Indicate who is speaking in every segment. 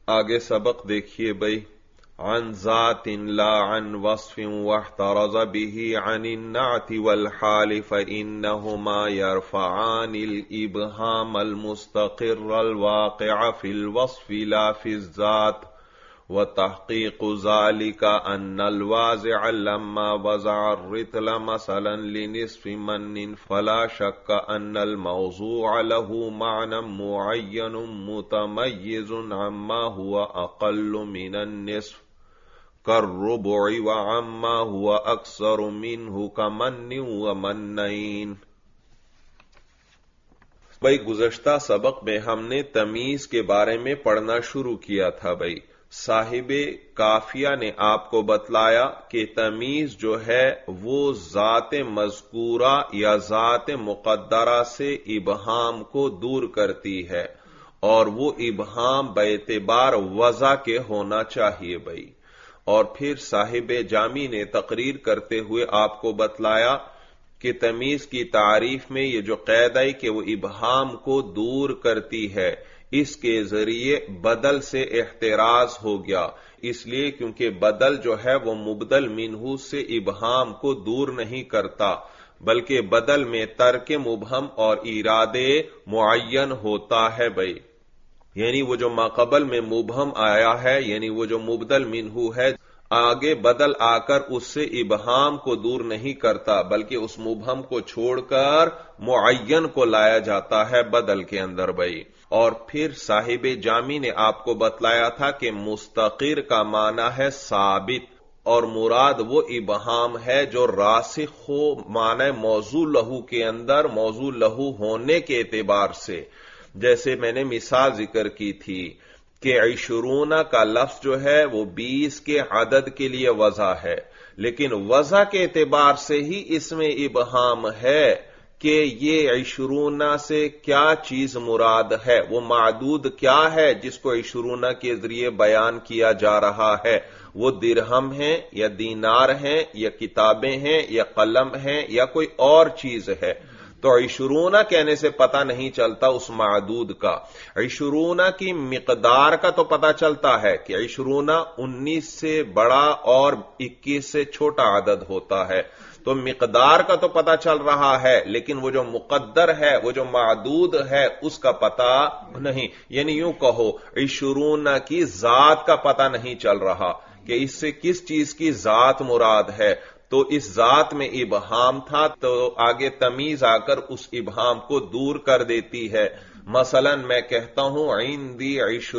Speaker 1: آگے سبق دیکھیے بھائی. عن ذات لا عن وصف واحترز به عن النعت والحال فإنهما يرفعان الإبهام المستقر الواقع في الوصف لا في الذات وتحقيق ذلك أن الوازع لما وزع الرطل مثلا لنصف من فلا شك أن الموضوع له معنى معين متميز عما هو أقل من النصف كالربع وعما هو أكثر منه كمن ومنين. بھائی گزشتہ سبق میں ہم نے تمیز کے بارے میں پڑھنا شروع کیا تھا. بھائی صاحب کافیہ نے آپ کو بتلایا کہ تمیز جو ہے وہ ذات مذکورہ یا ذات مقدرہ سے ابہام کو دور کرتی ہے، اور وہ ابہام باعتبار وضع کے ہونا چاہیے. بھائی اور پھر صاحب جامی نے تقریر کرتے ہوئے آپ کو بتلایا کہ تمیز کی تعریف میں یہ جو قید ہے کہ وہ ابہام کو دور کرتی ہے، اس کے ذریعے بدل سے احتراز ہو گیا، اس لیے کیونکہ بدل جو ہے وہ مبدل منہ سے ابہام کو دور نہیں کرتا، بلکہ بدل میں ترک مبہم اور ایراد معین ہوتا ہے. بھائی یعنی وہ جو ماقبل میں مبہم آیا ہے، یعنی وہ جو مبدل منہ ہے، آگے بدل آ کر اس سے ابہام کو دور نہیں کرتا، بلکہ اس مبہم کو چھوڑ کر معین کو لایا جاتا ہے بدل کے اندر. بھائی اور پھر صاحب جامی نے آپ کو بتلایا تھا کہ مستقر کا معنی ہے ثابت، اور مراد وہ ابہام ہے جو راسخ ہو معنی موضوع لہو کے اندر موضوع لہو ہونے کے اعتبار سے. جیسے میں نے مثال ذکر کی تھی کہ 20 کا لفظ جو ہے وہ 20 کے عدد کے لیے وضع ہے، لیکن وضع کے اعتبار سے ہی اس میں ابہام ہے کہ یہ 20 سے کیا چیز مراد ہے، وہ معدود کیا ہے جس کو 20 کے ذریعے بیان کیا جا رہا ہے. وہ درہم ہیں یا دینار ہیں یا کتابیں ہیں یا قلم ہیں یا کوئی اور چیز ہے. تو 20 کہنے سے پتہ نہیں چلتا اس معدود کا. 20 کی مقدار کا تو پتہ چلتا ہے کہ 20 19 سے بڑا اور 21 سے چھوٹا عدد ہوتا ہے، تو مقدار کا تو پتہ چل رہا ہے، لیکن وہ جو مقدر ہے، وہ جو معدود ہے، اس کا پتہ نہیں. یعنی یوں کہو 20 کی ذات کا پتہ نہیں چل رہا کہ اس سے کس چیز کی ذات مراد ہے. تو اس ذات میں ابہام تھا، تو آگے تمیز آ کر اس ابہام کو دور کر دیتی ہے. مثلا میں کہتا ہوں عندی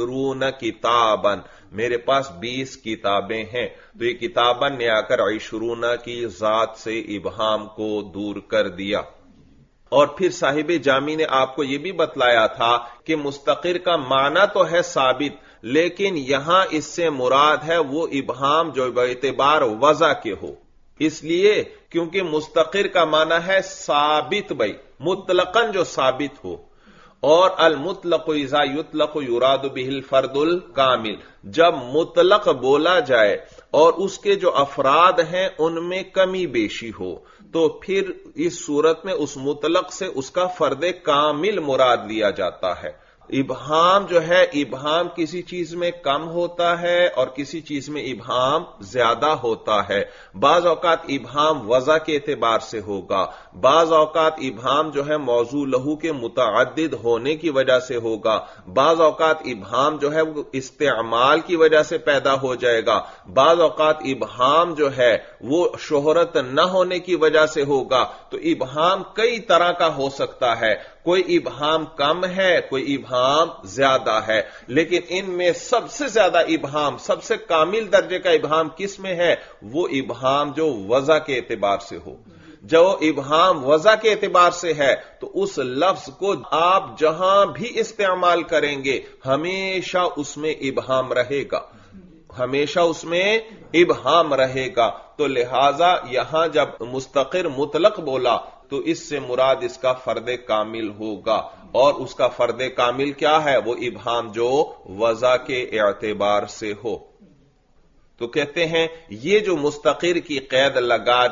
Speaker 1: 20 کتابا، میرے پاس 20 کتابیں ہیں، تو یہ کتاباً نے آ کر 20 کی ذات سے ابہام کو دور کر دیا. اور پھر صاحب جامی نے آپ کو یہ بھی بتلایا تھا کہ مستقر کا معنی تو ہے ثابت، لیکن یہاں اس سے مراد ہے وہ ابہام جو باعتبار وضع کے ہو، اس لیے کیونکہ مستقر کا معنی ہے ثابت. بھائی مطلقاً جو ثابت ہو، اور المطلق اذا یطلق یراد به الفرد الکامل، جب مطلق بولا جائے اور اس کے جو افراد ہیں ان میں کمی بیشی ہو، تو پھر اس صورت میں اس مطلق سے اس کا فرد کامل مراد لیا جاتا ہے. ابہام جو ہے، ابہام کسی چیز میں کم ہوتا ہے اور کسی چیز میں ابہام زیادہ ہوتا ہے. بعض اوقات ابہام وضع کے اعتبار سے ہوگا، بعض اوقات ابہام جو ہے موضوع لہو کے متعدد ہونے کی وجہ سے ہوگا، بعض اوقات ابہام جو ہے وہ استعمال کی وجہ سے پیدا ہو جائے گا، بعض اوقات ابہام جو ہے وہ شہرت نہ ہونے کی وجہ سے ہوگا. تو ابہام کئی طرح کا ہو سکتا ہے، کوئی ابہام کم ہے، کوئی ابہام زیادہ ہے، لیکن ان میں سب سے زیادہ ابہام، سب سے کامل درجے کا ابہام کس میں ہے؟ وہ ابہام جو وضع کے اعتبار سے ہو. جو ابہام وضع کے اعتبار سے ہے تو اس لفظ کو آپ جہاں بھی استعمال کریں گے ہمیشہ اس میں ابہام رہے گا، ہمیشہ اس میں ابہام رہے گا. تو لہذا یہاں جب مستقر مطلق بولا تو اس سے مراد اس کا فرد کامل ہوگا، اور اس کا فرد کامل کیا ہے؟ وہ ابہام جو وضع کے اعتبار سے ہو. تو کہتے ہیں یہ جو مستقر کی قید لگا دی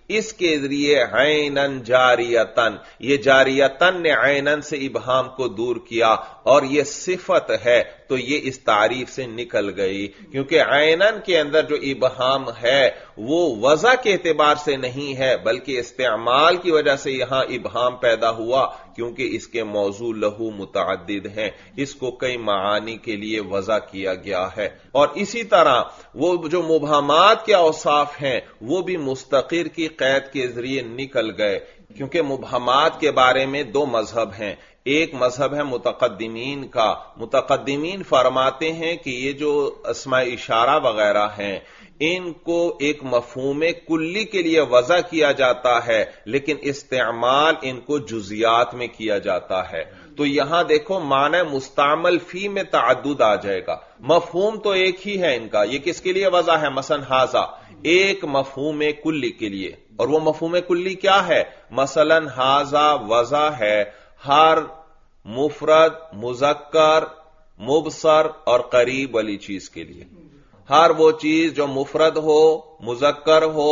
Speaker 1: اس کے ذریعے عینن جاریتن، یہ جاریتن نے عینن سے ابہام کو دور کیا اور یہ صفت ہے تو یہ اس تعریف سے نکل گئی، کیونکہ عینن کے اندر جو ابہام ہے وہ وضع کے اعتبار سے نہیں ہے بلکہ استعمال کی وجہ سے یہاں ابہام پیدا ہوا، کیونکہ اس کے موضوع لہو متعدد ہیں، اس کو کئی معانی کے لیے وضع کیا گیا ہے۔ اور اسی طرح وہ جو مبہمات کے اوصاف ہیں وہ بھی مستقر کی قید کے ذریعے نکل گئے، کیونکہ مبہمات کے بارے میں دو مذہب ہیں۔ ایک مذہب ہے متقدمین کا، متقدمین فرماتے ہیں کہ یہ جو اسماء اشارہ وغیرہ ہیں ان کو ایک مفہوم کلی کے لیے وضع کیا جاتا ہے لیکن استعمال ان کو جزیات میں کیا جاتا ہے۔ تو یہاں دیکھو معنی مستعمل فی میں تعدد آ جائے گا، مفہوم تو ایک ہی ہے ان کا، یہ کس کے لیے وضع ہے؟ مثلا ھذا ایک مفہوم کلی کے لیے، اور وہ مفہوم کلی کیا ہے؟ مثلا ھذا وضع ہے ہر مفرد، مذکر، مبصر اور قریب والی چیز کے لیے۔ ہر وہ چیز جو مفرد ہو، مذکر ہو،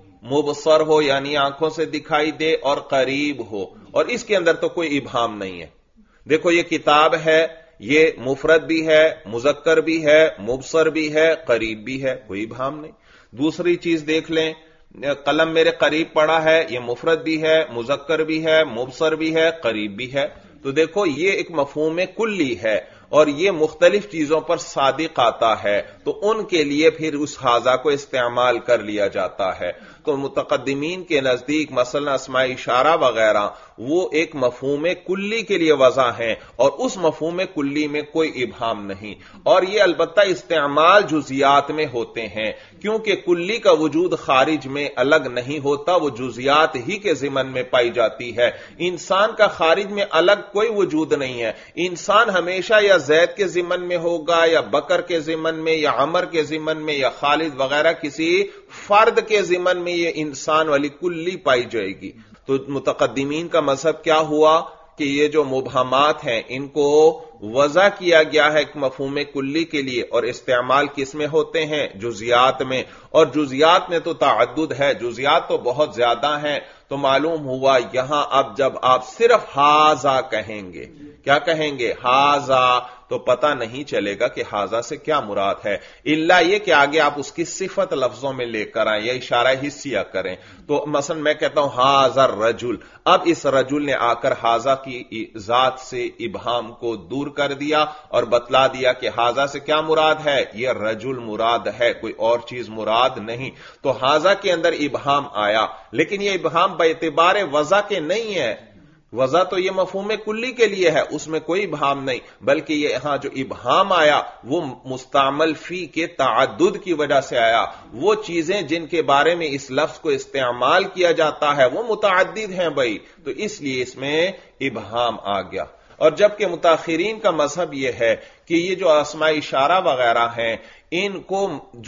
Speaker 1: مبصر ہو یعنی آنکھوں سے دکھائی دے اور قریب ہو، اور اس کے اندر تو کوئی ابہام نہیں ہے۔ دیکھو یہ کتاب ہے، یہ مفرد بھی ہے، مذکر بھی ہے، مبصر بھی ہے، قریب بھی ہے، کوئی ابہام نہیں۔ دوسری چیز دیکھ لیں، قلم میرے قریب پڑا ہے، یہ مفرد بھی ہے، مذکر بھی ہے، مبصر بھی ہے، قریب بھی ہے۔ تو دیکھو یہ ایک مفہوم کلی ہے اور یہ مختلف چیزوں پر صادق آتا ہے، تو ان کے لیے پھر اس ھذا کو استعمال کر لیا جاتا ہے۔ تو متقدمین کے نزدیک مثلا اسماء اشارہ وغیرہ وہ ایک مفہوم کلی کے لیے وضع ہیں اور اس مفہوم کلی میں کوئی ابہام نہیں، اور یہ البتہ استعمال جزیات میں ہوتے ہیں، کیونکہ کلی کا وجود خارج میں الگ نہیں ہوتا، وہ جزیات ہی کے ضمن میں پائی جاتی ہے۔ انسان کا خارج میں الگ کوئی وجود نہیں ہے، انسان ہمیشہ یا زید کے ضمن میں ہوگا یا بکر کے ضمن میں یا عمر کے ضمن میں یا خالد وغیرہ کسی فرد کے ضمن میں یہ انسان والی کلی پائی جائے گی۔ تو متقدمین کا مذہب کیا ہوا کہ یہ جو مبہمات ہیں ان کو وضع کیا گیا ہے ایک مفہوم کلی کے لیے، اور استعمال کس میں ہوتے ہیں؟ جزیات میں، اور جزیات میں تو تعدد ہے، جزیات تو بہت زیادہ ہیں۔ تو معلوم ہوا یہاں اب جب آپ صرف ھذا کہیں گے، کیا کہیں گے؟ ھذا، تو پتہ نہیں چلے گا کہ ھذا سے کیا مراد ہے، الا یہ کہ آگے آپ اس کی صفت لفظوں میں لے کر آئیں یا اشارہ حسیہ کریں۔ تو مثلا میں کہتا ہوں ھذا الرجل، اب اس رجل نے آ کر ھذا کی ذات سے ابہام کو دور کر دیا اور بتلا دیا کہ ھذا سے کیا مراد ہے؟ یہ رجل مراد ہے، کوئی اور چیز مراد نہیں۔ تو ھذا کے اندر ابہام آیا، لیکن یہ ابہام باعتبار وضع کے نہیں ہے، وضع تو یہ مفہوم کلی کے لیے ہے، اس میں کوئی ابہام نہیں، بلکہ یہ یہاں جو ابہام آیا وہ مستعمل فی کے تعدد کی وجہ سے آیا۔ وہ چیزیں جن کے بارے میں اس لفظ کو استعمال کیا جاتا ہے وہ متعدد ہیں بھائی، تو اس لیے اس میں ابہام آ گیا۔ اور جبکہ متاخرین کا مذہب یہ ہے کہ یہ جو اسماء اشارہ وغیرہ ہیں ان کو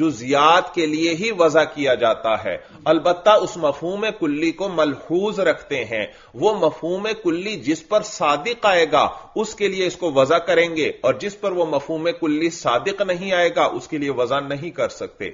Speaker 1: جزیات کے لیے ہی وضع کیا جاتا ہے، البتہ اس مفہوم کلی کو ملحوظ رکھتے ہیں، وہ مفہوم کلی جس پر صادق آئے گا اس کے لیے اس کو وضع کریں گے، اور جس پر وہ مفہوم کلی صادق نہیں آئے گا اس کے لیے وضع نہیں کر سکتے۔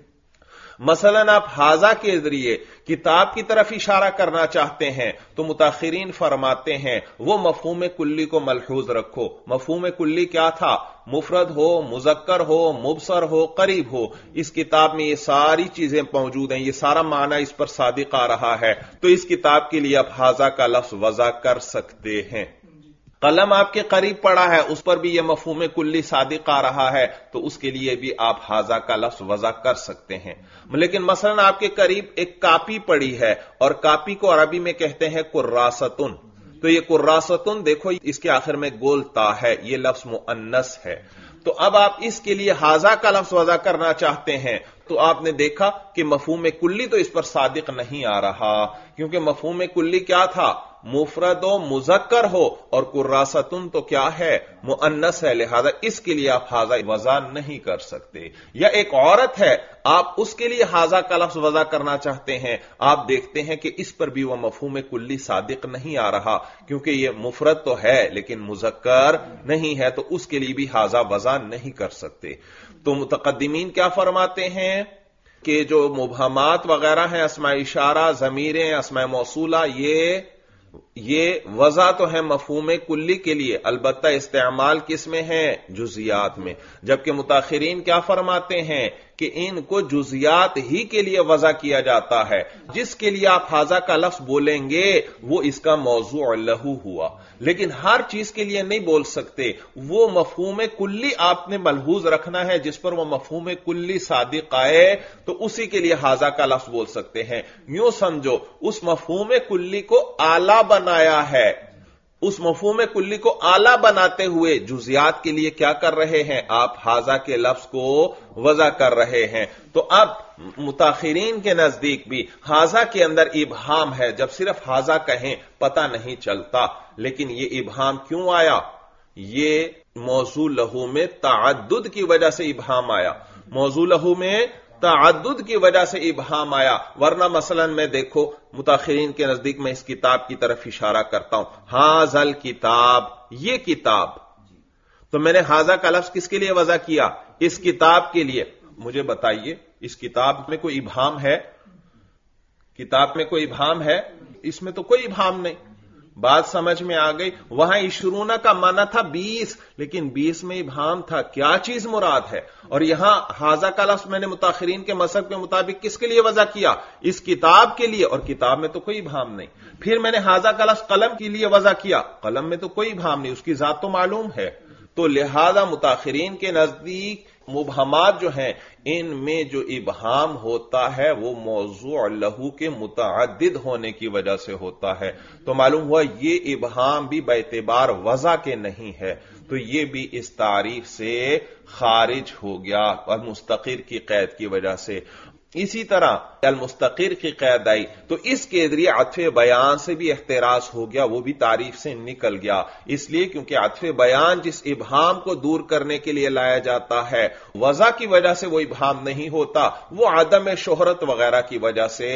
Speaker 1: مثلا آپ ھذا کے ذریعے کتاب کی طرف اشارہ کرنا چاہتے ہیں تو متاخرین فرماتے ہیں وہ مفہوم کلی کو ملحوظ رکھو۔ مفہوم کلی کیا تھا؟ مفرد ہو، مذکر ہو، مبصر ہو، قریب ہو، اس کتاب میں یہ ساری چیزیں موجود ہیں، یہ سارا معنی اس پر صادق آ رہا ہے، تو اس کتاب کے لیے آپ ھذا کا لفظ وضع کر سکتے ہیں۔ قلم آپ کے قریب پڑا ہے، اس پر بھی یہ مفہوم کلی صادق آ رہا ہے، تو اس کے لیے بھی آپ ھذا کا لفظ وضع کر سکتے ہیں۔ لیکن مثلا آپ کے قریب ایک کاپی پڑی ہے اور کاپی کو عربی میں کہتے ہیں کراستن، تو یہ کراستن دیکھو اس کے آخر میں گول تا ہے، یہ لفظ مؤنث ہے۔ تو اب آپ اس کے لیے ھذا کا لفظ وضع کرنا چاہتے ہیں تو آپ نے دیکھا کہ مفہوم کلی تو اس پر صادق نہیں آ رہا، کیونکہ مفہوم کلی کیا تھا؟ مفرد و مذکر ہو، اور کراستن تو کیا ہے؟ مؤنث ہے، لہذا اس کے لیے آپ ھذا وضع نہیں کر سکتے۔ یا ایک عورت ہے، آپ اس کے لیے ھذا کا لفظ وضع کرنا چاہتے ہیں، آپ دیکھتے ہیں کہ اس پر بھی وہ مفہوم کلی صادق نہیں آ رہا، کیونکہ یہ مفرد تو ہے لیکن مذکر نہیں ہے، تو اس کے لیے بھی ھذا وضع نہیں کر سکتے۔ تو متقدمین کیا فرماتے ہیں کہ جو مبہمات وغیرہ ہیں، اسماء اشارہ، ضمیریں، اسماء موصولہ، یہ وضع تو ہے مفہوم کلی کے لیے، البتہ استعمال کس میں ہے؟ جزیات میں. جبکہ متاخرین کیا فرماتے ہیں کہ ان کو جزیات ہی کے لیے وضع کیا جاتا ہے. جس کے لیے آپ ھذا کا لفظ بولیں گے وہ اس کا موضوع لہو ہوا، لیکن ہر چیز کے لیے نہیں بول سکتے. وہ مفہوم کلی آپ نے ملحوظ رکھنا ہے، جس پر وہ مفہوم کلی صادق آئے تو اسی کے لیے ھذا کا لفظ بول سکتے ہیں. یوں سمجھو اس مفہوم کلی کو اعلی بنایا ہے، اس مفہوم کلی کو اعلی بناتے ہوئے جزیات کے لیے کیا کر رہے ہیں؟ آپ ھذا کے لفظ کو وضع کر رہے ہیں. تو اب متاخرین کے نزدیک بھی ھذا کے اندر ابہام ہے. جب صرف ھذا کہیں پتہ نہیں چلتا، لیکن یہ ابہام کیوں آیا؟ یہ موضوع لہو میں تعدد کی وجہ سے ابہام آیا، موضوع لہو میں تعدد کی وجہ سے ابہام آیا. ورنہ مثلا میں دیکھو متاخرین کے نزدیک میں اس کتاب کی طرف اشارہ کرتا ہوں، ھذل کتاب، یہ کتاب، تو میں نے ھذا کا لفظ کس کے لیے وضع کیا؟ اس کتاب کے لیے. مجھے بتائیے اس کتاب میں کوئی ابہام ہے؟ کتاب میں کوئی ابہام ہے؟ اس میں تو کوئی ابہام نہیں. بات سمجھ میں آ گئی؟ وہاں 20 کا معنی تھا 20، لیکن 20 میں ابہام تھا، کیا چیز مراد ہے؟ اور یہاں ھذا کا لفظ میں نے متاخرین کے مذہب کے مطابق کس کے لیے وضع کیا؟ اس کتاب کے لیے، اور کتاب میں تو کوئی ابہام نہیں. پھر میں نے ھذا کا لفظ قلم کے لیے وضع کیا، قلم میں تو کوئی ابہام نہیں، اس کی ذات تو معلوم ہے. تو لہذا متاخرین کے نزدیک مبہمات جو ہیں ان میں جو ابہام ہوتا ہے وہ موضوع لہو کے متعدد ہونے کی وجہ سے ہوتا ہے. تو معلوم ہوا یہ ابہام بھی باعتبار وضع کے نہیں ہے، تو یہ بھی اس تعریف سے خارج ہو گیا المستقر کی قید کی وجہ سے. اسی طرح المستقر کی قید آئی تو اس کے ذریعے عطف بیان سے بھی احتراز ہو گیا، وہ بھی تعریف سے نکل گیا. اس لیے کیونکہ عطف بیان جس ابہام کو دور کرنے کے لیے لایا جاتا ہے، وضع کی وجہ سے وہ ابہام نہیں ہوتا، وہ عدم شہرت وغیرہ کی وجہ سے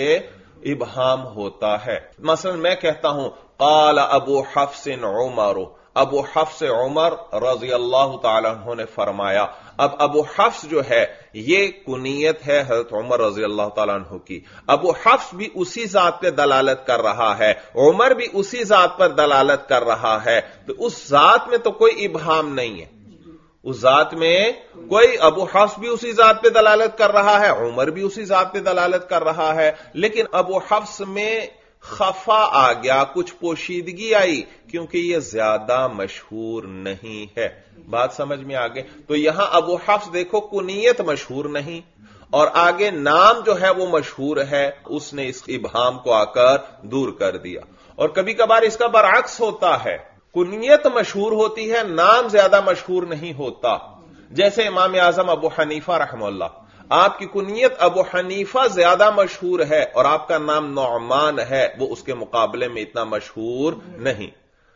Speaker 1: ابہام ہوتا ہے. مثلا میں کہتا ہوں قال ابو حفص عمر، ابو حفص عمر رضی اللہ تعالیٰ عنہ نے فرمایا. اب ابو حفص جو ہے یہ کنیت ہے حضرت عمر رضی اللہ تعالیٰ عنہ کی. ابو حفص بھی اسی ذات پہ دلالت کر رہا ہے، عمر بھی اسی ذات پر دلالت کر رہا ہے، تو اس ذات میں تو کوئی ابہام نہیں ہے. اس ذات میں کوئی، ابو حفص بھی اسی ذات پہ دلالت کر رہا ہے، عمر بھی اسی ذات پہ دلالت کر رہا ہے، لیکن ابو حفص میں خفا آ گیا، کچھ پوشیدگی آئی، کیونکہ یہ زیادہ مشہور نہیں ہے. بات سمجھ میں آگے؟ تو یہاں ابو حفص دیکھو کنیت مشہور نہیں، اور آگے نام جو ہے وہ مشہور ہے، اس نے اس ابہام کو آ کر دور کر دیا. اور کبھی کبھار اس کا برعکس ہوتا ہے، کنیت مشہور ہوتی ہے، نام زیادہ مشہور نہیں ہوتا. جیسے امام اعظم ابو حنیفہ رحمہ اللہ، آپ کی کنیت ابو حنیفہ زیادہ مشہور ہے اور آپ کا نام نعمان ہے، وہ اس کے مقابلے میں اتنا مشہور نہیں.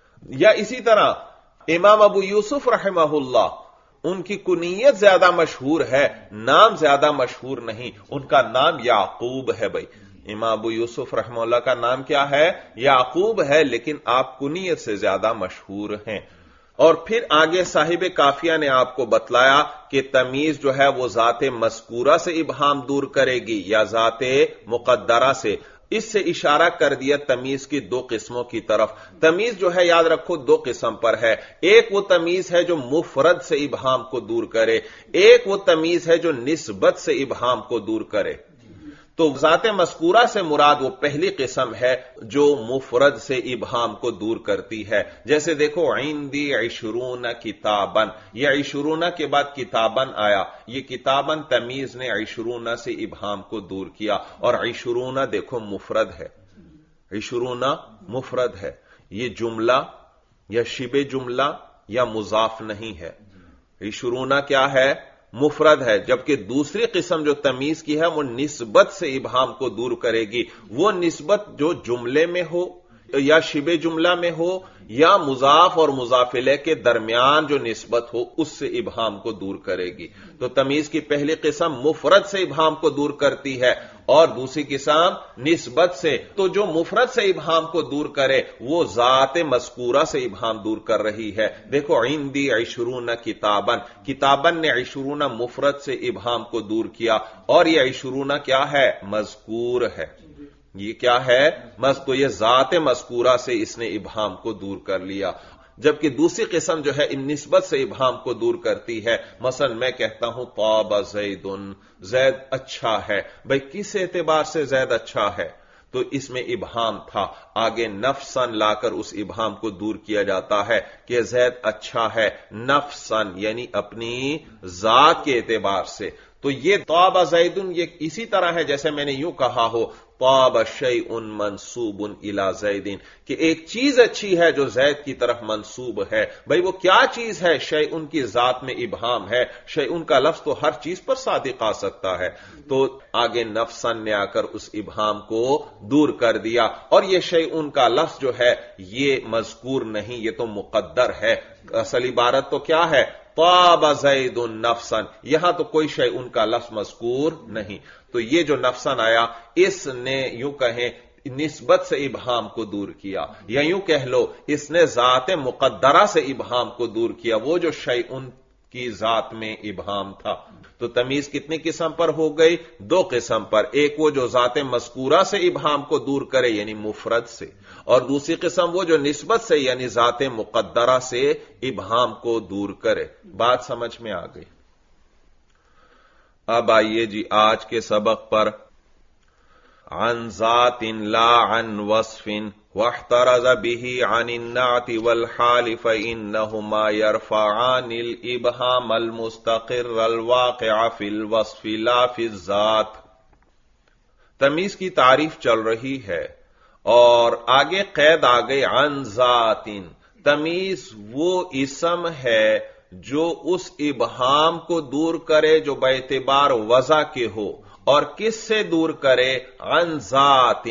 Speaker 1: یا اسی طرح امام ابو یوسف رحمہ اللہ، ان کی کنیت زیادہ مشہور ہے، نام زیادہ مشہور نہیں، ان کا نام یعقوب ہے. بھائی امام ابو یوسف رحمہ اللہ کا نام کیا ہے؟ یعقوب ہے، لیکن آپ کنیت سے زیادہ مشہور ہیں. اور پھر آگے صاحب کافیہ نے آپ کو بتلایا کہ تمیز جو ہے وہ ذات مذکورہ سے ابہام دور کرے گی یا ذات مقدرہ سے. اس سے اشارہ کر دیا تمیز کی دو قسموں کی طرف. تمیز جو ہے یاد رکھو دو قسم پر ہے، ایک وہ تمیز ہے جو مفرد سے ابہام کو دور کرے، ایک وہ تمیز ہے جو نسبت سے ابہام کو دور کرے. تو ذات مذکورہ سے مراد وہ پہلی قسم ہے جو مفرد سے ابہام کو دور کرتی ہے. جیسے دیکھو عندی 20 کتابن، یہ 20 کے بعد کتابن آیا، یہ کتابن تمیز نے 20 سے ابہام کو دور کیا. اور 20 دیکھو مفرد ہے، 20 مفرد ہے، یہ جملہ یا شبہ جملہ یا مضاف نہیں ہے. 20 کیا ہے؟ مفرد ہے. جبکہ دوسری قسم جو تمیز کی ہے وہ نسبت سے ابہام کو دور کرے گی. وہ نسبت جو جملے میں ہو یا شبہ جملہ میں ہو یا مضاف اور مضاف الیہ کے درمیان جو نسبت ہو اس سے ابہام کو دور کرے گی. تو تمیز کی پہلی قسم مفرد سے ابہام کو دور کرتی ہے اور دوسری قسم نسبت سے. تو جو مفرد سے ابہام کو دور کرے وہ ذات مذکورہ سے ابہام دور کر رہی ہے. دیکھو عندی 20 کتابن، کتابن نے 20 مفرد سے ابہام کو دور کیا اور یہ 20 کیا ہے؟ مذکور ہے. یہ کیا ہے؟ تو یہ ذات مذکورہ سے اس نے ابہام کو دور کر لیا. جبکہ دوسری قسم جو ہے ان نسبت سے ابہام کو دور کرتی ہے. مثلا میں کہتا ہوں طاب زیدن، زید اچھا ہے. بھئی کس اعتبار سے زید اچھا ہے؟ تو اس میں ابہام تھا، آگے نفسن لا کر اس ابہام کو دور کیا جاتا ہے کہ زید اچھا ہے نفسن، یعنی اپنی ذات کے اعتبار سے. تو یہ طاب زیدن یہ اسی طرح ہے جیسے میں نے یوں کہا ہو طاب شیء منسوب الی زیدن، کہ ایک چیز اچھی ہے جو زید کی طرف منسوب ہے. بھئی وہ کیا چیز ہے؟ شیء کی ذات میں ابہام ہے. شیء کا لفظ تو ہر چیز پر صادق آ سکتا ہے. تو آگے نفسن نے آ کر اس ابہام کو دور کر دیا. اور یہ شیء کا لفظ جو ہے یہ مذکور نہیں، یہ تو مقدر ہے. اصل عبارت تو کیا ہے؟ طاب زید نفسن. یہاں تو کوئی شیء کا لفظ مذکور نہیں. تو یہ جو نفسن آیا اس نے یوں کہیں نسبت سے ابہام کو دور کیا، یا یوں کہہ لو اس نے ذات مقدرہ سے ابہام کو دور کیا، وہ جو شیء کی ذات میں ابہام تھا. تو تمیز کتنی قسم پر ہو گئی؟ 2 قسم پر. ایک وہ جو ذات مذکورہ سے ابہام کو دور کرے یعنی مفرد سے، اور دوسری قسم وہ جو نسبت سے یعنی ذات مقدرہ سے ابہام کو دور کرے. بات سمجھ میں آ گئی؟ اب آئیے جی آج کے سبق پر. عن ذات لا عن وصف واحترز به عن النعت والحال فإنهما يرفعان الإبهام المستقر الواقع في الوصف لا في الذات. تمیز کی تعریف چل رہی ہے اور آگے قید آ گئی عن ذات. تمیز وہ اسم ہے جو اس ابہام کو دور کرے جو باعتبار وضع کے ہو، اور کس سے دور کرے؟ عن ذات،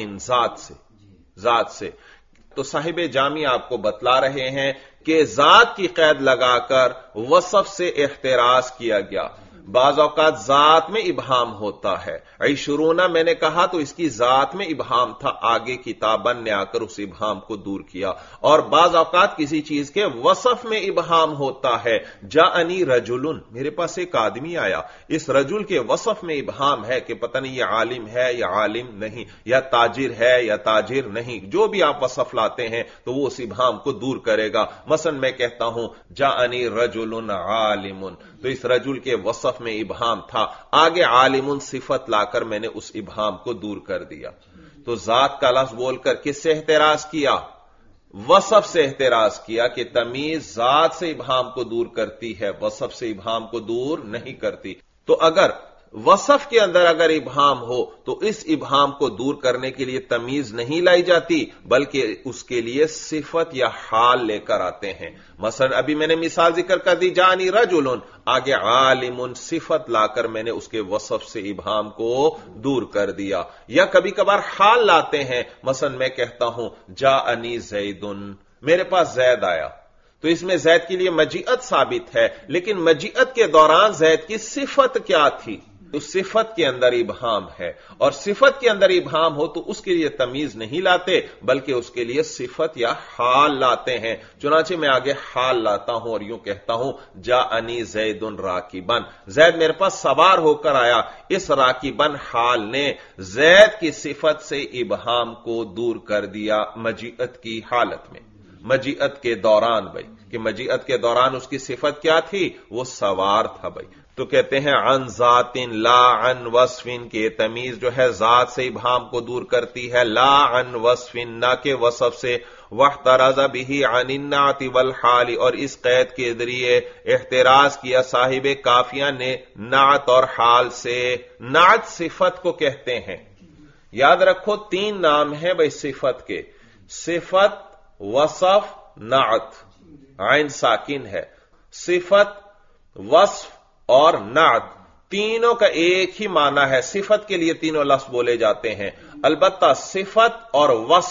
Speaker 1: ذات سے. تو صاحب جامی آپ کو بتلا رہے ہیں کہ ذات کی قید لگا کر وصف سے احتراز کیا گیا. بعض اوقات ذات میں ابہام ہوتا ہے. 20 میں نے کہا تو اس کی ذات میں ابہام تھا، آگے کتابن نے آ کر اس ابہام کو دور کیا. اور بعض اوقات کسی چیز کے وصف میں ابہام ہوتا ہے. جاءنی رجل، میرے پاس ایک آدمی آیا. اس رجل کے وصف میں ابہام ہے کہ پتہ نہیں یہ عالم ہے یا عالم نہیں، یا تاجر ہے یا تاجر نہیں. جو بھی آپ وصف لاتے ہیں تو وہ اس ابہام کو دور کرے گا. مثلا میں کہتا ہوں جاءنی رجل عالم، تو اس رجل کے وصف میں ابہام تھا، آگے عالم صفت لا کر میں نے اس ابہام کو دور کر دیا. تو ذات کا لفظ بول کر کس سے احتراز کیا؟ وصف سے احتراز کیا کہ تمیز ذات سے ابہام کو دور کرتی ہے، وصف سے ابہام کو دور نہیں کرتی. تو اگر وصف کے اندر اگر ابہام ہو تو اس ابہام کو دور کرنے کے لیے تمیز نہیں لائی جاتی بلکہ اس کے لیے صفت یا حال لے کر آتے ہیں. مثلا ابھی میں نے مثال ذکر کر دی جانی رجل، آگے عالم صفت لا کر میں نے اس کے وصف سے ابہام کو دور کر دیا. یا کبھی کبھار حال لاتے ہیں، مثلا میں کہتا ہوں جاءنی زید، میرے پاس زید آیا. تو اس میں زید کے لیے مجیعت ثابت ہے، لیکن مجیعت کے دوران زید کی صفت کیا تھی؟ تو صفت کے اندر ابہام ہے، اور صفت کے اندر ابہام ہو تو اس کے لیے تمیز نہیں لاتے بلکہ اس کے لیے صفت یا حال لاتے ہیں. چنانچہ میں آگے حال لاتا ہوں اور یوں کہتا ہوں جاءنی زید راکبن، زید میرے پاس سوار ہو کر آیا. اس راکبن حال نے زید کی صفت سے ابہام کو دور کر دیا مجیعت کی حالت میں، مجیعت کے دوران. بھائی کہ مجیعت کے دوران اس کی صفت کیا تھی؟ وہ سوار تھا. بھائی تو کہتے ہیں عن ذات لا عن وصف، کہ تمیز جو ہے ذات سے ابہام کو دور کرتی ہے، لا عن وصف، نہ کہ وصف سے. واحترز به عن النعت والحال، اور اس قید کے ذریعے احتراز کیا صاحب کافیہ نے نعت اور حال سے. نعت صفت کو کہتے ہیں. یاد رکھو 3 نام ہیں بھائی صفت کے، صفت، وصف، نعت. عین ساکن ہے. صفت، وصف اور نعت تینوں کا ایک ہی معنی ہے. صفت کے لیے تینوں لفظ بولے جاتے ہیں، البتہ صفت اور وصف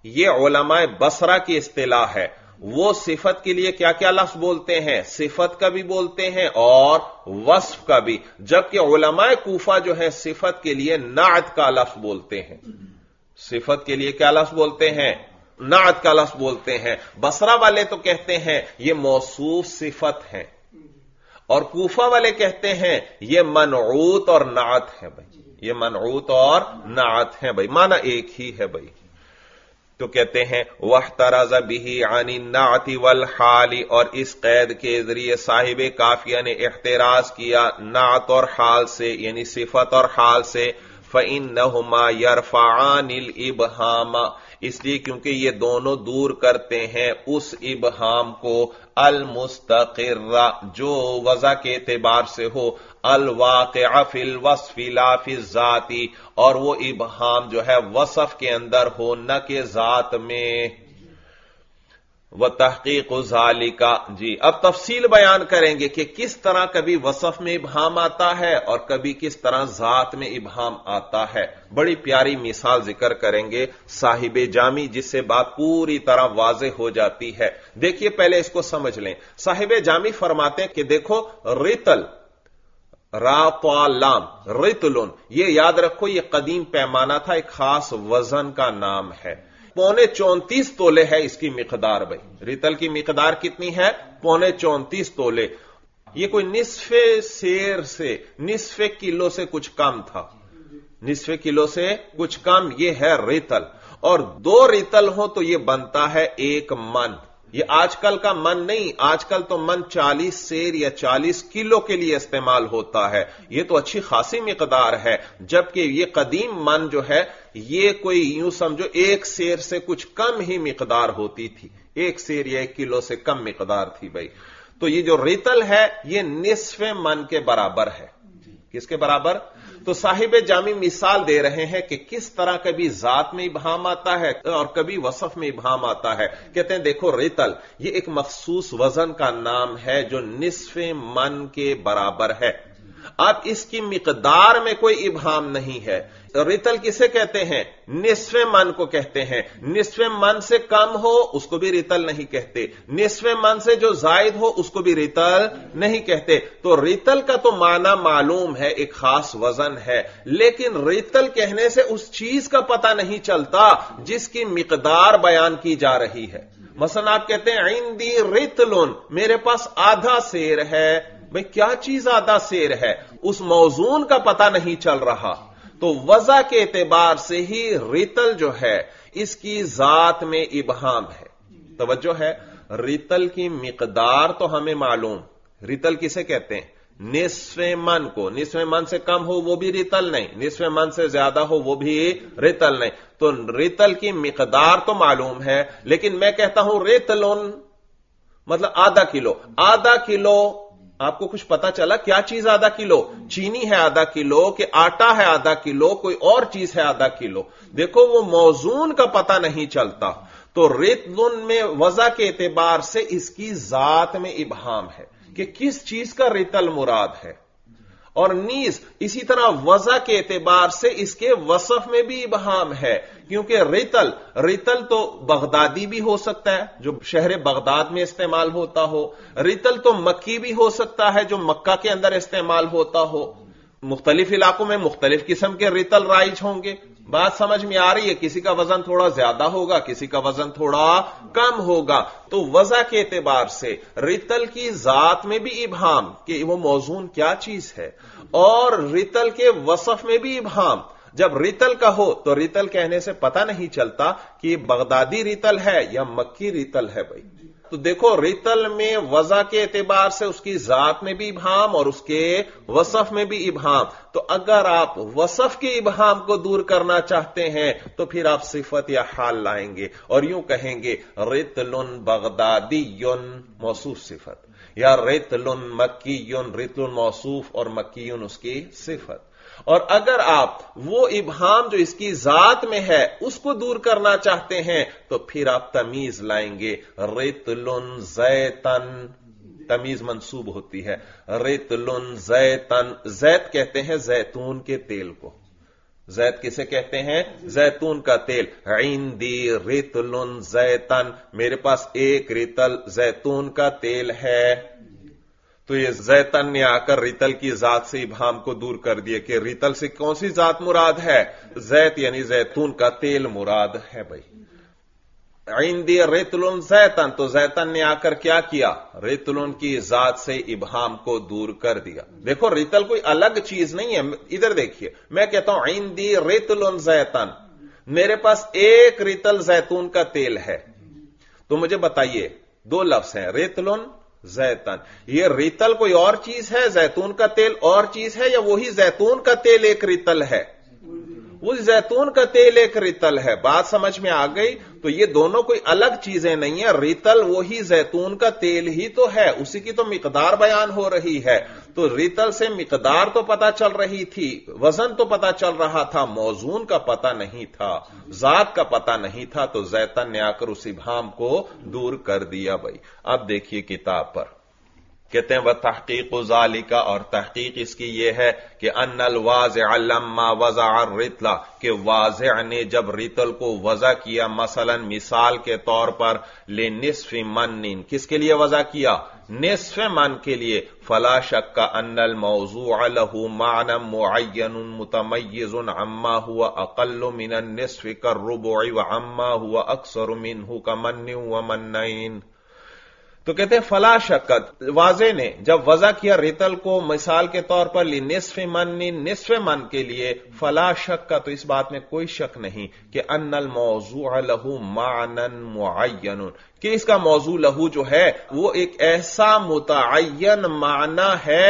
Speaker 1: یہ علماء بصرہ کی اصطلاح ہے. وہ صفت کے لیے کیا کیا لفظ بولتے ہیں؟ صفت کا بھی بولتے ہیں اور وصف کا بھی. جبکہ علماء کوفہ جو ہے صفت کے لیے نعت کا لفظ بولتے ہیں. صفت کے لیے کیا لفظ بولتے ہیں؟ نعت کا لفظ بولتے ہیں. بصرہ والے تو کہتے ہیں یہ موصوف صفت ہے، اور کوفہ والے کہتے ہیں یہ منعوت اور نعت ہے بھائی. یہ منعوت اور نعت ہے بھائی، معنی ایک ہی ہے بھائی. تو کہتے ہیں وَاحْتَرَزَ بِهِ عَنِ النَّعْتِ وَالْحَالِ، اور اس قید کے ذریعے صاحب کافیہ نے احتراز کیا نعت اور حال سے، یعنی صفت اور حال سے. فَإِنَّهُمَا يَرْفَعَانِ الْإِبْهَامَ، اس لیے کیونکہ یہ دونوں دور کرتے ہیں اس ابہام کو المستقر، جو وضع کے اعتبار سے ہو، الواقع فی الوصف لا فی الذات، اور وہ ابہام جو ہے وصف کے اندر ہو نہ کہ ذات میں. وتحقیق ذالک، جی اب تفصیل بیان کریں گے کہ کس طرح کبھی وصف میں ابہام آتا ہے اور کبھی کس طرح ذات میں ابہام آتا ہے. بڑی پیاری مثال ذکر کریں گے صاحب جامی، جس سے بات پوری طرح واضح ہو جاتی ہے. دیکھیے پہلے اس کو سمجھ لیں. صاحب جامی فرماتے ہیں کہ دیکھو رتل، را طا لام، رتلن، یہ یاد رکھو یہ قدیم پیمانہ تھا، ایک خاص وزن کا نام ہے. 34.25 تولے ہے اس کی مقدار بھائی. ریتل کی مقدار کتنی ہے؟ 34.25 تولے. یہ کوئی نصف سیر سے، نصف کلو سے کچھ کم تھا، نصف کلو سے کچھ کم، یہ ہے ریتل. اور 2 ریتل ہو تو یہ بنتا ہے 1 من. یہ آج کل کا من نہیں، آج کل تو من 40 سیر یا 40 کلو کے لیے استعمال ہوتا ہے. یہ تو اچھی خاصی مقدار ہے، جبکہ یہ قدیم من جو ہے یہ کوئی یوں سمجھو 1 سیر سے کچھ کم ہی مقدار ہوتی تھی، 1 سیر یا 1 کلو سے کم مقدار تھی بھائی. تو یہ جو ریتل ہے یہ نصف من کے برابر ہے. کس کے برابر؟ تو صاحب جامی مثال دے رہے ہیں کہ کس طرح کبھی ذات میں ابہام آتا ہے اور کبھی وصف میں ابہام آتا ہے. کہتے ہیں دیکھو ریتل یہ ایک مخصوص وزن کا نام ہے جو نصف من کے برابر ہے. اب اس کی مقدار میں کوئی ابہام نہیں ہے. ریتل کسے کہتے ہیں؟ نصف من کو کہتے ہیں. نصف من سے کم ہو اس کو بھی ریتل نہیں کہتے، نصف من سے جو زائد ہو اس کو بھی ریتل نہیں کہتے. تو ریتل کا تو معنی معلوم ہے، ایک خاص وزن ہے، لیکن ریتل کہنے سے اس چیز کا پتہ نہیں چلتا جس کی مقدار بیان کی جا رہی ہے. مثلا آپ کہتے ہیں عندی ریتلن، میرے پاس آدھا سیر ہے. بھئی کیا چیز آدھا سیر ہے؟ اس موزون کا پتہ نہیں چل رہا. تو وضع کے اعتبار سے ہی ریتل جو ہے اس کی ذات میں ابہام ہے. توجہ ہے، ریتل کی مقدار تو ہمیں معلوم. ریتل کسے کہتے ہیں؟ نصف من کو. نصف من سے کم ہو وہ بھی ریتل نہیں، نصف من سے زیادہ ہو وہ بھی ریتل نہیں. تو ریتل کی مقدار تو معلوم ہے، لیکن میں کہتا ہوں ریتلن مطلب آدھا کلو. آدھا کلو آپ کو کچھ پتا چلا کیا چیز آدھا کلو؟ چینی ہے آدھا کلو کہ آٹا ہے آدھا کلو، کوئی اور چیز ہے آدھا کلو؟ دیکھو وہ موزون کا پتہ نہیں چلتا. تو ریتلن میں وضع کے اعتبار سے اس کی ذات میں ابہام ہے کہ کس چیز کا ریتل مراد ہے. اور نیز اسی طرح وضع کے اعتبار سے اس کے وصف میں بھی ابہام ہے، کیونکہ ریتل تو بغدادی بھی ہو سکتا ہے جو شہر بغداد میں استعمال ہوتا ہو، ریتل تو مکی بھی ہو سکتا ہے جو مکہ کے اندر استعمال ہوتا ہو. مختلف علاقوں میں مختلف قسم کے ریتل رائج ہوں گے. بات سمجھ میں آ رہی ہے؟ کسی کا وزن تھوڑا زیادہ ہوگا، کسی کا وزن تھوڑا کم ہوگا. تو وضع کے اعتبار سے ریتل کی ذات میں بھی ابہام کہ وہ موزون کیا چیز ہے، اور ریتل کے وصف میں بھی ابہام. جب ریتل کا ہو تو ریتل کہنے سے پتہ نہیں چلتا کہ یہ بغدادی ریتل ہے یا مکی ریتل ہے بھائی. تو دیکھو ریتل میں وضع کے اعتبار سے اس کی ذات میں بھی ابہام اور اس کے وصف میں بھی ابہام. تو اگر آپ وصف کے ابہام کو دور کرنا چاہتے ہیں تو پھر آپ صفت یا حال لائیں گے اور یوں کہیں گے ریتلن بغدادی موصوف صفت، یا ریتلن مکی، ریتلن موصوف اور مکی اس کی صفت. اور اگر آپ وہ ابہام جو اس کی ذات میں ہے اس کو دور کرنا چاہتے ہیں تو پھر آپ تمیز لائیں گے ریتلن زیتن. تمیز منصوب ہوتی ہے ریتلن زیتن. زیت کہتے ہیں زیتون کے تیل کو. زیت کسے کہتے ہیں؟ زیتون کا تیل. عندی رطل زیتن، میرے پاس ایک رطل زیتون کا تیل ہے. تو یہ زیتن نے آ کر ریتل کی ذات سے ابہام کو دور کر دیا کہ ریتل سے کون سی ذات مراد ہے؟ زیت یعنی زیتون کا تیل مراد ہے. بھائی عندی ریتل زیتن، تو زیتن نے آ کر کیا کیا؟ ریتل کی ذات سے ابہام کو دور کر دیا. دیکھو ریتل کوئی الگ چیز نہیں ہے. ادھر دیکھیے، میں کہتا ہوں عندی ریتل زیتن، میرے پاس ایک ریتل زیتون کا تیل ہے. تو مجھے بتائیے، دو لفظ ہیں ریتل زیتن، یہ ریتل کوئی اور چیز ہے، زیتون کا تیل اور چیز ہے، یا وہی زیتون کا تیل ایک ریتل ہے؟ وہ زیتون کا تیل ایک ریتل ہے. بات سمجھ میں آ گئی؟ تو یہ دونوں کوئی الگ چیزیں نہیں ہیں. ریتل وہی زیتون کا تیل ہی تو ہے، اسی کی تو مقدار بیان ہو رہی ہے. تو ریتل سے مقدار تو پتا چل رہی تھی، وزن تو پتا چل رہا تھا، موزون کا پتا نہیں تھا، ذات کا پتا نہیں تھا. تو زیتن نے آ کر اس ابہام کو دور کر دیا. بھائی اب دیکھیے کتاب پر کہتے ہیں وَتَحْقِيقُ ذَلِكَ، اور تحقیق اس کی یہ ہے کہ ان الواضع لما وضع الرطل، کہ واضع نے جب ریتل کو وضع کیا، مثلا مثال کے طور پر لنصف من، کس کے لیے وضع کیا؟ نصف من کے لیے. فلا شک ان الموضوع له معنى معین متمیز عما هو اقل من النصف كالربع وعما هو اکثر منه كمن ومنین. تو کہتے ہیں فلا شکت، واضح نے جب وضع کیا ریتل کو مثال کے طور پر لنصف من، نصف من کے لیے، فلا شک، تو اس بات میں کوئی شک نہیں کہ ان الموضوع له معنى معین، کہ اس کا موضوع لہو جو ہے وہ ایک ایسا متعین معنی ہے،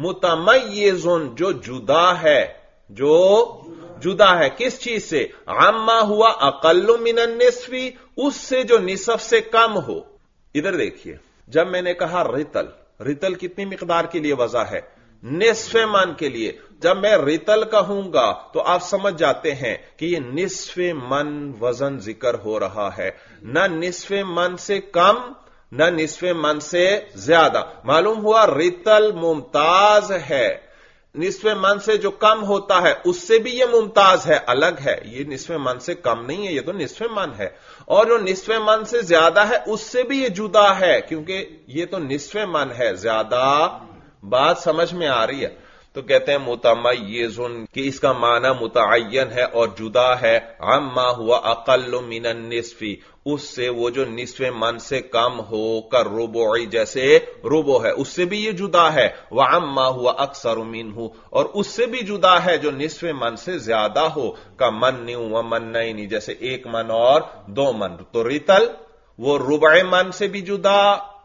Speaker 1: متمیز، جو جدا ہے، جو جدا ہے کس چیز سے؟ عما ہوا اقل من النصف، اس سے جو نصف سے کم ہو. ادھر دیکھیے، جب میں نے کہا ریتل، ریتل کتنی مقدار کے لیے وضع ہے؟ نصف من کے لیے. جب میں ریتل کہوں گا تو آپ سمجھ جاتے ہیں کہ یہ نصف من وزن ذکر ہو رہا ہے، نہ نصف من سے کم نہ نصف من سے زیادہ. معلوم ہوا ریتل ممتاز ہے. نصف من سے جو کم ہوتا ہے اس سے بھی یہ ممتاز ہے، الگ ہے. یہ نصف من سے کم نہیں ہے، یہ تو نصف من ہے. اور جو نصف من سے زیادہ ہے اس سے بھی یہ جدا ہے، کیونکہ یہ تو نصف من ہے، زیادہ. بات سمجھ میں آ رہی ہے؟ تو کہتے ہیں متمیز، کہ اس کا معنی متعین ہے اور جدا ہے، عما ہوا اقل من النصف، اس سے وہ جو نصف من سے کم ہو، کر ربعی، جیسے ربع ہے اس سے بھی یہ جدا ہے، وعما ہوا اکثر منہ، اور اس سے بھی جدا ہے جو نصف من سے زیادہ ہو، کا من و منین، جیسے ایک من اور دو من. تو ریتل وہ ربع من سے بھی جدا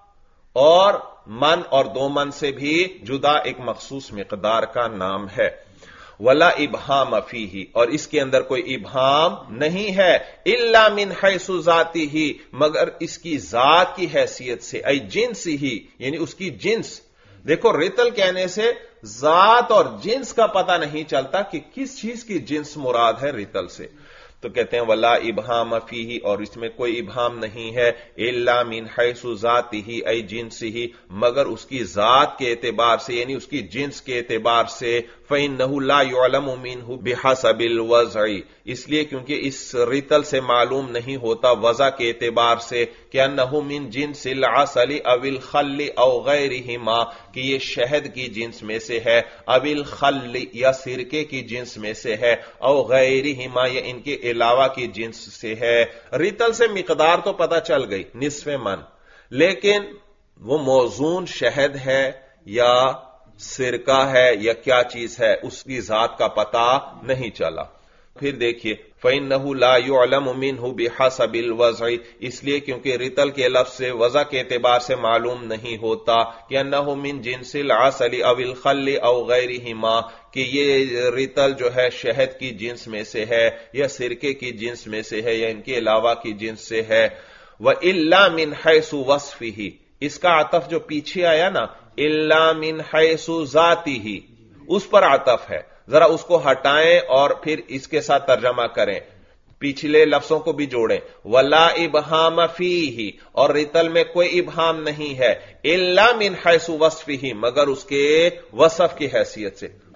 Speaker 1: اور من اور دو من سے بھی جدا ایک مخصوص مقدار کا نام ہے. ولا ابہام فیہ، اور اس کے اندر کوئی ابہام نہیں ہے، الا من حیث ذاتہ، مگر اس کی ذات کی حیثیت سے، ای جنس ہی، یعنی اس کی جنس. دیکھو ریتل کہنے سے ذات اور جنس کا پتہ نہیں چلتا کہ کس چیز کی جنس مراد ہے ریتل سے. تو کہتے ہیں ولا ابہام فیہ، اور اس میں کوئی ابہام نہیں ہے، الا من حیث ذاتہ ای جنسہ، مگر اس کی ذات کے اعتبار سے، یعنی اس کی جنس کے اعتبار سے. فإنہ لا يعلم منہ بحسب الوضع، اس لیے کیونکہ اس ریتل سے معلوم نہیں ہوتا وضع کے اعتبار سے کہ انہ من جنس العسل او الخل او غیرہما، کہ یہ شہد کی جنس میں سے ہے، او الخل یا سرکے کی جنس میں سے ہے، او غیرہما یا ان کے علاوہ کی جنس سے ہے. ریتل سے مقدار تو پتہ چل گئی نصف من، لیکن وہ موزون شہد ہے یا سرکہ ہے یا کیا چیز ہے، اس کی ذات کا پتہ نہیں چلا. پھر دیکھیے فإنہ لا يعلم منہ بحسب الوضع، اس لیے کیونکہ ریتل کے لفظ سے وضع کے اعتبار سے معلوم نہیں ہوتا کہ انہ من جنس العسل او الخل او غیرہما، کہ یہ ریتل جو ہے شہد کی جنس میں سے ہے یا سرکے کی جنس میں سے ہے یا ان کے علاوہ کی جنس سے ہے. وإلا من حیث وصفہ، اس کا عطف جو پیچھے آیا نا، الا من حیث ذاتہ، اس پر عطف ہے. ذرا اس کو ہٹائیں اور پھر اس کے ساتھ ترجمہ کریں، پچھلے لفظوں کو بھی جوڑیں. ولا ابہام فیہ، اور ریتل میں کوئی ابہام نہیں ہے، الا من حیث وصفہ، مگر اس کے وصف کی حیثیت سے.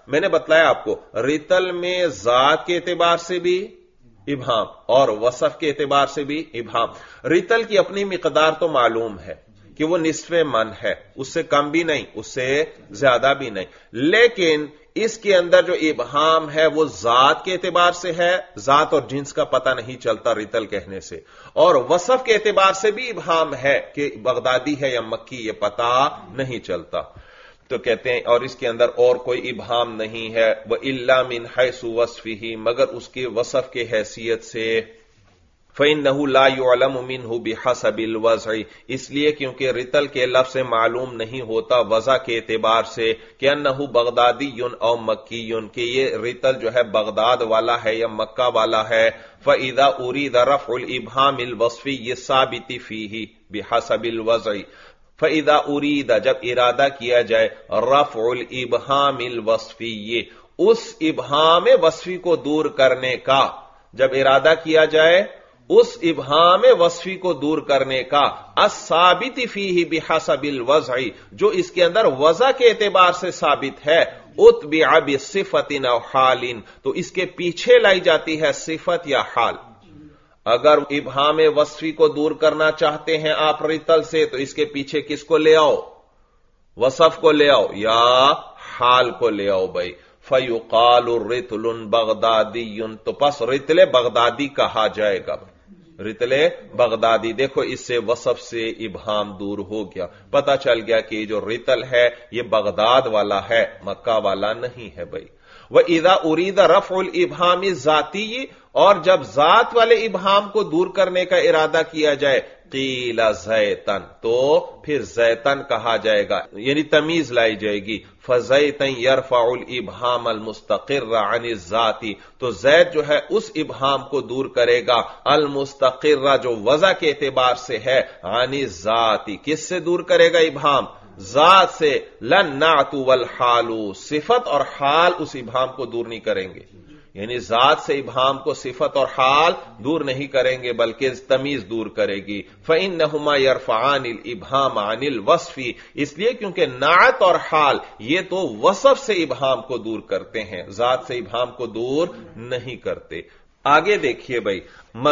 Speaker 1: میں نے بتلایا آپ کو ریتل میں ذات کے اعتبار سے بھی ابہام اور وصف کے اعتبار سے بھی ابہام. ریتل کی اپنی مقدار تو معلوم ہے کہ وہ نصف من ہے، اس سے کم بھی نہیں اس سے زیادہ بھی نہیں، لیکن اس کے اندر جو ابہام ہے وہ ذات کے اعتبار سے ہے، ذات اور جنس کا پتہ نہیں چلتا ریتل کہنے سے، اور وصف کے اعتبار سے بھی ابہام ہے کہ بغدادی ہے یا مکی یہ پتہ نہیں چلتا. تو کہتے ہیں اور اس کے اندر اور کوئی ابہام نہیں ہے، وَإِلَّا مِنْ حَيْثُ وَصْفِهِ مگر اس کے وصف کے حیثیت سے. فَإِنَّهُ لَا يُعْلَمُ مِنْهُ بِحَسَبِ الْوَضْعِ اس لیے کیونکہ ریتل کے لفظ سے معلوم نہیں ہوتا وضع کے اعتبار سے کہ انه بغدادی او مکی کہ یہ ریتل جو ہے بغداد والا ہے یا مکہ والا ہے. فَإِذَا أُرِيدَ رَفْعُ الْإِبْهَامِ الْوَصْفِيِّ الثَّابِتِ فِيهِ بِحَسَبِ الْوَضْعِ فَإِذَا أُرِيدَ جب ارادہ کیا جائے رفع الابہام الوصفی اس ابہام وصفی کو دور کرنے کا، جب ارادہ کیا جائے اس ابہام وصفی کو دور کرنے کا الثابت فیہ بحسب الوضع جو اس کے اندر وضع کے اعتبار سے ثابت ہے، اتبع بصفت او حال تو اس کے پیچھے لائی جاتی ہے صفت یا حال. اگر ابہام وصفی کو دور کرنا چاہتے ہیں آپ ریتل سے تو اس کے پیچھے کس کو لے آؤ؟ وصف کو لے آؤ یا حال کو لے آؤ بھائی. فَيُقَالُ رِتْلٌ بَغْدَادِيٌّ تو پس ریتل بغدادی کہا جائے گا. ریتل بغدادی دیکھو اس سے وصف سے ابہام دور ہو گیا، پتہ چل گیا کہ جو ریتل ہے یہ بغداد والا ہے مکہ والا نہیں ہے بھائی. وَإِذَا أُرِيدَ رَفْعُ الْإِبْهَامِ الذَّاتِيِّ اور جب ذات والے ابہام کو دور کرنے کا ارادہ کیا جائے قیل زیتن تو پھر زیتن کہا جائے گا، یعنی تمیز لائی جائے گی. فزیتن یرفع الابہام المستقر عن الذات تو زید جو ہے اس ابہام کو دور کرے گا المستقر جو وضع کے اعتبار سے ہے عن الذات کس سے دور کرے گا ابہام؟ ذات سے. لن نعت والحال صفت اور حال اس ابہام کو دور نہیں کریں گے، یعنی ذات سے ابہام کو صفت اور حال دور نہیں کریں گے بلکہ تمیز دور کرے گی. فَإِنَّهُمَا يَرْفَعَانِ الْإِبْهَامَ عَنِ الْوَصْفِ اس لیے کیونکہ نعت اور حال یہ تو وصف سے ابہام کو دور کرتے ہیں، ذات سے ابہام کو دور نہیں کرتے. آگے دیکھیے بھائی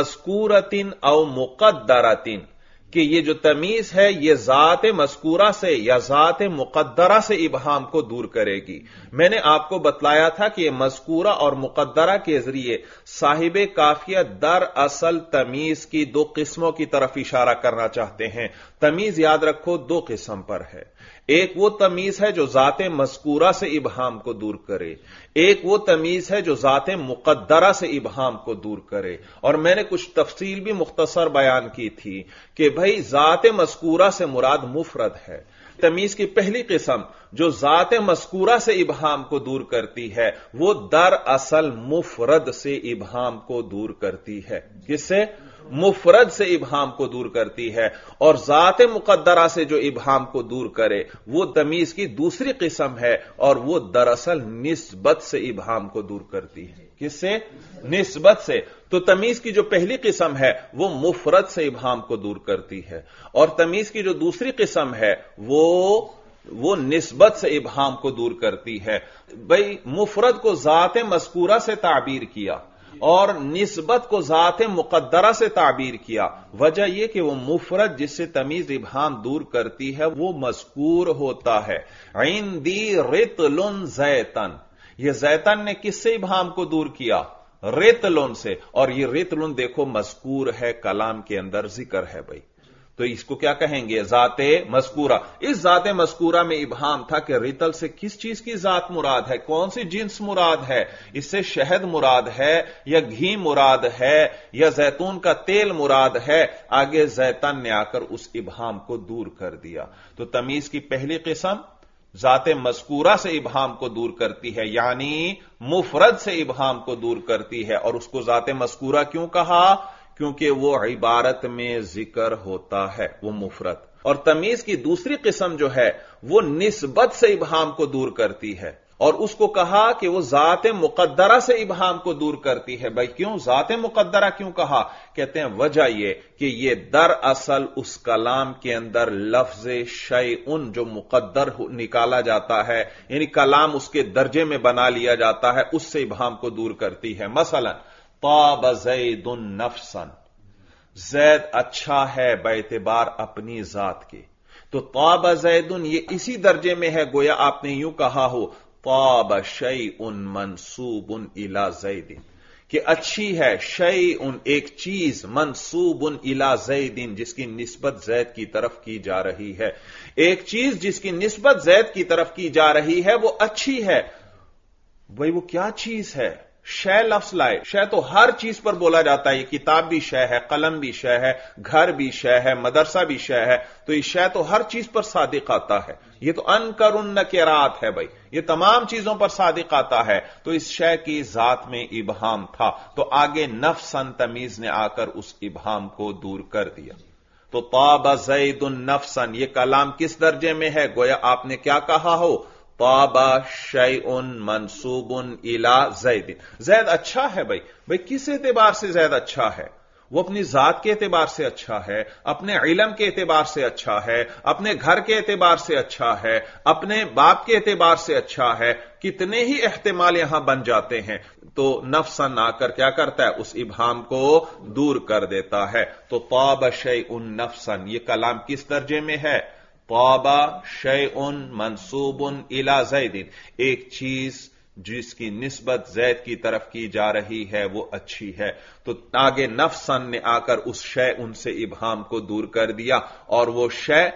Speaker 1: مذکورتن او مقدرتن کہ یہ جو تمیز ہے یہ ذات مذکورہ سے یا ذات مقدرہ سے ابہام کو دور کرے گی. میں نے آپ کو بتلایا تھا کہ یہ مذکورہ اور مقدرہ کے ذریعے صاحب قافیہ در اصل تمیز کی دو قسموں کی طرف اشارہ کرنا چاہتے ہیں. تمیز یاد رکھو دو قسم پر ہے، ایک وہ تمیز ہے جو ذات مذکورہ سے ابہام کو دور کرے، ایک وہ تمیز ہے جو ذات مقدرہ سے ابہام کو دور کرے. اور میں نے کچھ تفصیل بھی مختصر بیان کی تھی کہ بھائی ذات مذکورہ سے مراد مفرد ہے. تمیز کی پہلی قسم جو ذات مذکورہ سے ابہام کو دور کرتی ہے وہ در اصل مفرد سے ابہام کو دور کرتی ہے. کس سے؟ مفرد سے ابہام کو دور کرتی ہے. اور ذات مقدرہ سے جو ابہام کو دور کرے وہ تمیز کی دوسری قسم ہے اور وہ دراصل نسبت سے ابہام کو دور کرتی ہے. کس سے؟ نسبت سے. تو تمیز کی جو پہلی قسم ہے وہ مفرد سے ابہام کو دور کرتی ہے اور تمیز کی جو دوسری قسم ہے وہ نسبت سے ابہام کو دور کرتی ہے. بھئی مفرد کو ذات مذکورہ سے تعبیر کیا اور نسبت کو ذات مقدرہ سے تعبیر کیا. وجہ یہ کہ وہ مفرد جس سے تمیز ابہام دور کرتی ہے وہ مذکور ہوتا ہے. عندی رتل زیتن یہ زیتن نے کس سے ابہام کو دور کیا؟ ریتلون سے. اور یہ ریتلون دیکھو مذکور ہے، کلام کے اندر ذکر ہے بھائی، تو اس کو کیا کہیں گے؟ ذات مذکورہ. اس ذات مذکورہ میں ابہام تھا کہ ریتل سے کس چیز کی ذات مراد ہے، کون سی جنس مراد ہے، اس سے شہد مراد ہے یا گھی مراد ہے یا زیتون کا تیل مراد ہے. آگے زیتن نے آ کر اس ابہام کو دور کر دیا. تو تمیز کی پہلی قسم ذات مذکورہ سے ابہام کو دور کرتی ہے، یعنی مفرد سے ابہام کو دور کرتی ہے. اور اس کو ذات مذکورہ کیوں کہا؟ کیونکہ وہ عبارت میں ذکر ہوتا ہے، وہ مفرد. اور تمیز کی دوسری قسم جو ہے وہ نسبت سے ابہام کو دور کرتی ہے اور اس کو کہا کہ وہ ذات مقدرہ سے ابہام کو دور کرتی ہے۔ بھائی کیوں ذات مقدرہ کیوں کہا؟ کہتے ہیں وجہ یہ کہ یہ دراصل اس کلام کے اندر لفظ شیئن جو مقدر نکالا جاتا ہے، یعنی کلام اس کے درجے میں بنا لیا جاتا ہے، اس سے ابہام کو دور کرتی ہے۔ مثلا طاب زید نفسا، زید اچھا ہے باعتبار اپنی ذات کے، تو طاب زید یہ اسی درجے میں ہے، گویا آپ نے یوں کہا ہو طاب شیء منسوب الی زید، کہ اچھی ہے شیء ایک چیز منسوب الی زید جس کی نسبت زید کی طرف کی جا رہی ہے، ایک چیز جس کی نسبت زید کی طرف کی جا رہی ہے وہ اچھی ہے۔ بھئی وہ کیا چیز ہے؟ شے لفظ لائے، شے تو ہر چیز پر بولا جاتا ہے، یہ کتاب بھی شے ہے، قلم بھی شے ہے، گھر بھی شے ہے، مدرسہ بھی شے ہے، تو یہ شے تو ہر چیز پر صادق آتا ہے، یہ تو انکر النکرات ہے بھائی، یہ تمام چیزوں پر صادق آتا ہے، تو اس شے کی ذات میں ابہام تھا، تو آگے نفسن تمیز نے آ کر اس ابہام کو دور کر دیا۔ تو طاب زید نفسن یہ کلام کس درجے میں ہے؟ گویا آپ نے کیا کہا ہو طاب شیء منسوب الی زید، زید اچھا ہے بھائی کس اعتبار سے زید اچھا ہے؟ وہ اپنی ذات کے اعتبار سے اچھا ہے، اپنے علم کے اعتبار سے اچھا ہے، اپنے گھر کے اعتبار سے اچھا ہے، اپنے باپ کے اعتبار سے اچھا ہے، کتنے ہی احتمال یہاں بن جاتے ہیں، تو نفسن آ کر کیا کرتا ہے؟ اس ابہام کو دور کر دیتا ہے۔ تو طاب شیء نفسن یہ کلام کس درجے میں ہے؟ طاب شیء منسوب الی زید، ایک چیز جس کی نسبت زید کی طرف کی جا رہی ہے وہ اچھی ہے، تو آگے نفسن نے آ کر اس شے ان سے ابہام کو دور کر دیا، اور وہ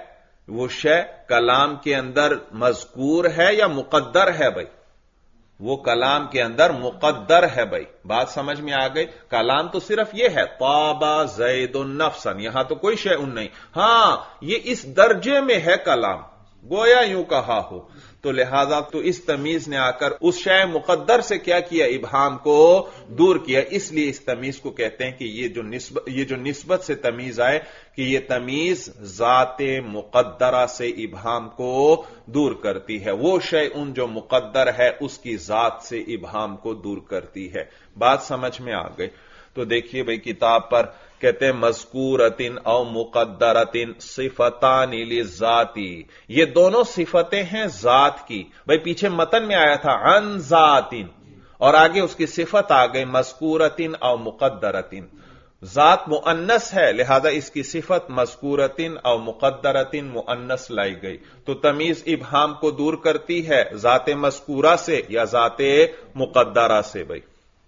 Speaker 1: شے کلام کے اندر مذکور ہے یا مقدر ہے بھائی؟ وہ کلام کے اندر مقدر ہے بھائی، بات سمجھ میں آ گئی؟ کلام تو صرف یہ ہے طاب زید نفسا، یہاں تو کوئی شیء نہیں، ہاں یہ اس درجے میں ہے کلام، گویا یوں کہا ہو، تو لہذا تو اس تمیز نے آ کر اس شیء مقدر سے کیا کیا؟ ابہام کو دور کیا۔ اس لیے اس تمیز کو کہتے ہیں کہ یہ جو نسبت سے تمیز آئے کہ یہ تمیز ذات مقدرہ سے ابہام کو دور کرتی ہے، وہ شیء جو مقدر ہے اس کی ذات سے ابہام کو دور کرتی ہے۔ بات سمجھ میں آ گئی؟ تو دیکھیے بھئی کتاب پر کہتے ہیں مذکورتن او مقدرتن صفتان للذاتی، یہ دونوں صفتیں ہیں ذات کی۔ بھئی پیچھے متن میں آیا تھا عن ذاتن، اور آگے اس کی صفت آ گئی مذکورتن او مقدرتن، ذات مؤنث ہے لہذا اس کی صفت مذکورتن او مقدرتن مؤنث لائی گئی، تو تمیز ابہام کو دور کرتی ہے ذات مذکورہ سے یا ذات مقدرہ سے بھئی۔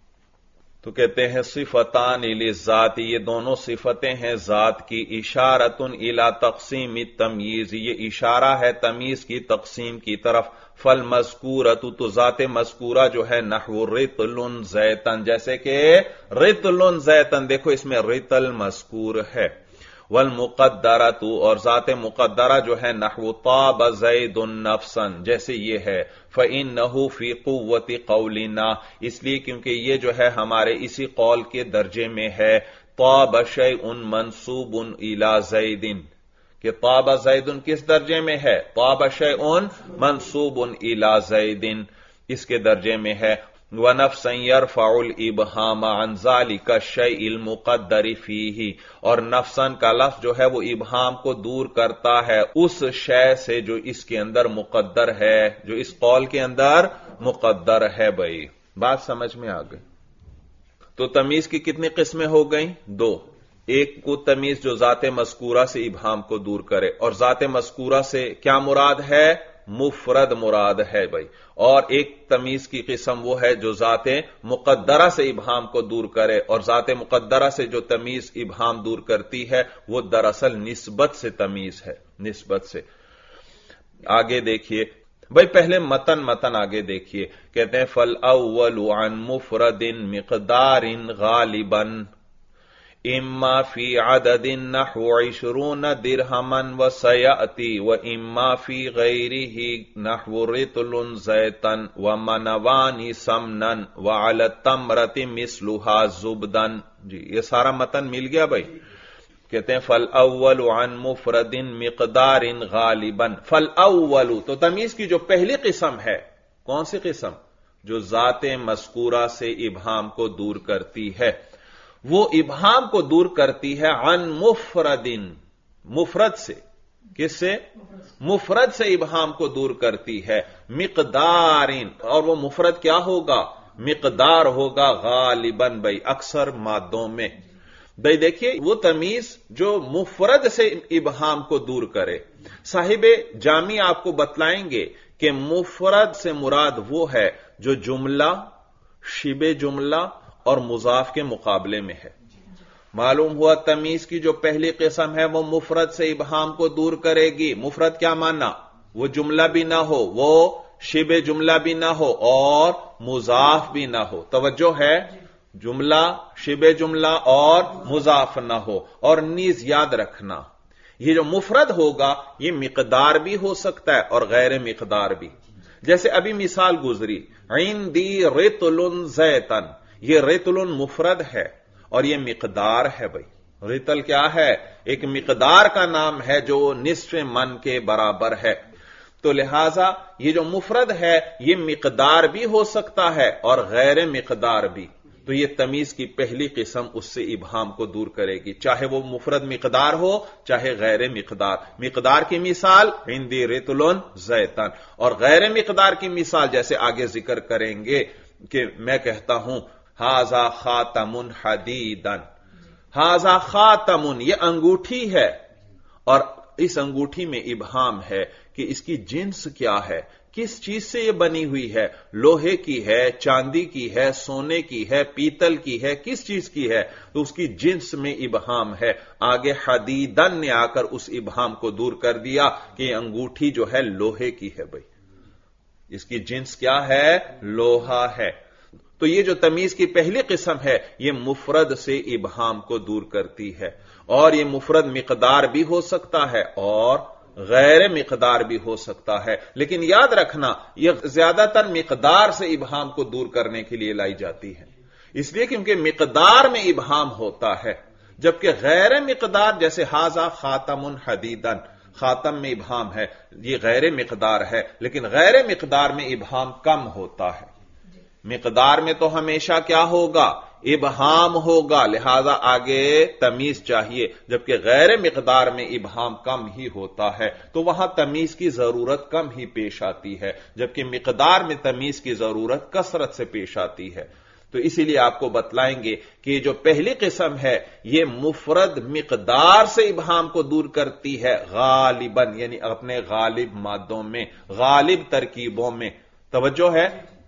Speaker 1: تو کہتے ہیں صفتان للذات، یہ دونوں صفتیں ہیں ذات کی، اشارۃ الی تقسیم التمییز، یہ اشارہ ہے تمیز کی تقسیم کی طرف۔ فالمذکورۃ، تو ذات مذکورہ جو ہے نحو رطل زیتن، جیسے کہ رطل زیتن، دیکھو اس میں رطل مذکور ہے۔ والمقدرۃ، اور ذات مقدرہ جو ہے نحو طاب زید نفسا، جیسے یہ ہے۔ فإنہ فی قوت قولنا، اس لیے کیونکہ یہ جو ہے ہمارے اسی قول کے درجے میں ہے۔ طاب شیء منسوب الی زید، کہ طاب زید کس درجے میں ہے؟ طاب شیء منسوب الی زید، اس کے درجے میں ہے۔ وَنَفْسًا يَرْفَعُ الْإِبْهَامَ عَنْ ذَلِكَ الشَّيْءِ الْمُقَدَّرِ فِيهِ، اور نفساً کا لفظ جو ہے وہ ابہام کو دور کرتا ہے اس شے سے جو اس کے اندر مقدر ہے، جو اس قول کے اندر مقدر ہے بھائی۔ بات سمجھ میں آ گئی؟ تو تمیز کی کتنی قسمیں ہو گئیں؟ دو، ایک کو تمیز جو ذات مذکورہ سے ابہام کو دور کرے، اور ذات مذکورہ سے کیا مراد ہے؟ مفرد مراد ہے بھائی، اور ایک تمیز کی قسم وہ ہے جو ذات مقدرہ سے ابہام کو دور کرے، اور ذات مقدرہ سے جو تمیز ابہام دور کرتی ہے وہ دراصل نسبت سے تمیز ہے، نسبت سے۔ آگے دیکھیے بھائی، پہلے متن آگے دیکھیے، کہتے ہیں فَالْأَوَّلُ عَنْ مُفْرَدٍ مِقْدَارٍ غَالِبًا اما فی عدد نحو 20 درہما وسیأتی واما فی غیرہ نحو رطل زیتا ومنوان سمنا وعلی التمرۃ مثلها زبدا۔ جی یہ سارا متن مل گیا بھائی؟ کہتے ہیں فالاول عن مفرد مقدار غالبا، فالاول تو تمیز کی جو پہلی قسم ہے کون سی قسم؟ جو ذات مذکورہ سے ابہام کو دور کرتی ہے، وہ ابہام کو دور کرتی ہے عن مفردن، مفرد سے، کس سے؟ مفرد سے ابہام کو دور کرتی ہے، مقدارن، اور وہ مفرد کیا ہوگا؟ مقدار ہوگا، غالباً بھائی اکثر مادوں میں۔ بھائی دیکھیے وہ تمیز جو مفرد سے ابہام کو دور کرے، صاحب جامی آپ کو بتلائیں گے کہ مفرد سے مراد وہ ہے جو جملہ، شبہ جملہ اور مضاف کے مقابلے میں ہے۔ معلوم ہوا تمیز کی جو پہلی قسم ہے وہ مفرد سے ابہام کو دور کرے گی۔ مفرد کیا مانا؟ وہ جملہ بھی نہ ہو، وہ شبہ جملہ بھی نہ ہو اور مضاف بھی نہ ہو۔ توجہ ہے؟ جملہ، شبہ جملہ اور مضاف نہ ہو۔ اور نیز یاد رکھنا یہ جو مفرد ہوگا یہ مقدار بھی ہو سکتا ہے اور غیر مقدار بھی۔ جیسے ابھی مثال گزری، عندی رطل زیتن، یہ رطل مفرد ہے اور یہ مقدار ہے۔ بھائی رطل کیا ہے؟ ایک مقدار کا نام ہے جو نصف من کے برابر ہے۔ تو لہذا یہ جو مفرد ہے یہ مقدار بھی ہو سکتا ہے اور غیر مقدار بھی۔ تو یہ تمیز کی پہلی قسم اس سے ابہام کو دور کرے گی، چاہے وہ مفرد مقدار ہو چاہے غیر مقدار۔ مقدار کی مثال عندی رطل زیتن، اور غیر مقدار کی مثال جیسے آگے ذکر کریں گے کہ میں کہتا ہوں ھذا خاتم حدیدن، ھذا خاتم، یہ انگوٹھی ہے، اور اس انگوٹھی میں ابہام ہے کہ اس کی جنس کیا ہے، کس چیز سے یہ بنی ہوئی ہے؟ لوہے کی ہے، چاندی کی ہے، سونے کی ہے، پیتل کی ہے، کس چیز کی ہے؟ تو اس کی جنس میں ابہام ہے۔ آگے حدیدن نے آ کر اس ابہام کو دور کر دیا کہ یہ انگوٹھی جو ہے لوہے کی ہے۔ بھائی اس کی جنس کیا ہے؟ لوہا ہے۔ تو یہ جو تمیز کی پہلی قسم ہے یہ مفرد سے ابہام کو دور کرتی ہے، اور یہ مفرد مقدار بھی ہو سکتا ہے اور غیر مقدار بھی ہو سکتا ہے، لیکن یاد رکھنا یہ زیادہ تر مقدار سے ابہام کو دور کرنے کے لیے لائی جاتی ہے، اس لیے کیونکہ مقدار میں ابہام ہوتا ہے، جبکہ غیر مقدار جیسے ھذا خاتم حدیدن، خاتم میں ابہام ہے، یہ غیر مقدار ہے، لیکن غیر مقدار میں ابہام کم ہوتا ہے۔ مقدار میں تو ہمیشہ کیا ہوگا؟ ابہام ہوگا، لہذا آگے تمیز چاہیے، جبکہ غیر مقدار میں ابہام کم ہی ہوتا ہے، تو وہاں تمیز کی ضرورت کم ہی پیش آتی ہے، جبکہ مقدار میں تمیز کی ضرورت کثرت سے پیش آتی ہے۔ تو اسی لیے آپ کو بتلائیں گے کہ جو پہلی قسم ہے یہ مفرد مقدار سے ابہام کو دور کرتی ہے غالباً، یعنی اپنے غالب مادوں میں، غالب ترکیبوں میں۔ توجہ ہے؟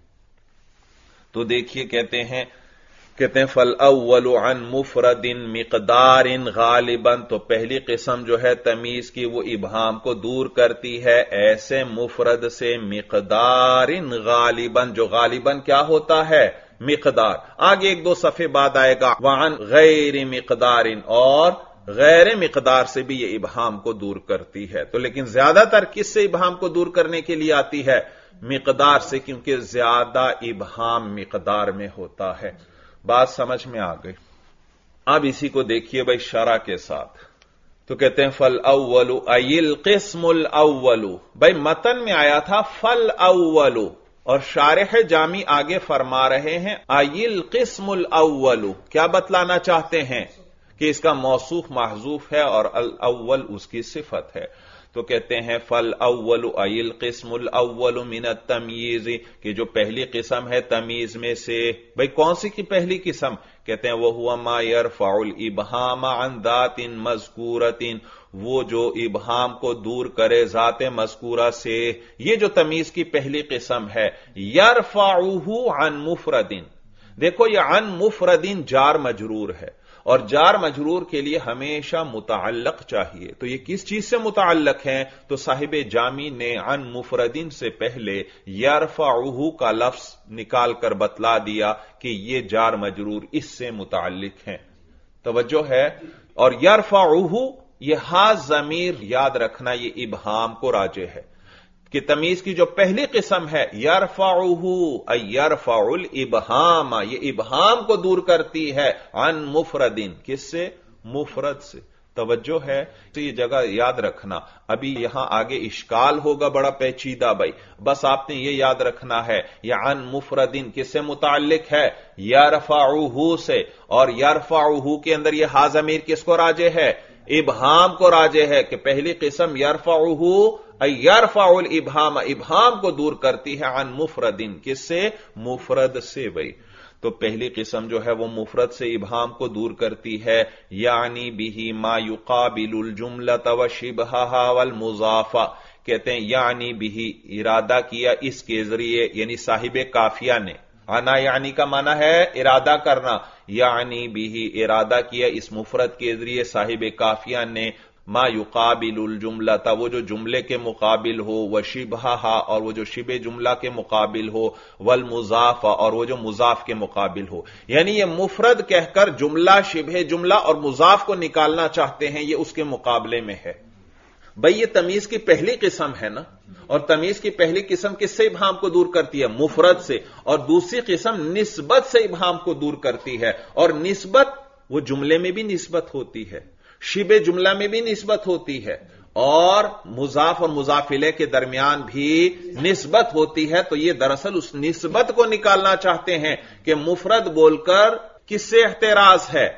Speaker 1: تو دیکھیے کہتے ہیں فَالْأَوَّلُ عَنْ مُفْرَدٍ مِقْدَارٍ غَالِبًا، تو پہلی قسم جو ہے تمیز کی وہ ابہام کو دور کرتی ہے ایسے مفرد سے مقدار غالباً، جو غالباً کیا ہوتا ہے؟ مقدار۔ آگے ایک دو صفحے بعد آئے گا وَعَنْ غَيْرِ مِقْدَارٍ، اور غیر مقدار سے بھی یہ ابہام کو دور کرتی ہے۔ تو لیکن زیادہ تر کس سے ابہام کو دور کرنے کے لیے آتی ہے؟ مقدار سے، کیونکہ زیادہ ابہام مقدار میں ہوتا ہے۔ بات سمجھ میں آ گئی؟ اب اسی کو دیکھیے بھائی شرح کے ساتھ، تو کہتے ہیں فَالْأَوَّلُ أَيِ الْقِسْمُ الْأَوَّلُ، بھائی متن میں آیا تھا فَالْأَوَّلُ، اور شارح جامی آگے فرما رہے ہیں أَيِ الْقِسْمُ الْأَوَّلُ، کیا بتلانا چاہتے ہیں؟ کہ اس کا موصوف محذوف ہے اور الاول اس کی صفت ہے۔ تو کہتے ہیں فَالْأَوَّلُ أَيِ الْقِسْمُ الْأَوَّلُ مِنَ التَّمْيِيزِ، کہ جو پہلی قسم ہے تمیز میں سے۔ بھئی کون سی کی پہلی قسم؟ کہتے ہیں وَهُوَ مَا يَرْفَعُ الْإِبْهَامَ عَنْ ذَاتٍ مَذْكُورَةٍ، وہ جو ابہام کو دور کرے ذات مذکورہ سے، یہ جو تمیز کی پہلی قسم ہے يَرْفَعُهُ عَنْ مُفْرَدٍ۔ دیکھو یہ عن مفردین جار مجرور ہے، اور جار مجرور کے لیے ہمیشہ متعلق چاہیے، تو یہ کس چیز سے متعلق ہیں؟ تو صاحب جامی نے عن مفردین سے پہلے یرفعہ کا لفظ نکال کر بتلا دیا کہ یہ جار مجرور اس سے متعلق ہیں۔ توجہ ہے؟ اور یرفعہ یہ ہا ضمیر یاد رکھنا یہ ابہام کو راجع ہے کہ تمیز کی جو پہلی قسم ہے یرفعہ ای یرفع الابہام، یہ ابہام کو دور کرتی ہے عن مفردین، کس سے؟ مفرد سے۔ توجہ ہے تو یہ جگہ یاد رکھنا. ابھی یہاں آگے اشکال ہوگا بڑا پیچیدہ بھائی، بس آپ نے یہ یاد رکھنا ہے یہ عن مفردن کس سے متعلق ہے؟ یرفعہ سے، اور یرفعہ کے اندر یہ ہا ضمیر کس کو راجع ہے؟ ابہام کو راجع ہے کہ پہلی قسم یرفعہ یرفع الابہام، ابہام کو دور کرتی ہے عن مفردن کس سے؟ مفرد سے بھائی. تو پہلی قسم جو ہے وہ مفرد سے ابہام کو دور کرتی ہے. یعنی بہ ما یقابل الجملۃ وشبہھا والمضاف، کہتے ہیں یعنی بہ ارادہ کیا اس کے ذریعے، یعنی صاحب قافیہ نے. انا یعنی کا معنی ہے ارادہ کرنا، یعنی بہ ارادہ کیا اس مفرد کے ذریعے صاحب قافیہ نے ما یقابل الجملۃ، وہ جو جملے کے مقابل ہو، وشبہھا اور وہ جو شبہ جملہ کے مقابل ہو، والمضاف اور وہ جو مضاف کے مقابل ہو. یعنی یہ مفرد کہہ کر جملہ، شبہ جملہ اور مضاف کو نکالنا چاہتے ہیں، یہ اس کے مقابلے میں ہے. بھئی یہ تمیز کی پہلی قسم ہے نا، اور تمیز کی پہلی قسم کس سے ابہام کو دور کرتی ہے؟ مفرد سے. اور دوسری قسم نسبت سے ابہام کو دور کرتی ہے، اور نسبت وہ جملے میں بھی نسبت ہوتی ہے، شبہ جملہ میں بھی نسبت ہوتی ہے، اور مضاف اور مضاف الیہ کے درمیان بھی نسبت ہوتی ہے. تو یہ دراصل اس نسبت کو نکالنا چاہتے ہیں کہ مفرد بول کر کس سے احتراز ہے؟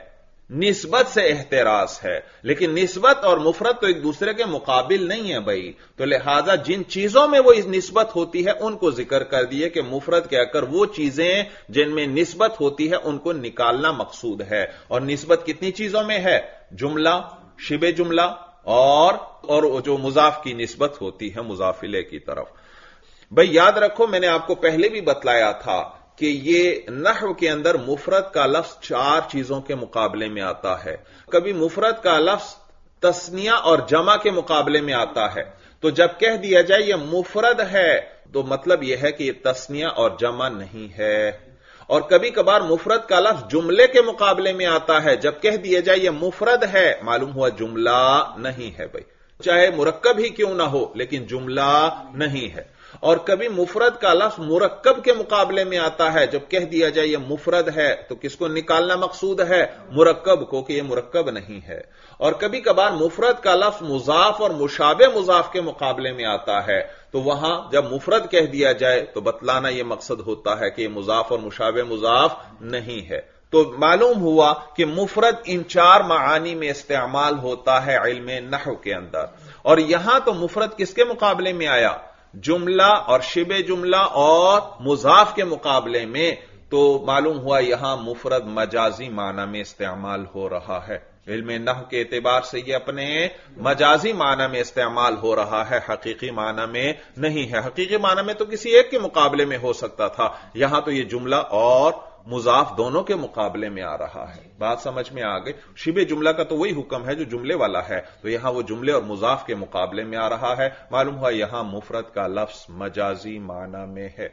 Speaker 1: نسبت سے احتراز ہے. لیکن نسبت اور مفرد تو ایک دوسرے کے مقابل نہیں ہے بھائی. تو لہذا جن چیزوں میں وہ نسبت ہوتی ہے ان کو ذکر کر دیے کہ مفرد کہہ کر وہ چیزیں جن میں نسبت ہوتی ہے ان کو نکالنا مقصود ہے. اور نسبت کتنی چیزوں میں ہے؟ جملہ، شبہ جملہ اور جو مضاف کی نسبت ہوتی ہے مضاف الیہ کی طرف. بھائی یاد رکھو میں نے آپ کو پہلے بھی بتلایا تھا کہ یہ نحو کے اندر مفرد کا لفظ 4 چیزوں کے مقابلے میں آتا ہے. کبھی مفرد کا لفظ تثنیہ اور جمع کے مقابلے میں آتا ہے. تو جب کہہ دیا جائے یہ مفرد ہے تو مطلب یہ ہے کہ یہ تثنیہ اور جمع نہیں ہے. اور کبھی کبھار مفرد کا لفظ جملے کے مقابلے میں آتا ہے. جب کہہ دیا جائے یہ مفرد ہے معلوم ہوا جملہ نہیں ہے بھائی، چاہے مرکب ہی کیوں نہ ہو لیکن جملہ نہیں ہے. اور کبھی مفرد کا لفظ مرکب کے مقابلے میں آتا ہے. جب کہہ دیا جائے یہ مفرد ہے تو کس کو نکالنا مقصود ہے؟ مرکب کو، کہ یہ مرکب نہیں ہے. اور کبھی کبھار مفرد کا لفظ مضاف اور مشابہ مضاف کے مقابلے میں آتا ہے. تو وہاں جب مفرد کہہ دیا جائے تو بتلانا یہ مقصد ہوتا ہے کہ یہ مضاف اور مشابہ مضاف نہیں ہے. تو معلوم ہوا کہ مفرد ان 4 معانی میں استعمال ہوتا ہے علم نحو کے اندر. اور یہاں تو مفرد کس کے مقابلے میں آیا؟ جملہ اور شبہ جملہ اور مضاف کے مقابلے میں. تو معلوم ہوا یہاں مفرد مجازی معنی میں استعمال ہو رہا ہے. علم نحو کے اعتبار سے یہ اپنے مجازی معنی میں استعمال ہو رہا ہے، حقیقی معنی میں نہیں ہے. حقیقی معنی میں تو کسی ایک کے مقابلے میں ہو سکتا تھا، یہاں تو یہ جملہ اور مضاف دونوں کے مقابلے میں آ رہا ہے. بات سمجھ میں آ گئی؟ شبہ جملہ کا تو وہی حکم ہے جو جملے والا ہے، تو یہاں وہ جملے اور مضاف کے مقابلے میں آ رہا ہے. معلوم ہوا یہاں مفرد کا لفظ مجازی معنی میں ہے.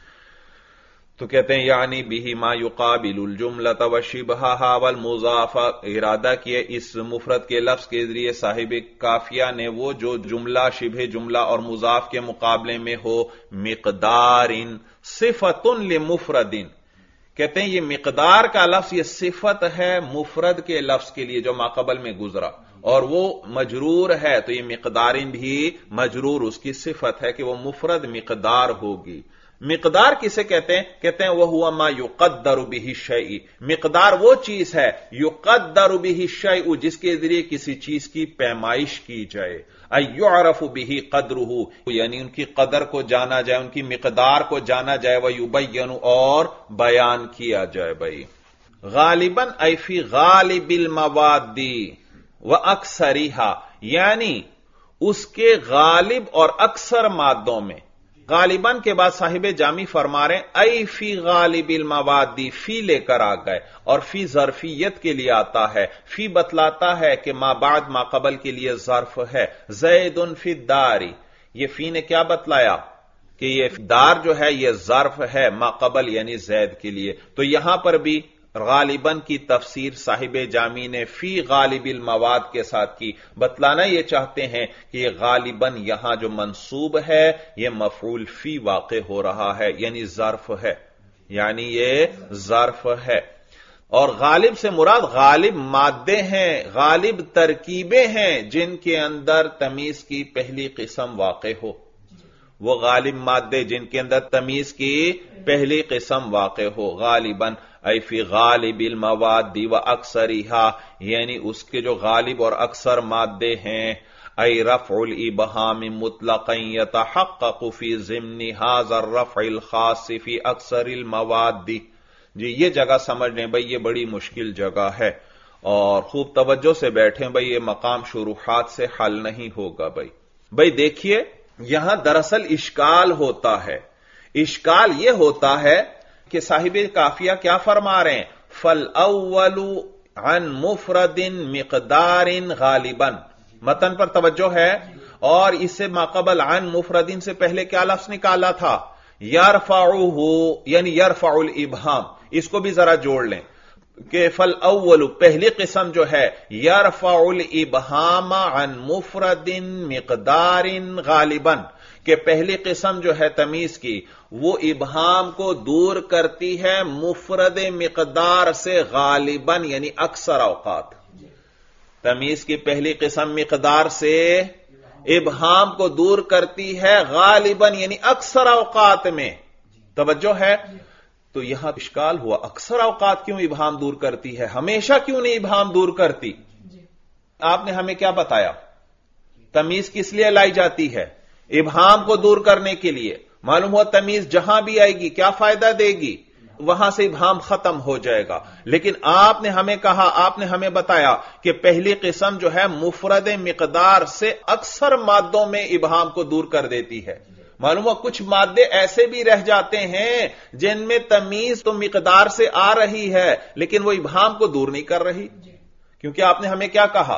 Speaker 1: تو کہتے ہیں یعنی بہ ما یقابل الجملۃ وشبہھا والمضاف، ارادہ کیے اس مفرد کے لفظ کے ذریعے صاحب قافیہ نے وہ جو جملہ، شبہ جملہ اور مضاف کے مقابلے میں ہو. مقدار صفۃ لمفرد، کہتے ہیں یہ مقدار کا لفظ یہ صفت ہے مفرد کے لفظ کے لیے جو ماقبل میں گزرا، اور وہ مجرور ہے. تو یہ مقدار بھی مجرور اس کی صفت ہے کہ وہ مفرد مقدار ہوگی. مقدار کسے کہتے ہیں؟ کہتے ہیں وہو ما یقدر بہ الشیء، مقدار وہ چیز ہے یقدر بہ الشیء جس کے ذریعے کسی چیز کی پیمائش کی جائے. یعرف بہ قدرہ، یعنی ان کی قدر کو جانا جائے، ان کی مقدار کو جانا جائے. ویبین، اور بیان کیا جائے. بھائی غالباً ای فی غالب المواد واکثرھا، یعنی اس کے غالب اور اکثر مادوں میں. غالباً کے بعد صاحب جامی فرما رہے ہیں ای فی غالب المواد، فی لے کر آ گئے، اور فی ظرفیت کے لیے آتا ہے. فی بتلاتا ہے کہ ما بعد ما قبل کے لیے ظرف ہے. زید فی الدار، یہ فی نے کیا بتلایا کہ یہ دار جو ہے یہ ظرف ہے ما قبل یعنی زید کے لیے. تو یہاں پر بھی غالباً کی تفسیر صاحب جامی نے فی غالب المواد کے ساتھ کی. بتلانا یہ چاہتے ہیں کہ یہ غالباً یہاں جو منصوب ہے یہ مفعول فی واقع ہو رہا ہے، یعنی ظرف ہے، یعنی یہ ظرف ہے. اور غالب سے مراد غالب مادے ہیں، غالب ترکیبیں ہیں جن کے اندر تمیز کی پہلی قسم واقع ہو. وہ غالب مادے جن کے اندر تمیز کی پہلی قسم واقع ہو. غالباً ای فی غالب المواد و اکثرها، یعنی اس کے جو غالب اور اکثر مادے ہیں. ای رفع الابہام مطلقا یتحقق فی ضمن هذا الرفع الخاص فی اکثر المواد. جی یہ جگہ سمجھ لیں بھئی، یہ بڑی مشکل جگہ ہے اور خوب توجہ سے بیٹھیں بھئی، یہ مقام شروحات سے حل نہیں ہوگا. بھئی دیکھیے یہاں دراصل اشکال ہوتا ہے. اشکال یہ ہوتا ہے کہ صاحب کافیہ کیا فرما رہے ہیں؟ فَالْأَوَّلُ عَن مُفْرَدٍ مِقْدَارٍ غَالِبًا. متن پر توجہ ہے، اور اس سے ماقبل عن مفردین سے پہلے کیا لفظ نکالا تھا؟ یرفعہ، یعنی یرفع الابہام. اس کو بھی ذرا جوڑ لیں کہ فالاول پہلی قسم جو ہے یرفع الابہام عن مفرد مقدار غالباً، کہ پہلی قسم جو ہے تمیز کی وہ ابہام کو دور کرتی ہے مفرد مقدار سے غالباً، یعنی اکثر اوقات. تمیز کی پہلی قسم مقدار سے ابہام کو دور کرتی ہے غالباً، یعنی اکثر اوقات میں. توجہ ہے؟ تو یہاں اشکال ہوا، اکثر اوقات کیوں ابہام دور کرتی ہے؟ ہمیشہ کیوں نہیں ابہام دور کرتی؟ آپ نے ہمیں کیا بتایا؟ تمیز کس لیے لائی جاتی ہے؟ ابہام کو دور کرنے کے لیے. معلوم ہوا تمیز جہاں بھی آئے گی کیا فائدہ دے گی؟ وہاں سے ابہام ختم ہو جائے گا. لیکن آپ نے ہمیں کہا، آپ نے ہمیں بتایا کہ پہلی قسم جو ہے مفرد مقدار سے اکثر مادوں میں ابہام کو دور کر دیتی ہے. معلوم ہوا کچھ مادے ایسے بھی رہ جاتے ہیں جن میں تمیز تو مقدار سے آ رہی ہے لیکن وہ ابہام کو دور نہیں کر رہی. کیونکہ آپ نے ہمیں کیا کہا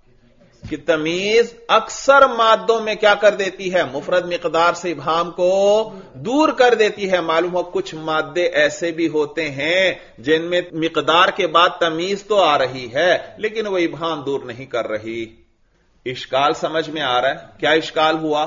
Speaker 1: کہ تمیز اکثر مادوں میں کیا کر دیتی ہے؟ مفرد مقدار سے ابہام کو دور کر دیتی ہے. معلوم ہو کچھ مادے ایسے بھی ہوتے ہیں جن میں مقدار کے بعد تمیز تو آ رہی ہے لیکن وہ ابہام دور نہیں کر رہی. اشکال سمجھ میں آ رہا ہے؟ کیا اشکال ہوا؟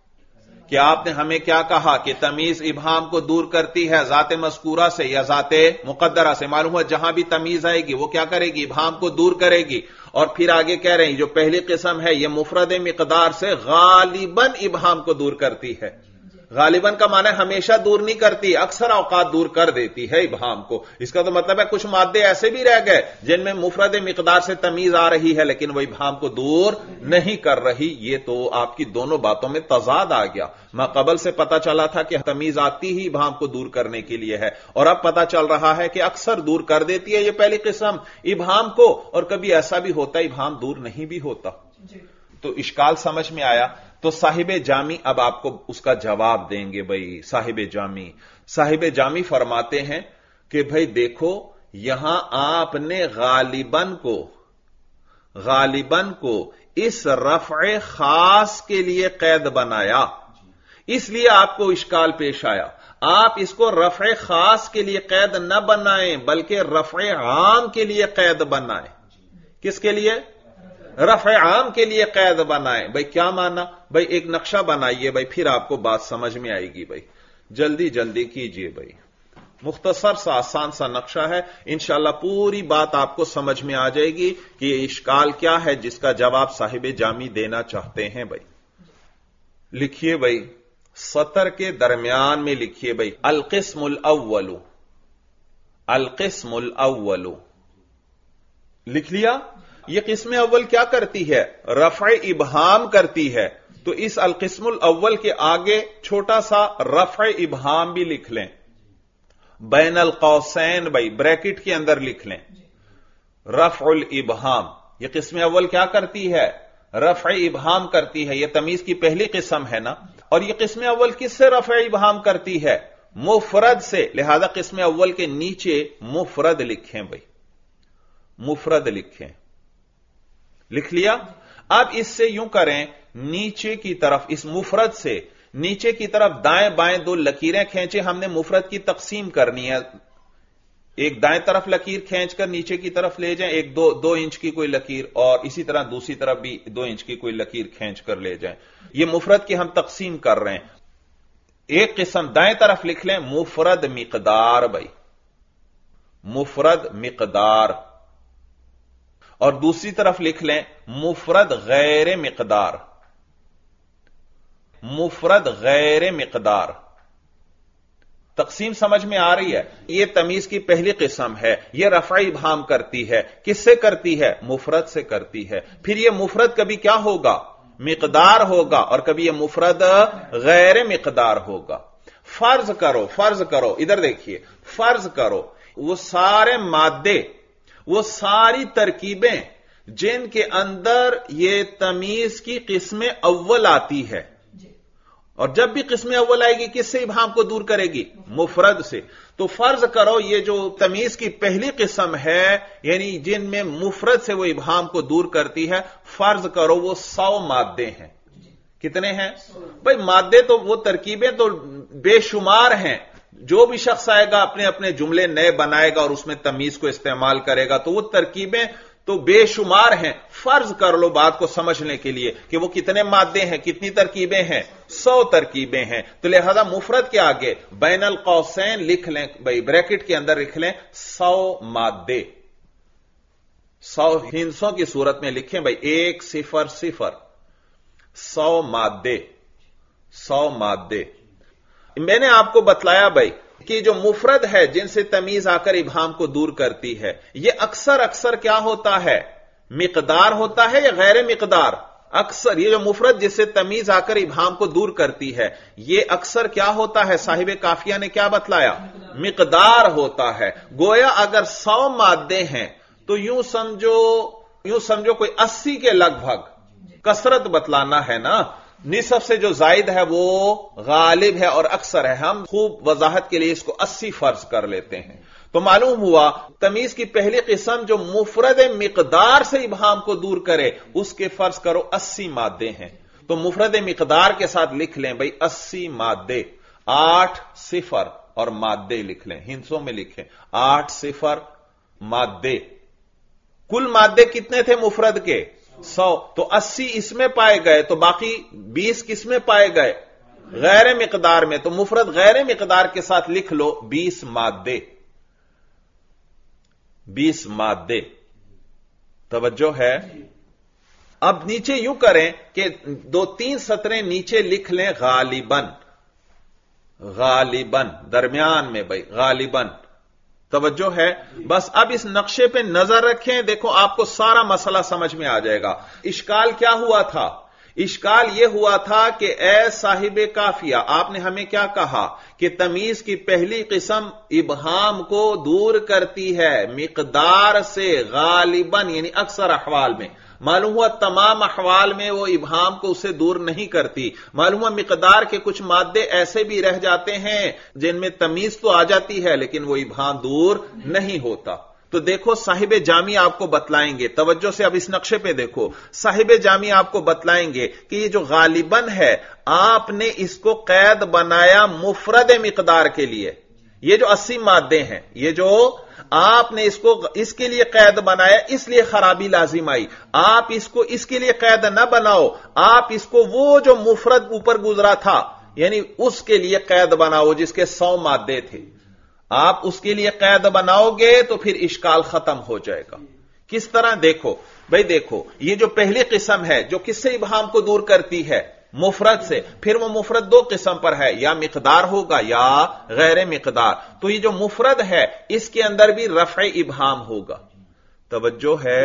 Speaker 1: کہ آپ نے ہمیں کیا کہا کہ تمیز ابہام کو دور کرتی ہے ذات مذکورہ سے یا ذات مقدرہ سے. معلوم ہوا جہاں بھی تمیز آئے گی وہ کیا کرے گی؟ ابہام کو دور کرے گی. اور پھر آگے کہہ رہے ہیں جو پہلی قسم ہے یہ مفرد مقدار سے غالباً ابہام کو دور کرتی ہے. غالباً کا معنی ہمیشہ دور نہیں کرتی، اکثر اوقات دور کر دیتی ہے ابہام کو. اس کا تو مطلب ہے کچھ مادے ایسے بھی رہ گئے جن میں مفرد مقدار سے تمیز آ رہی ہے لیکن وہ ابہام کو دور نہیں کر رہی. یہ تو آپ کی دونوں باتوں میں تضاد آ گیا. ما قبل سے پتا چلا تھا کہ تمیز آتی ہی ابہام کو دور کرنے کے لیے ہے، اور اب پتا چل رہا ہے کہ اکثر دور کر دیتی ہے یہ پہلی قسم ابہام کو، اور کبھی ایسا بھی ہوتا ہے ابہام دور نہیں بھی ہوتا. تو اشکال سمجھ میں آیا. تو صاحب جامی اب آپ کو اس کا جواب دیں گے. بھائی صاحب جامی فرماتے ہیں کہ بھائی دیکھو یہاں آپ نے غالباً کو اس رفع خاص کے لیے قید بنایا، اس لیے آپ کو اشکال پیش آیا. آپ اس کو رفع خاص کے لیے قید نہ بنائیں بلکہ رفع عام کے لیے قید بنائیں. کس کے لیے؟ رفع عام کے لیے قید بنائیں. بھائی کیا مانا؟ بھائی ایک نقشہ بنائیے بھائی، پھر آپ کو بات سمجھ میں آئے گی. بھائی جلدی کیجئے. بھائی مختصر سا آسان سا نقشہ ہے، انشاءاللہ پوری بات آپ کو سمجھ میں آ جائے گی کہ یہ اشکال کیا ہے جس کا جواب صاحب جامی دینا چاہتے ہیں. بھائی لکھیے، بھائی سطر کے درمیان میں لکھیے. بھائی القسم الاول لکھ لیا. یہ قسم اول کیا کرتی ہے؟ رفع ابہام کرتی ہے. تو اس القسم الاول کے آگے چھوٹا سا رفع ابہام بھی لکھ لیں، بین القوسین بھائی بریکٹ کے اندر لکھ لیں رفع الابہام. یہ قسم اول کیا کرتی ہے؟ رفع ابہام کرتی ہے. یہ تمیز کی پہلی قسم ہے نا، اور یہ قسم اول کس سے رفع ابہام کرتی ہے؟ مفرد سے. لہذا قسم اول کے نیچے مفرد لکھیں. بھائی مفرد لکھیں. لکھ لیا. اب اس سے یوں کریں، نیچے کی طرف اس مفرد سے نیچے کی طرف دائیں بائیں دو لکیریں کھینچے. ہم نے مفرد کی تقسیم کرنی ہے. ایک دائیں طرف لکیر کھینچ کر نیچے کی طرف لے جائیں، ایک دو انچ کی کوئی لکیر، اور اسی طرح دوسری طرف بھی 2 انچ کی کوئی لکیر کھینچ کر لے جائیں. یہ مفرد کی ہم تقسیم کر رہے ہیں. ایک قسم دائیں طرف لکھ لیں مفرد مقدار. بھائی मुफरद मिकदार, और दूसरी तरफ लिख लें मुफरद गैर मिकदार, मुफरद गैर मिकदार। तकसीम समझ में आ रही है? यह तमीज की पहली किस्म है, यह रफ़ा इबहाम करती है। किससे करती है? मुफरद से करती है। फिर यह मुफरद कभी क्या होगा? मिकदार होगा, और कभी यह मुफरद गैर मिकदार होगा। फर्ज करो, इधर देखिए, फर्ज करो वो सारे मादे, वो सारी तरकीबें जिनके अंदर ये तमीज की किस्में अव्वल आती है, और जब भी किस्में अव्वल आएगी किससे इबहाम को दूर करेगी? मुफरद से। तो फर्ज करो ये जो तमीज की पहली किस्म है, यानी जिनमें मुफरद से वो इबहाम को दूर करती है, फर्ज करो वो 100 मादे हैं। कितने हैं भाई? मादे तो वो तरकीबें तो बेशुमार हैं। जो भी शख्स आएगा अपने अपने जुमले नए बनाएगा और उसमें तमीज को इस्तेमाल करेगा, तो वो तरकीबें तो बेशुमार हैं। फर्ज कर लो बात को समझने के लिए कि वो कितने मादे हैं, कितनी तरकीबें हैं? 100 तरकीबें हैं। तो लिहाजा मुफरद के आगे बैनल कौसैन लिख लें भाई, ब्रैकेट के अंदर लिख लें 100 मादे। 100 हिंसों की सूरत में लिखें भाई, 100 100 मादे, 100 मादे। मैंने आपको बतलाया भाई कि जो मुफरद है जिनसे तमीज आकर इबहाम को दूर करती है, यह अक्सर क्या होता है? मिकदार होता है या गैर मिकदार? अक्सर ये जो मुफरद जिससे तमीज आकर इबहाम को दूर करती है, यह अक्सर क्या होता है? साहिब काफिया ने क्या बतलाया? मिकदार होता है। गोया अगर 100 मादे हैं तो यूं समझो कोई 80 के लगभग, कसरत बतलाना है ना, निसफ से जो जायद है वो गालिब है और अक्सर है। हम खूब वजाहत के लिए इसको 80 फर्ज कर लेते हैं। तो मालूम हुआ तमीज की पहली किस्म जो मुफरद मिकदार से इबहाम को दूर करे, उसके फर्ज करो 80 मादे हैं। तो मुफरद मिकदार के साथ लिख लें भाई 80 मादे, 8 सिफर और मादे लिख लें, हिंसों में लिखें 8 सिफर मादे। कुल मादे कितने थे मुफरद के? 100। तो 80 इसमें पाए गए, तो बाकी 20 किसमें पाए गए? गैर मिकदार में। तो मुफरद गैर मिकदार के साथ लिख लो 20 मादे, 20 मादे। तवज्जो है? अब नीचे यूं करें कि 2-3 सतरें नीचे लिख लें गालिबन, गालिबन दरमियान में भाई, गालिबन। तवज्जो है? बस अब इस नक्शे पे नजर रखें, देखो आपको सारा मसला समझ में आ जाएगा। इश्काल क्या हुआ था? इश्काल यह हुआ था कि ए साहिबे काफिया, आपने हमें क्या कहा कि तमीज की पहली किस्म इबहाम को दूर करती है मिकदार से, गालिबन यानी अक्सर अहवाल में। मालूम हुआ तमाम अहवाल में वो इबहाम को उसे दूर नहीं करती। मालूम हुआ मिकदार के कुछ मादे ऐसे भी रह जाते हैं जिनमें तमीज तो आ जाती है लेकिन वो इबहाम दूर नहीं होता। तो देखो साहिब जामी आपको बतलाएंगे, तवज्जो से अब इस नक्शे पे देखो, साहिब जामी आपको बतलाएंगे कि ये जो गालिबन है, आपने इसको कैद बनाया मुफरद मिकदार के लिए। ये जो 80 मादे हैं, ये जो आपने इसको इसके लिए कैद बनाया, इसलिए खराबी लाजिम आई। आप इसको इसके लिए कैद न बनाओ, आप इसको वो जो मुफरद ऊपर गुजरा था यानी उसके लिए कैद बनाओ जिसके 100 मादे थे। आप उसके लिए कैद बनाओगे तो फिर इश्काल खत्म हो जाएगा। किस तरह? देखो भाई, देखो ये जो पहली किस्म है जो किससे इबहाम को दूर करती है? मुफरद से। फिर वो मुफरद 2 किस्म पर है, या मिकदार होगा या गैर मिकदार। तो ये जो मुफरद है इसके अंदर भी रफ़े इबहाम होगा। तवज्जो है?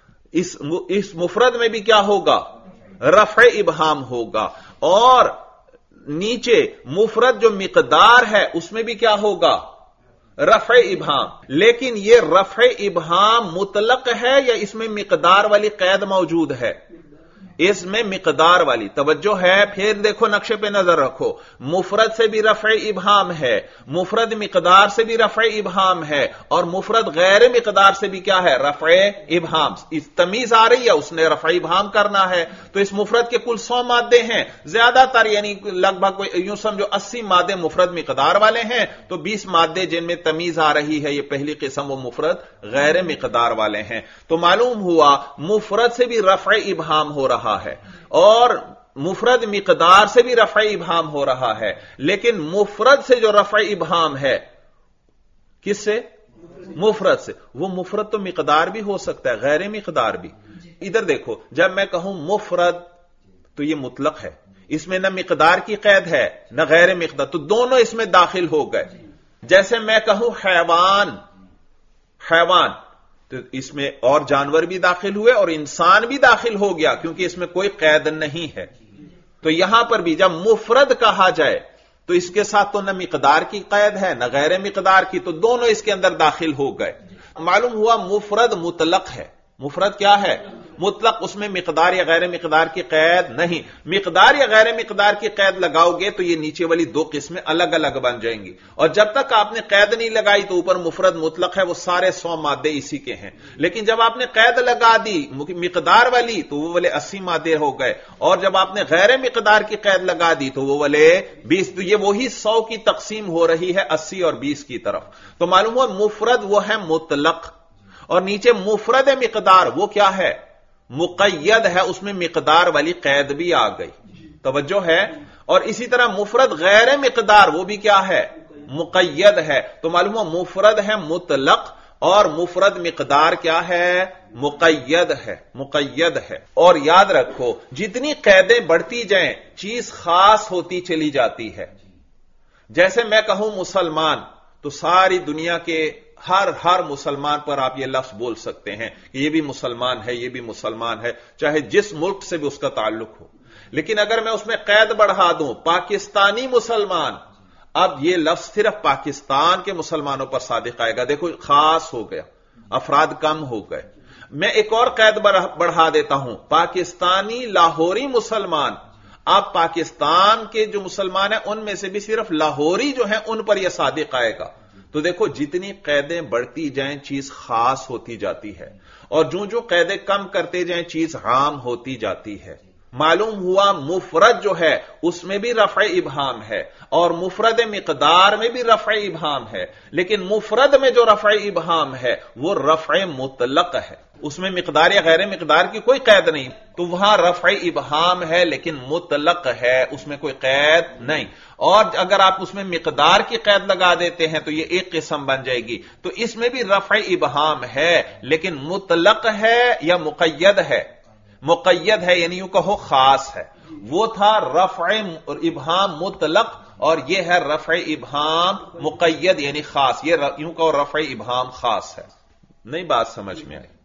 Speaker 1: इस मुफरद में भी क्या होगा? रफ़े इबहाम होगा। और नीचे मुफरद जो मिकदार है उसमें भी क्या होगा? रफ़े इबहाम। लेकिन यह रफ़े इबहाम मुतलक है या इसमें मिकदार वाली कैद मौजूद है? इसमें मिकदार वाली। तवज्जो है? फिर देखो नक्शे पे नजर रखो, मुफरद से भी रफ़े इबहाम है, मुफरद मिकदार से भी रफ़े इबहाम है, और मुफरद गैर मिकदार से भी क्या है? रफ़े इबहाम। इस तमीज आ रही है, उसने रफ़े इबहाम करना है। तो इस मुफरद के कुल 100 मादे हैं, ज्यादातर यानी लगभग यूं समझो 80 मादे मुफरद मिकदार वाले हैं, तो 20 मादे जिनमें तमीज आ रही है, ये पहली किस्म, वो मुफरद गैर मिकदार वाले हैं। तो मालूम हुआ मुफरद से भी रफ़े इबहाम हो रहा है और मुफरद मिकदार से भी रफ़े इबहाम हो रहा है। लेकिन मुफरद से जो रफ़े इबहाम है, किससे? مفرد سے. وہ مفرد تو مقدار بھی ہو سکتا ہے، غیر مقدار بھی. ادھر دیکھو، جب میں کہوں مفرد تو یہ مطلق ہے، اس میں نہ مقدار کی قید ہے نہ غیر مقدار، تو دونوں اس میں داخل ہو گئے. جیسے میں کہوں حیوان، حیوان تو اس میں اور جانور بھی داخل ہوئے اور انسان بھی داخل ہو گیا، کیونکہ اس میں کوئی قید نہیں ہے. تو یہاں پر بھی جب مفرد کہا جائے تو اس کے ساتھ تو نہ مقدار کی قید ہے نہ غیر مقدار کی، تو دونوں اس کے اندر داخل ہو گئے. معلوم ہوا مفرد مطلق ہے. مفرد کیا ہے؟ مطلق، اس میں مقدار یا غیر مقدار کی قید نہیں. مقدار یا غیر مقدار کی قید لگاؤ گے تو یہ نیچے والی دو قسمیں الگ الگ بن جائیں گی، اور جب تک آپ نے قید نہیں لگائی تو اوپر مفرد مطلق ہے، وہ سارے 100 مادے اسی کے ہیں. لیکن جب آپ نے قید لگا دی مقدار والی تو وہ والے 80 مادے ہو گئے، اور جب آپ نے غیر مقدار کی قید لگا دی تو وہ والے 20. تو یہ وہی 100 کی تقسیم ہو رہی ہے 80 اور 20 کی طرف. تو معلوم ہوا مفرد وہ ہے مطلق، اور نیچے مفرد مقدار وہ کیا ہے؟ مقید ہے، اس میں مقدار والی قید بھی آ گئی. توجہ ہے؟ اور اسی طرح مفرد غیر مقدار وہ بھی کیا ہے؟ مقید ہے. تو معلوم ہو مفرد ہے مطلق اور مفرد مقدار کیا ہے؟ مقید ہے. مقید ہے. اور یاد رکھو جتنی قیدیں بڑھتی جائیں چیز خاص ہوتی چلی جاتی ہے. جیسے میں کہوں مسلمان تو ساری دنیا کے ہر مسلمان پر آپ یہ لفظ بول سکتے ہیں کہ یہ بھی مسلمان ہے، یہ بھی مسلمان ہے، چاہے جس ملک سے بھی اس کا تعلق ہو. لیکن اگر میں اس میں قید بڑھا دوں پاکستانی مسلمان، اب یہ لفظ صرف پاکستان کے مسلمانوں پر صادق آئے گا. دیکھو خاص ہو گیا، افراد کم ہو گئے. میں ایک اور قید بڑھا دیتا ہوں، پاکستانی لاہوری مسلمان. اب پاکستان کے جو مسلمان ہیں ان میں سے بھی صرف لاہوری جو ہیں ان پر یہ صادق آئے گا. تو دیکھو جتنی قیدیں بڑھتی جائیں چیز خاص ہوتی جاتی ہے، اور جو قیدیں کم کرتے جائیں چیز عام ہوتی جاتی ہے. معلوم ہوا مفرد جو ہے اس میں بھی رفع ابہام ہے اور مفرد مقدار میں بھی رفع ابہام ہے، لیکن مفرد میں جو رفع ابہام ہے وہ رفع مطلق ہے، اس میں مقدار یا غیر مقدار کی کوئی قید نہیں. تو وہاں رفع ابہام ہے لیکن مطلق ہے، اس میں کوئی قید نہیں. اور اگر آپ اس میں مقدار کی قید لگا دیتے ہیں تو یہ ایک قسم بن جائے گی. تو اس میں بھی رفع ابہام ہے لیکن مطلق ہے یا مقید ہے؟ مقید ہے، یعنی یوں کہو خاص ہے. وہ تھا رفع ابہام مطلق اور یہ ہے رفع ابہام مقید یعنی خاص. یہ یوں کہو رفع ابہام خاص ہے. نہیں بات سمجھ میں آئی؟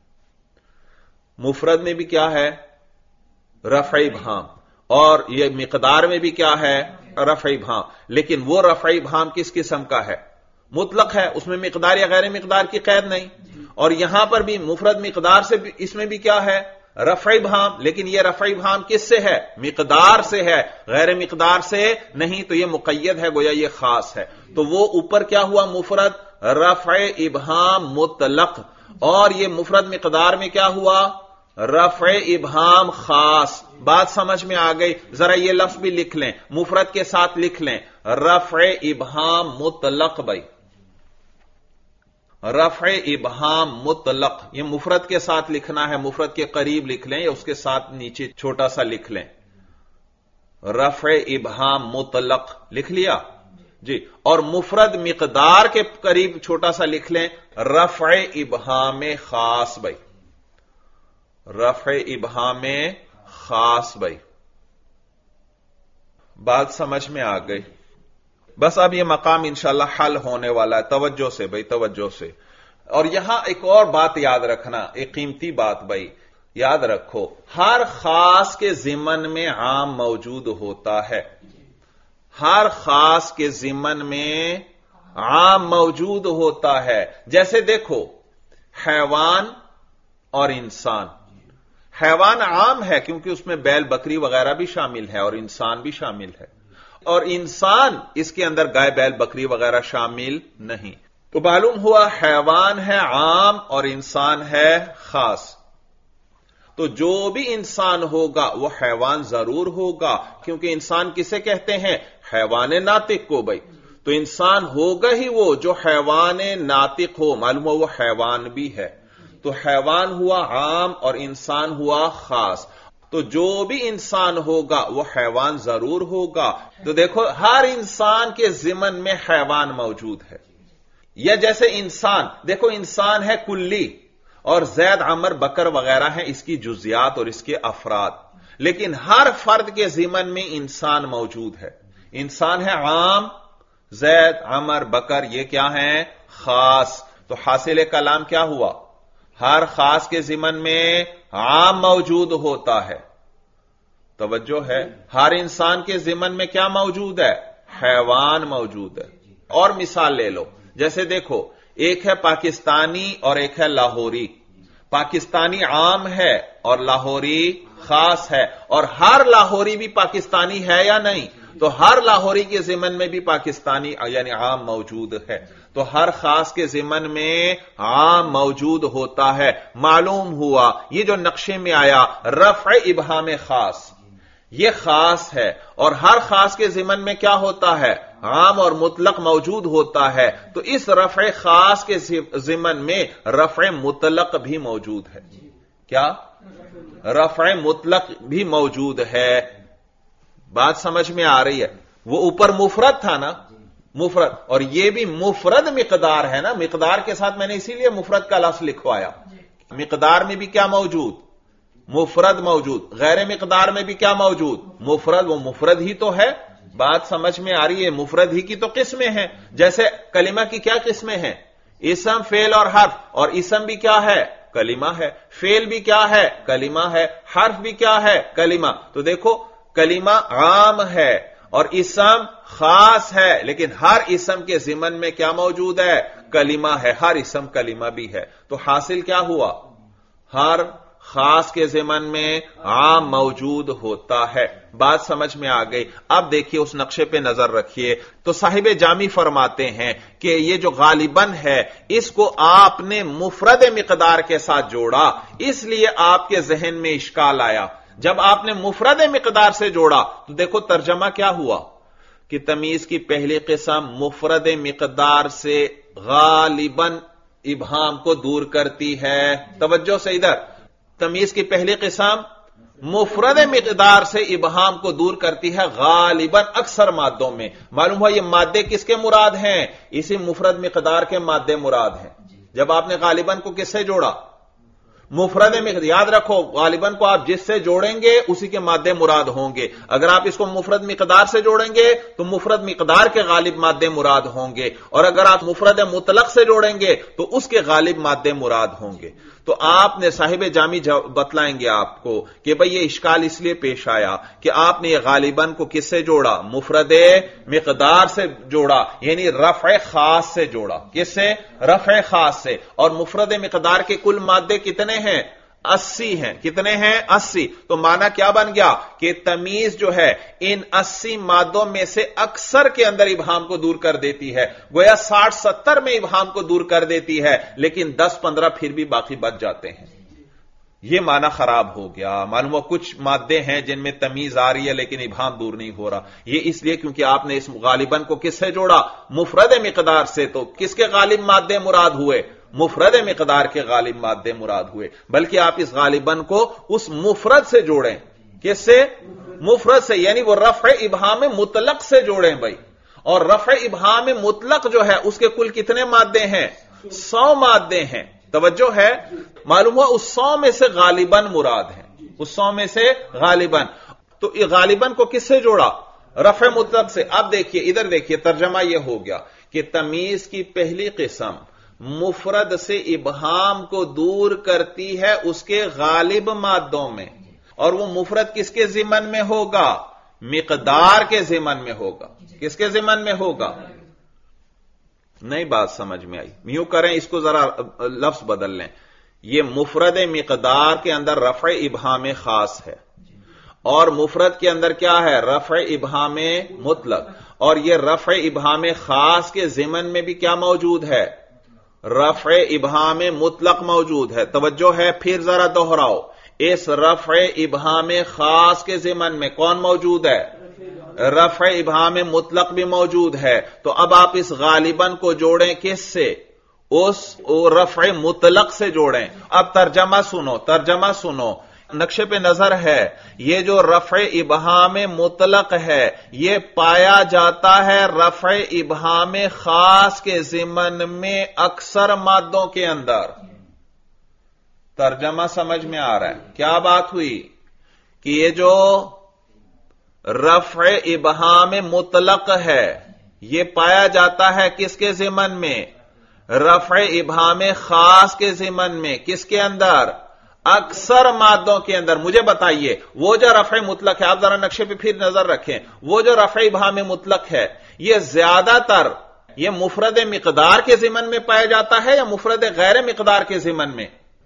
Speaker 1: مفرد میں بھی کیا ہے؟ رفع ابہام. اور یہ مقدار میں بھی کیا ہے؟ رفع ابہام. لیکن وہ رفع ابہام کس قسم کا ہے؟ مطلق ہے، اس میں مقدار یا غیر مقدار کی قید نہیں. اور یہاں پر بھی مفرد مقدار سے اس میں بھی کیا ہے؟ رفع ابہام. لیکن یہ رفع ابہام کس سے ہے؟ مقدار سے ہے، غیر مقدار سے نہیں. تو یہ مقید ہے، گویا یہ خاص ہے. تو وہ اوپر کیا ہوا؟ مفرد رفع ابہام مطلق. اور یہ مفرد مقدار میں کیا ہوا؟ رفع ابہام خاص. بات سمجھ میں آ گئی؟ ذرا یہ لفظ بھی لکھ لیں، مفرد کے ساتھ لکھ لیں، رفع ابہام مطلق. بھائی رفع ابہام مطلق، یہ مفرد کے ساتھ لکھنا ہے، مفرد کے قریب لکھ لیں یا اس کے ساتھ نیچے چھوٹا سا لکھ لیں. رفع ابہام مطلق لکھ لیا جی. اور مفرد مقدار کے قریب چھوٹا سا لکھ لیں، رفع ابہام خاص. بھائی رفع ابہام خاص. بھائی بات سمجھ میں آ گئی؟ بس اب یہ مقام انشاءاللہ حل ہونے والا ہے. توجہ سے بھائی، توجہ سے. اور یہاں ایک اور بات یاد رکھنا، ایک قیمتی بات. بھائی یاد رکھو ہر خاص کے ضمن میں عام موجود ہوتا ہے. ہر خاص کے ضمن میں عام موجود ہوتا ہے. جیسے دیکھو حیوان اور انسان. حیوان عام ہے کیونکہ اس میں بیل بکری وغیرہ بھی شامل ہے اور انسان بھی شامل ہے، اور انسان اس کے اندر گائے بیل بکری وغیرہ شامل نہیں. تو معلوم ہوا حیوان ہے عام اور انسان ہے خاص. تو جو بھی انسان ہوگا وہ حیوان ضرور ہوگا، کیونکہ انسان کسے کہتے ہیں؟ حیوان ناطق کو. بھائی تو انسان ہوگا ہی وہ جو حیوان ناطق ہو. معلوم ہو وہ حیوان بھی ہے. تو حیوان ہوا عام اور انسان ہوا خاص. تو جو بھی انسان ہوگا وہ حیوان ضرور ہوگا. تو دیکھو ہر انسان کے ضمن میں حیوان موجود ہے. یا جیسے انسان، دیکھو انسان ہے کلی اور زید عمر بکر وغیرہ ہیں اس کی جزیات اور اس کے افراد، لیکن ہر فرد کے ضمن میں انسان موجود ہے۔ انسان ہے عام، زید عمر بکر یہ کیا ہیں؟ خاص۔ تو حاصل کلام کیا ہوا؟ ہر خاص کے ضمن میں عام موجود ہوتا ہے۔ توجہ ہے، ہر انسان کے ضمن میں کیا موجود ہے؟ حیوان موجود ہے۔ اور مثال لے لو، جیسے دیکھو ایک ہے پاکستانی اور ایک ہے لاہوری۔ پاکستانی عام ہے اور لاہوری خاص ہے، اور ہر لاہوری بھی پاکستانی ہے یا نہیں؟ تو ہر لاہوری کے ضمن میں بھی پاکستانی یعنی عام موجود ہے۔ تو ہر خاص کے ضمن میں عام موجود ہوتا ہے۔ معلوم ہوا یہ جو نقشے میں آیا رفع ابہام خاص، یہ خاص ہے، اور ہر خاص کے ضمن میں کیا ہوتا ہے؟ عام اور مطلق موجود ہوتا ہے۔ تو اس رفع خاص کے ضمن میں رفع مطلق بھی موجود ہے۔ کیا؟ رفع مطلق بھی موجود ہے۔ بات سمجھ میں آ رہی ہے؟ وہ اوپر مفرد تھا نا، مفرد، اور یہ بھی مفرد مقدار ہے نا، مقدار کے ساتھ میں نے اسی لیے مفرد کا لفظ لکھوایا۔ مقدار میں بھی کیا موجود؟ مفرد موجود۔ غیر مقدار میں بھی کیا موجود؟ مفرد۔ وہ مفرد ہی تو ہے۔ بات سمجھ میں آ رہی ہے؟ مفرد ہی کی تو قسمیں ہیں۔ جیسے کلمہ کی کیا قسمیں ہیں؟ اسم، فعل اور حرف، اور اسم بھی کیا ہے؟ کلمہ ہے۔ فعل بھی کیا ہے؟ کلمہ ہے۔ حرف بھی کیا ہے؟ کلمہ۔ تو دیکھو کلمہ عام ہے اور اسم خاص ہے، لیکن ہر اسم کے ضمن میں کیا موجود ہے؟ کلمہ ہے۔ ہر اسم کلمہ بھی ہے۔ تو حاصل کیا ہوا؟ ہر خاص کے ضمن میں عام موجود ہوتا ہے۔ بات سمجھ میں آ گئی؟ اب دیکھیے اس نقشے پہ نظر رکھیے تو صاحب جامی فرماتے ہیں کہ یہ جو غالباً ہے اس کو آپ نے مفرد مقدار کے ساتھ جوڑا، اس لیے آپ کے ذہن میں اشکال آیا۔ جب آپ نے مفرد مقدار سے جوڑا تو دیکھو ترجمہ کیا ہوا کہ تمیز کی پہلی قسم مفرد مقدار سے غالباً ابہام کو دور کرتی ہے۔ توجہ سے ادھر، تمیز کی پہلی قسم مفرد مقدار سے ابہام کو دور کرتی ہے غالباً اکثر مادوں میں۔ معلوم ہوا یہ مادے کس کے مراد ہیں؟ اسی مفرد مقدار کے مادے مراد ہیں۔ جب آپ نے غالباً کو کس سے جوڑا؟ مفرد مقدار۔ یاد رکھو غالباً کو آپ جس سے جوڑیں گے اسی کے مادے مراد ہوں گے۔ اگر آپ اس کو مفرد مقدار سے جوڑیں گے تو مفرد مقدار کے غالب مادے مراد ہوں گے، اور اگر آپ مفرد مطلق سے جوڑیں گے تو اس کے غالب مادے مراد ہوں گے۔ تو آپ نے صاحب جامی بتلائیں گے آپ کو کہ بھئی یہ اشکال اس لیے پیش آیا کہ آپ نے یہ غالباً کو کس سے جوڑا؟ مفرد مقدار سے جوڑا، یعنی رفع خاص سے جوڑا۔ کس سے؟ رفع خاص سے۔ اور مفرد مقدار کے کل مادے کتنے ہیں؟ 80 ہیں۔ کتنے ہیں؟ 80۔ تو معنی کیا بن گیا کہ تمیز جو ہے ان 80 مادوں میں سے اکثر کے اندر ابہام کو دور کر دیتی ہے، گویا 60-70 میں ابہام کو دور کر دیتی ہے، لیکن 10-15 پھر بھی باقی بچ جاتے ہیں۔ یہ معنی خراب ہو گیا۔ معلوم ہو کچھ مادے ہیں جن میں تمیز آ رہی ہے لیکن ابہام دور نہیں ہو رہا۔ یہ اس لیے کیونکہ آپ نے اس غالباً کو کس سے جوڑا؟ مفرد مقدار سے۔ تو کس کے غالب مادے مراد ہوئے؟ مفرد مقدار کے غالب مادے مراد ہوئے۔ بلکہ آپ اس غالباً کو اس مفرد سے جوڑیں۔ کس سے؟ مفرد سے، یعنی وہ رفع ابہام مطلق سے جوڑیں بھائی۔ اور رفع ابہام مطلق جو ہے اس کے کل کتنے مادے ہیں؟ 100 مادے ہیں۔ توجہ ہے؟ معلوم ہوا اس 100 میں سے غالباً مراد ہیں، اس 100 میں سے غالباً۔ تو غالباً کو کس سے جوڑا؟ رفع مطلق سے۔ اب دیکھیے ادھر دیکھیے ترجمہ یہ ہو گیا کہ تمیز کی پہلی قسم مفرد سے ابہام کو دور کرتی ہے اس کے غالب مادوں میں، اور وہ مفرد کس کے ضمن میں ہوگا؟ مقدار کے ضمن میں ہوگا۔ کس کے ضمن میں ہوگا؟ نئی بات سمجھ میں آئی؟ یوں کریں، اس کو ذرا لفظ بدل لیں۔ یہ مفرد مقدار کے اندر رفع ابہام خاص ہے، اور مفرد کے اندر کیا ہے؟ رفع ابہام مطلق، اور یہ رفع ابہام خاص کے ضمن میں بھی کیا موجود ہے؟ رفع ابہام مطلق موجود ہے۔ توجہ ہے؟ پھر ذرا دوہراؤ، اس رفع ابہام خاص کے ضمن میں کون موجود ہے؟ رفع ابہام مطلق بھی موجود ہے۔ تو اب آپ اس غالباً کو جوڑیں کس سے؟ اس رفع مطلق سے جوڑیں۔ اب ترجمہ سنو، ترجمہ سنو۔ نقشے پہ نظر ہے، یہ جو رفع ابہام مطلق ہے یہ پایا جاتا ہے رفع ابہام خاص کے ضمن میں اکثر مادوں کے اندر۔ ترجمہ سمجھ میں آ رہا ہے؟ کیا بات ہوئی کہ یہ جو رفع ابہام مطلق ہے یہ پایا جاتا ہے کس کے ضمن میں؟ رفع ابہام خاص کے ضمن میں۔ کس کے اندر؟ اکثر مادوں کے اندر۔ مجھے بتائیے وہ جو رفع مطلق ہے، آپ ذرا نقشے پہ پھر نظر رکھیں، وہ جو رفع ابہام مطلق ہے یہ زیادہ تر یہ مفرد مقدار کے ضمن میں پایا جاتا ہے یا مفرد غیر مقدار کے ضمن میں؟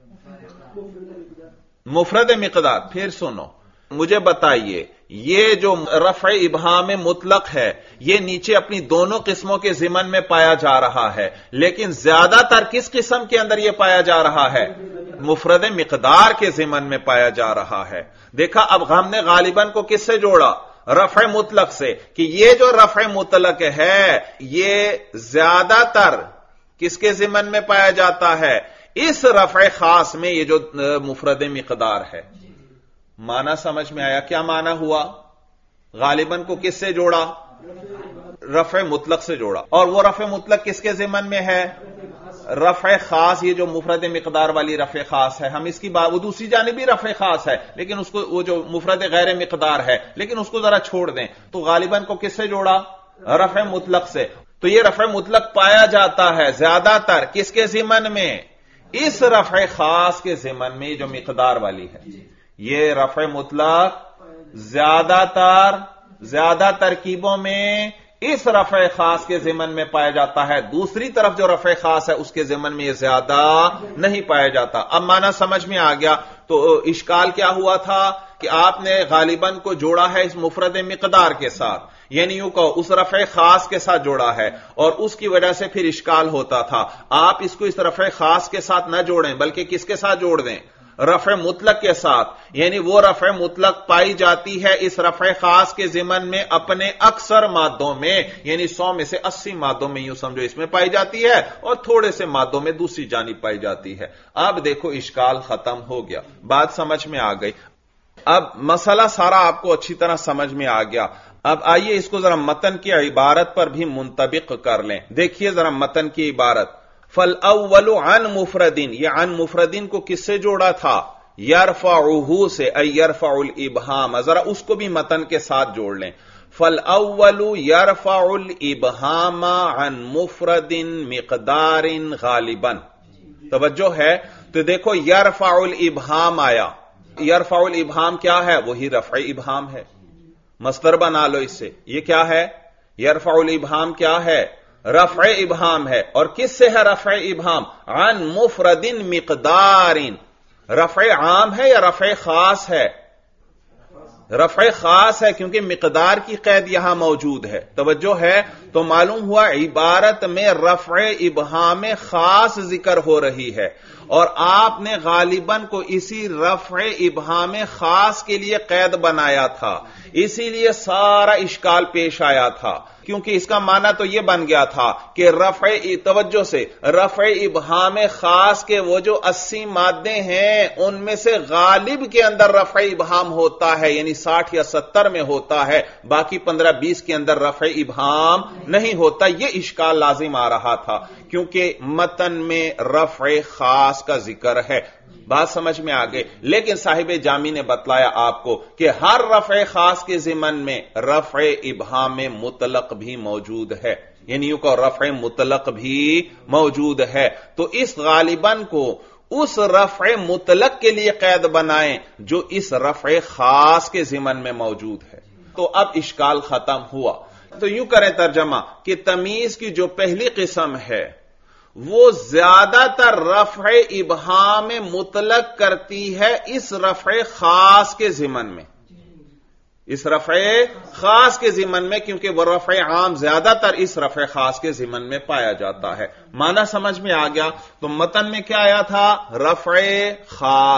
Speaker 1: مفرد مقدار۔ پھر سنو مجھے بتائیے یہ جو رفع ابہام مطلق ہے یہ نیچے اپنی دونوں قسموں کے ضمن میں پایا جا رہا ہے، لیکن زیادہ تر کس قسم کے اندر یہ پایا جا رہا ہے؟ مفرد مقدار کے ضمن میں پایا جا رہا ہے۔ دیکھا اب ہم نے غالباً کو کس سے جوڑا؟ رفع مطلق سے، کہ یہ جو رفع مطلق ہے یہ زیادہ تر کس کے ضمن میں پایا جاتا ہے؟ اس رفع خاص میں، یہ جو مفرد مقدار ہے۔ معنی سمجھ میں آیا؟ کیا معنی ہوا؟ غالباً کو کس سے جوڑا؟ رفع مطلق سے جوڑا، اور وہ رفع مطلق کس کے ضمن میں ہے؟ رفع خاص، یہ جو مفرد مقدار والی رفع خاص ہے، ہم اس کی بات، وہ دوسری جانب بھی رفع خاص ہے لیکن اس کو، وہ جو مفرد غیر مقدار ہے لیکن اس کو ذرا چھوڑ دیں، تو غالباً کو کس سے جوڑا؟ رفع مطلق سے۔ تو یہ رفع مطلق پایا جاتا ہے زیادہ تر کس کے ضمن میں؟ اس رفع خاص کے ضمن میں، جو مقدار والی ہے۔ یہ رفع مطلق زیادہ ترکیبوں میں اس رفع خاص کے ضمن میں پایا جاتا ہے، دوسری طرف جو رفع خاص ہے اس کے ضمن میں یہ زیادہ نہیں پایا جاتا۔ اب معنی سمجھ میں آ گیا؟ تو اشکال کیا ہوا تھا کہ آپ نے غالباً کو جوڑا ہے اس مفرد مقدار کے ساتھ، یعنی یوں کہو اس رفع خاص کے ساتھ جوڑا ہے، اور اس کی وجہ سے پھر اشکال ہوتا تھا۔ آپ اس کو اس رفع خاص کے ساتھ نہ جوڑیں بلکہ کس کے ساتھ جوڑ دیں؟ رفع مطلق کے ساتھ، یعنی وہ رفع مطلق پائی جاتی ہے اس رفع خاص کے ضمن میں اپنے اکثر مادوں میں، یعنی 100 میں سے 80 مادوں میں یوں سمجھو اس میں پائی جاتی ہے، اور تھوڑے سے مادوں میں دوسری جانب پائی جاتی ہے۔ اب دیکھو اشکال ختم ہو گیا، بات سمجھ میں آ گئی۔ اب مسئلہ سارا آپ کو اچھی طرح سمجھ میں آ گیا۔ اب آئیے اس کو ذرا متن کی عبارت پر بھی منطبق کر لیں۔ دیکھیے ذرا متن کی عبارت، فَالْأَوَّلُ عَنْ مُفْرَدٍ، یہ عن مفردین کو کس سے جوڑا تھا؟ يَرْفَعُهُ سے، اَيْ يَرْفَعُ الْإِبْهَامَ، ذرا اس کو بھی متن کے ساتھ جوڑ لیں۔ فَالْأَوَّلُ يَرْفَعُ الْإِبْهَامَ عَنْ مُفْرَدٍ مِقْدَارٍ غَالِبًا۔ توجہ ہے؟ تو دیکھو يَرْفَعُ الْإِبْهَامَ آیا، يَرْفَعُ الْإِبْهَامَ کیا ہے؟ وہی رفع ابہام ہے، مصدر بنا لو اس سے۔ یہ کیا ہے؟ يَرْفَعُ الْإِبْهَامَ کیا ہے؟ رفع ابہام ہے، اور کس سے ہے رفع ابہام؟ عن مفرد مقدار۔ رفع عام ہے یا رفع خاص ہے؟ رفع خاص ہے، کیونکہ مقدار کی قید یہاں موجود ہے۔ توجہ ہے؟ تو معلوم ہوا عبارت میں رفع ابہام خاص ذکر ہو رہی ہے، اور آپ نے غالباً کو اسی رفع ابہام خاص کے لیے قید بنایا تھا، اسی لیے سارا اشکال پیش آیا تھا، کیونکہ اس کا معنی تو یہ بن گیا تھا کہ رفع، توجہ سے، رفع ابہام خاص کے وہ جو 80 مادے ہیں ان میں سے غالب کے اندر رفع ابہام ہوتا ہے، یعنی 60 یا 70 میں ہوتا ہے، باقی 15-20 کے اندر رفع ابہام نہیں ہوتا۔ یہ اشکال لازم آ رہا تھا کیونکہ متن میں رفع خاص کا ذکر ہے۔ بات سمجھ میں آگئے؟ لیکن صاحب جامی نے بتلایا آپ کو کہ ہر رفع خاص کے ضمن میں رفع ابہام مطلق بھی موجود ہے، یعنی یوں کہ رفع مطلق بھی موجود ہے۔ تو اس غالباً کو اس رفع مطلق کے لیے قید بنائیں جو اس رفع خاص کے ضمن میں موجود ہے۔ تو اب اشکال ختم ہوا۔ تو یوں کریں ترجمہ کہ تمیز کی جو پہلی قسم ہے وہ زیادہ تر رفع ابہام مطلق کرتی ہے اس رفع خاص کے ضمن میں، اس رفع خاص کے ضمن میں، کیونکہ وہ رفع عام زیادہ تر اس رفع خاص کے ضمن میں پایا جاتا ہے۔ معنی سمجھ میں آ گیا؟ تو متن میں کیا آیا تھا؟ رفع خاص،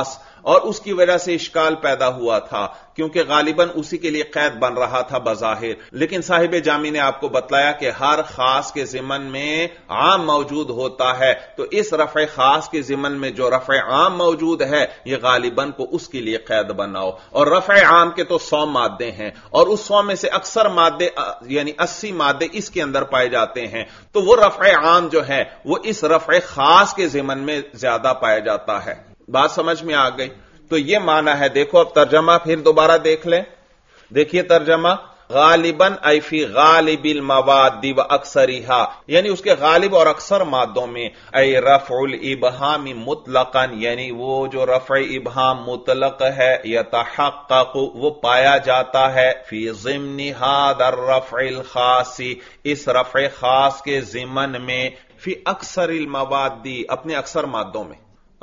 Speaker 1: اور اس کی وجہ سے اشکال پیدا ہوا تھا کیونکہ غالباً اسی کے لیے قید بن رہا تھا بظاہر، لیکن صاحب جامی نے آپ کو بتلایا کہ ہر خاص کے ضمن میں عام موجود ہوتا ہے، تو اس رفع خاص کے ضمن میں جو رفع عام موجود ہے یہ غالباً کو اس کے لیے قید بناؤ، اور رفع عام کے تو 100 مادے ہیں اور اس 100 میں سے اکثر مادے یعنی 80 مادے اس کے اندر پائے جاتے ہیں، تو وہ رفع عام جو ہے وہ اس رفع خاص کے ضمن میں زیادہ پایا جاتا ہے۔ بات سمجھ میں آ گئی؟ تو یہ معنی ہے۔ دیکھو اب ترجمہ پھر دوبارہ دیکھ لیں، دیکھیے ترجمہ، غالباً ای فی غالب المواد و اکثرھا، یعنی اس کے غالب اور اکثر مادوں میں، ای رفع الابہام مطلقا، یعنی وہ جو رفع ابہام مطلق ہے، یتحقق وہ پایا جاتا ہے، فی ضمن ھذا الرفع الخاص اس رفع خاص کے ضمن میں، فی اکثر المواد اپنے اکثر مادوں میں،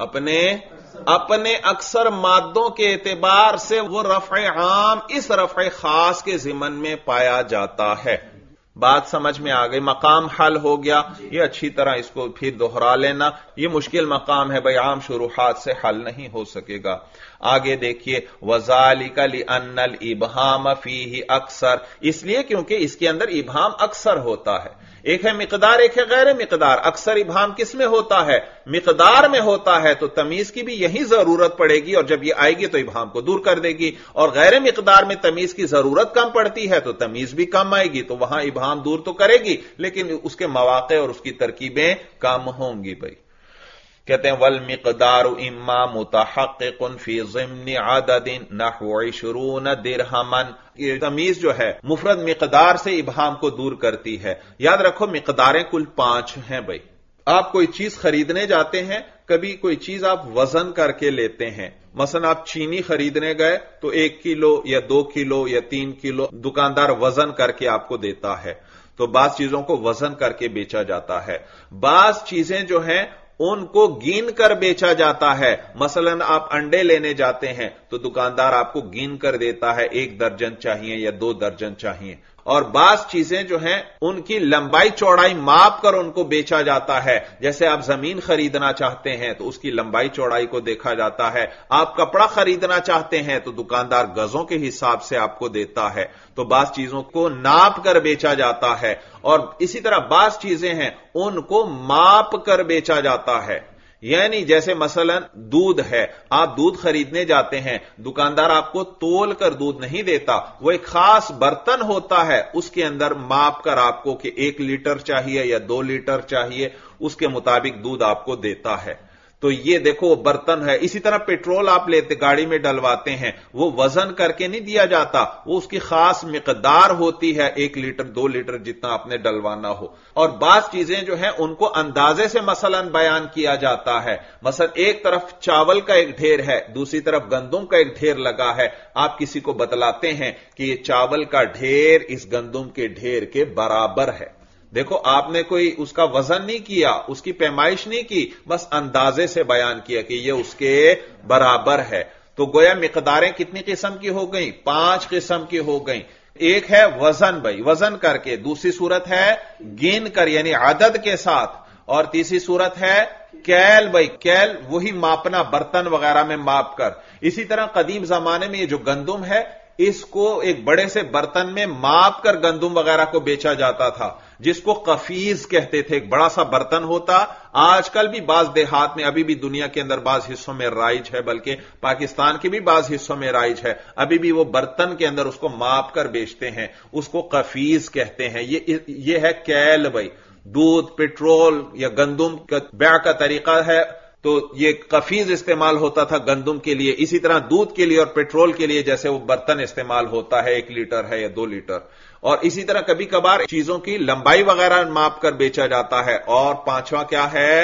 Speaker 1: اپنے اکثر مادوں کے اعتبار سے وہ رفع عام اس رفع خاص کے ضمن میں پایا جاتا ہے۔ بات سمجھ میں آ گئی؟ مقام حل ہو گیا، یہ اچھی طرح اس کو پھر دوہرا لینا، یہ مشکل مقام ہے بھائی، عام شروحات سے حل نہیں ہو سکے گا۔ آگے دیکھیے، وَذَلِكَ لِأَنَّ الْإِبْهَامَ فِيهِ اکثر، اس لیے کیونکہ اس کے اندر ابہام اکثر ہوتا ہے، ایک ہے مقدار ایک ہے غیر مقدار۔ اکثر ابہام کس میں ہوتا ہے؟ مقدار میں ہوتا ہے، تو تمیز کی بھی یہی ضرورت پڑے گی، اور جب یہ آئے گی تو ابہام کو دور کر دے گی، اور غیر مقدار میں تمیز کی ضرورت کم پڑتی ہے تو تمیز بھی کم آئے گی، تو وہاں ابہام دور تو کرے گی لیکن اس کے مواقع اور اس کی ترکیبیں کم ہوں گی بھائی۔ کہتے ہیں والمقدار اما متحقق فی ضمن عدد نحو 20 درہما، یہ تمیز جو ہے مفرد مقدار سے ابہام کو دور کرتی ہے۔ یاد رکھو مقداریں کل 5 ہیں بھائی۔ آپ کوئی چیز خریدنے جاتے ہیں، کبھی کوئی چیز آپ وزن کر کے لیتے ہیں، مثلا آپ چینی خریدنے گئے تو 1 کلو یا 2 کلو یا 3 کلو دکاندار وزن کر کے آپ کو دیتا ہے، تو بعض چیزوں کو وزن کر کے بیچا جاتا ہے، بعض چیزیں جو ہیں ان کو گین کر بیچا جاتا ہے۔ مثلا آپ انڈے لینے جاتے ہیں تو دکاندار آپ کو گین کر دیتا ہے 1 درجن چاہیے یا 2 درجن چاہیے، اور بعض چیزیں جو ہیں ان کی لمبائی چوڑائی ماپ کر ان کو بیچا جاتا ہے، جیسے آپ زمین خریدنا چاہتے ہیں تو اس کی لمبائی چوڑائی کو دیکھا جاتا ہے، آپ کپڑا خریدنا چاہتے ہیں تو دکاندار گزوں کے حساب سے آپ کو دیتا ہے، تو بعض چیزوں کو ناپ کر بیچا جاتا ہے، اور اسی طرح بعض چیزیں ہیں ان کو ماپ کر بیچا جاتا ہے۔ یعنی جیسے مثلا دودھ ہے، آپ دودھ خریدنے جاتے ہیں، دکاندار آپ کو تول کر دودھ نہیں دیتا، وہ ایک خاص برتن ہوتا ہے، اس کے اندر ماپ کر آپ کو کہ 1 لیٹر چاہیے یا 2 لیٹر چاہیے، اس کے مطابق دودھ آپ کو دیتا ہے۔ تو یہ دیکھو وہ برتن ہے۔ اسی طرح پیٹرول آپ لیتے گاڑی میں ڈلواتے ہیں، وہ وزن کر کے نہیں دیا جاتا، وہ اس کی خاص مقدار ہوتی ہے، 1 لیٹر 2 لیٹر جتنا آپ نے ڈلوانا ہو۔ اور بعض چیزیں جو ہیں ان کو اندازے سے مثلا بیان کیا جاتا ہے، مثلا ایک طرف چاول کا ایک ڈھیر ہے، دوسری طرف گندم کا ایک ڈھیر لگا ہے، آپ کسی کو بتلاتے ہیں کہ یہ چاول کا ڈھیر اس گندم کے ڈھیر کے برابر ہے۔ دیکھو آپ نے کوئی اس کا وزن نہیں کیا، اس کی پیمائش نہیں کی، بس اندازے سے بیان کیا کہ یہ اس کے برابر ہے۔ تو گویا مقداریں کتنی قسم کی ہو گئیں؟ 5 قسم کی ہو گئیں۔ ایک ہے وزن بھائی، وزن کر کے، دوسری صورت ہے گن کر یعنی عدد کے ساتھ، اور تیسری صورت ہے کیل بھائی، کیل وہی ماپنا برتن وغیرہ میں ماپ کر۔ اسی طرح قدیم زمانے میں یہ جو گندم ہے اس کو ایک بڑے سے برتن میں ماپ کر گندم وغیرہ کو بیچا جاتا تھا، جس کو قفیز کہتے تھے، ایک بڑا سا برتن ہوتا۔ آج کل بھی بعض دیہات میں، ابھی بھی دنیا کے اندر بعض حصوں میں رائج ہے، بلکہ پاکستان کے بھی بعض حصوں میں رائج ہے، ابھی بھی وہ برتن کے اندر اس کو ماپ کر بیچتے ہیں، اس کو قفیز کہتے ہیں۔ یہ ہے کیل بھائی۔ دودھ، پیٹرول یا گندم کا بیع کا طریقہ ہے تو یہ قفیز استعمال ہوتا تھا گندم کے لیے، اسی طرح دودھ کے لیے اور پیٹرول کے لیے جیسے وہ برتن استعمال ہوتا ہے، 1 لیٹر ہے یا 2 لیٹر، اور اسی طرح کبھی کبھار چیزوں کی لمبائی وغیرہ ماپ کر بیچا جاتا ہے۔ اور 5واں کیا ہے؟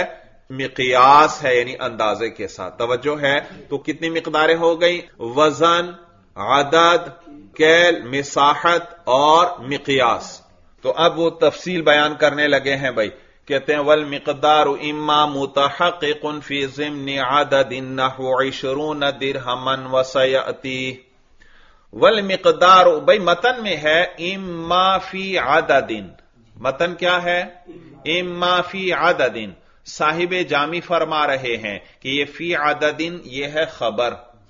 Speaker 1: مقیاس ہے، یعنی اندازے کے ساتھ۔ توجہ ہے؟ تو کتنی مقداریں ہو گئیں؟ وزن، عدد، کیل، مساحت اور مقیاس۔ تو اب وہ تفصیل بیان کرنے لگے ہیں بھائی، کہتے ہیں والمقدار اما متحقق فی ضمن عدد نحو 20 درہما وسیأتی۔ والمقدار بھائی متن میں ہے اما فی عدد، متن کیا ہے؟ اما فی عدد۔ صاحب جامی فرما رہے ہیں کہ یہ فی عدد یہ ہے خبر،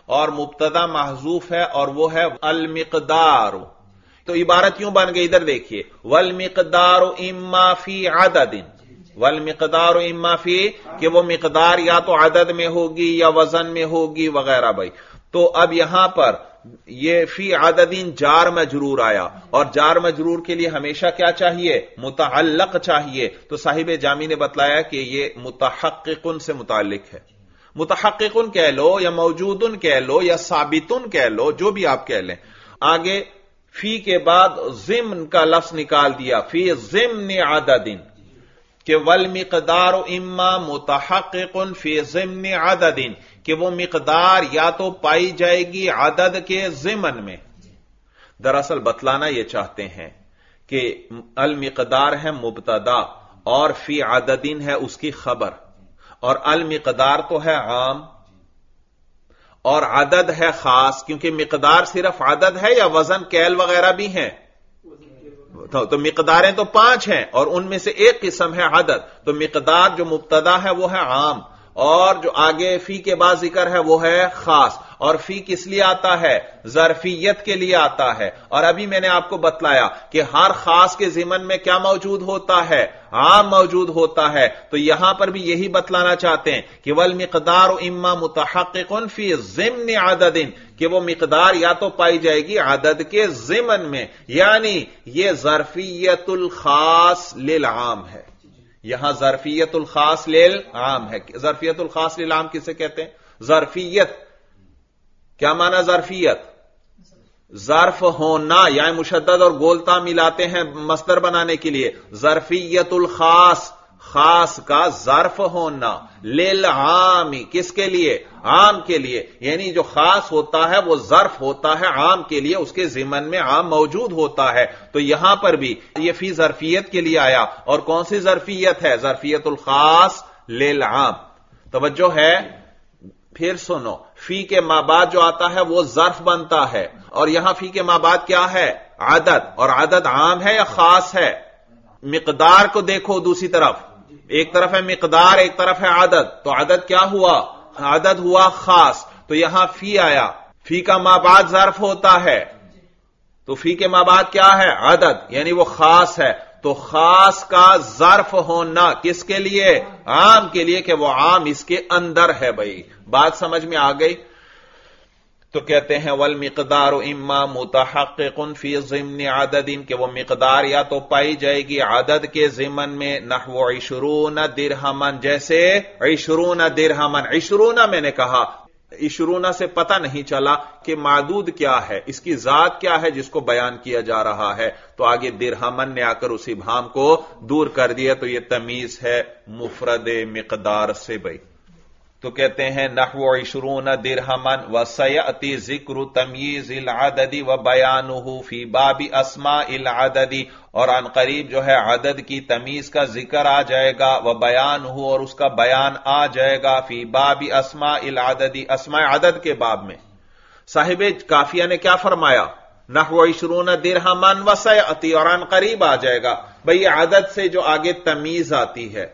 Speaker 1: اور مبتدا محذوف ہے اور وہ ہے المقدار. تو عبارت یوں بن گئی، ادھر دیکھیے، والمقدار اما فی عدد، والمقدار اما فی، کہ وہ مقدار یا تو عدد میں ہوگی یا وزن میں ہوگی وغیرہ. بھائی تو اب یہاں پر یہ فی عددین جار مجرور آیا، اور جار مجرور کے لیے ہمیشہ کیا چاہیے؟ متعلق چاہیے. تو صاحب جامی نے بتلایا کہ یہ متحققن سے متعلق ہے. متحققن کہہ لو یا موجودن کہہ لو یا ثابتن کہہ لو، جو بھی آپ کہہ لیں. آگے فی کے بعد ضمن کا لفظ نکال دیا، فی ضمن عدد، کہ والمقدار اما متحقق فی ضمن عدد، کہ وہ مقدار یا تو پائی جائے گی عدد کے ضمن میں. دراصل بتلانا یہ چاہتے ہیں کہ المقدار ہے مبتدا اور فی عددین ہے اس کی خبر، اور المقدار تو ہے عام اور عدد ہے خاص، کیونکہ مقدار صرف عدد ہے یا وزن کیل وغیرہ بھی ہیں؟ تو مقداریں تو 5 ہیں اور ان میں سے ایک قسم ہے عدد. تو مقدار جو مبتدا ہے وہ ہے عام، اور جو آگے فی کے بعد ذکر ہے وہ ہے خاص. اور فی کس لیے آتا ہے؟ ظرفیت کے لیے آتا ہے. اور ابھی میں نے آپ کو بتلایا کہ ہر خاص کے ضمن میں کیا موجود ہوتا ہے؟ عام موجود ہوتا ہے. تو یہاں پر بھی یہی بتلانا چاہتے ہیں کہ والمقدار اما متحقق فی ضمن عدد، کہ وہ مقدار یا تو پائی جائے گی عدد کے ضمن میں، یعنی یہ ظرفیت الخاص للعام ہے. یہاں ظرفیت الخاص للعام ہے. ظرفیت الخاص للعام کسے کہتے ہیں؟ ظرفیت کیا معنی؟ ظرفیت ظرف ہونا، یعنی مشدد اور گولتا ملاتے ہیں مصدر بنانے کے لیے. ظرفیت الخاص، خاص کا ظرف ہونا، للعام کس کے لیے؟ عام کے لیے. یعنی جو خاص ہوتا ہے وہ ظرف ہوتا ہے عام کے لیے، اس کے ضمن میں عام موجود ہوتا ہے. تو یہاں پر بھی یہ فی ظرفیت کے لیے آیا. اور کون سی ظرفیت ہے؟ ظرفیت الخاص للعام. توجہ ہے؟ پھر سنو، فی کے ما بعد جو آتا ہے وہ ظرف بنتا ہے، اور یہاں فی کے ما بعد کیا ہے؟ عدد. اور عدد عام ہے یا خاص ہے؟ مقدار کو دیکھو دوسری طرف، ایک طرف ہے مقدار ایک طرف ہے عدد. تو عدد کیا ہوا؟ عدد ہوا خاص. تو یہاں فی آیا، فی کا ما بعد ظرف ہوتا ہے، تو فی کے ما بعد کیا ہے؟ عدد، یعنی وہ خاص ہے. تو خاص کا ظرف ہونا کس کے لیے؟ عام کے لیے، کہ وہ عام اس کے اندر ہے. بھائی بات سمجھ میں آ گئی؟ تو کہتے ہیں والمقدار اما متحقق فی ضمن عدد، کہ وہ مقدار یا تو پائی جائے گی عدد کے ضمن میں. نحو 20 درہمن، جیسے 20 درہمن. 20 میں نے کہا 20 سے پتہ نہیں چلا کہ معدود کیا ہے، اس کی ذات کیا ہے جس کو بیان کیا جا رہا ہے. تو آگے درہمن نے آ کر اس ابہام کو دور کر دیا. تو یہ تمیز ہے مفرد مقدار سے. بھائی تو کہتے ہیں نحو 20 درہمن وسیأتی ذکر تمییز العدد وبیانہ فی باب اسماء العدد، اور عن قریب جو ہے عدد کی تمیز کا ذکر آ جائے گا، وبیانہ، اور اس کا بیان آ جائے گا، فی باب اسماء العدد، اسماء عدد کے باب میں. صاحب کافیہ نے کیا فرمایا؟ نحو 20 درہمن وسیأتی، اور عن قریب آ جائے گا. بھئی عدد سے جو آگے تمیز آتی ہے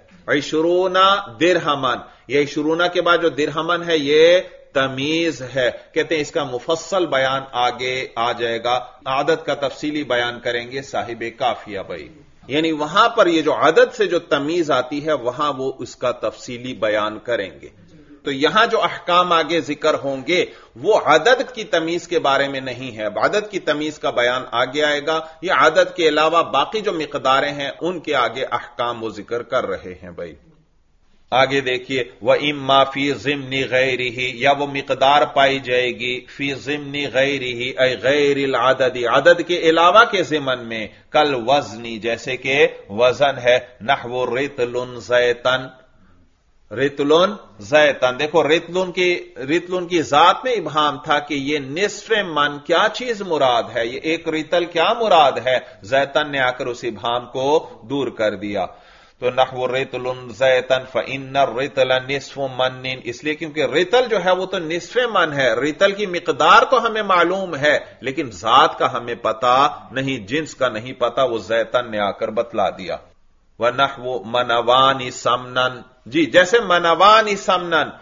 Speaker 1: 20 درہمن، یہ 20 کے بعد جو درہمن ہے یہ تمیز ہے. کہتے ہیں اس کا مفصل بیان آگے آ جائے گا، عدد کا تفصیلی بیان کریں گے صاحب کافیہ. بھائی یعنی وہاں پر یہ جو عدد سے جو تمیز آتی ہے وہاں وہ اس کا تفصیلی بیان کریں گے. تو یہاں جو احکام آگے ذکر ہوں گے وہ عدد کی تمیز کے بارے میں نہیں ہے. عدد کی تمیز کا بیان آگے آئے گا. یہ عدد کے علاوہ باقی جو مقداریں ہیں ان کے آگے احکام وہ ذکر کر رہے ہیں. بھائی آگے دیکھیے، وَإِمَّا فِي ضِمْنِ غَيْرِهِ، یا وہ مقدار پائی جائے گی فی ضمن غیرہ، اے غیر العدد، عدد کے علاوہ کے ضمن میں. کل وزنی، جیسے کہ وزن ہے. نحو رطل زیتن، رطلن زیتن. دیکھو رطلن کی ذات میں ابہام تھا کہ یہ نصف من کیا چیز مراد ہے، یہ ایک رطل کیا مراد ہے. زیتن نے آ کر اس ابہام کو دور کر دیا. تو نحو رطل زیتن فإن الرطل نصف من، اس لیے کیونکہ رطل جو ہے وہ تو نصف من ہے. رطل کی مقدار تو ہمیں معلوم ہے لیکن ذات کا ہمیں پتا نہیں، جنس کا نہیں پتا، وہ زیتن نے آ کر بتلا دیا. وَنَحْوُ مَنَوَانِ سَمْنًا، جی جیسے منوان سمنن،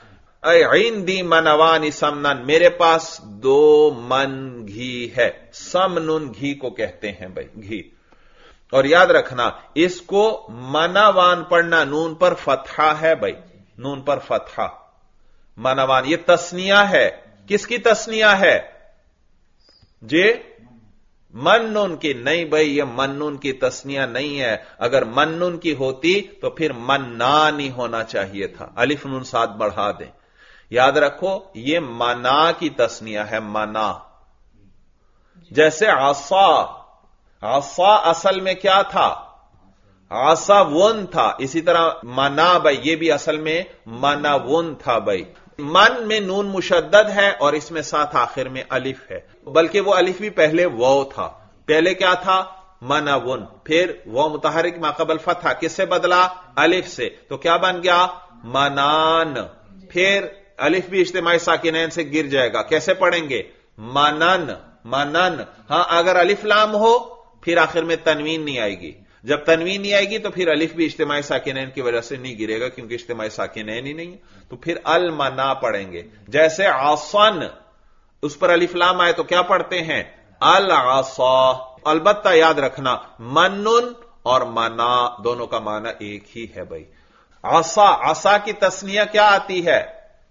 Speaker 1: عندی منوانی سمنن، میرے پاس 2 من گھی ہے. سمنن گھی کو کہتے ہیں بھائی، گھی. اور یاد رکھنا اس کو منوان پڑھنا، نون پر فتحہ ہے بھائی، نون پر فتحہ. منوان یہ تسنیہ ہے. کس کی تسنیہ ہے؟ جی منن کی. نہیں بھائی، یہ منن کی تسنیہ نہیں ہے. اگر منن کی ہوتی تو پھر منانی ہونا چاہیے تھا. الف نون ساتھ بڑھا دیں. یاد رکھو یہ منا کی تسنیہ ہے، منا. جیسے عصا، عصا اصل میں کیا تھا؟ عصا ون تھا. اسی طرح منا بھائی یہ بھی اصل میں منا ون تھا بھائی. من میں نون مشدد ہے اور اس میں ساتھ آخر میں الف ہے، بلکہ وہ الف بھی پہلے واو تھا. پہلے کیا تھا؟ منون. پھر واو متحرک ما قبل فتح کس سے بدلا؟ الف سے. تو کیا بن گیا؟ منان. پھر الف بھی اجتماعی ساکنین سے گر جائے گا. کیسے پڑھیں گے؟ منن، منن. ہاں اگر الف لام ہو پھر آخر میں تنوین نہیں آئے گی. جب تنوین نہیں آئے گی تو پھر الف بھی اجتماعی ساکنین کی وجہ سے نہیں گرے گا، کیونکہ اجتماعی ساکنین ہی نہیں. تو پھر المنا پڑھیں گے. جیسے عصن، اس پر الف لام آئے تو کیا پڑھتے ہیں؟ العصا. البتہ یاد رکھنا منن اور منا دونوں کا معنی ایک ہی ہے بھائی. عصا، عصا کی تسنیہ کیا آتی ہے؟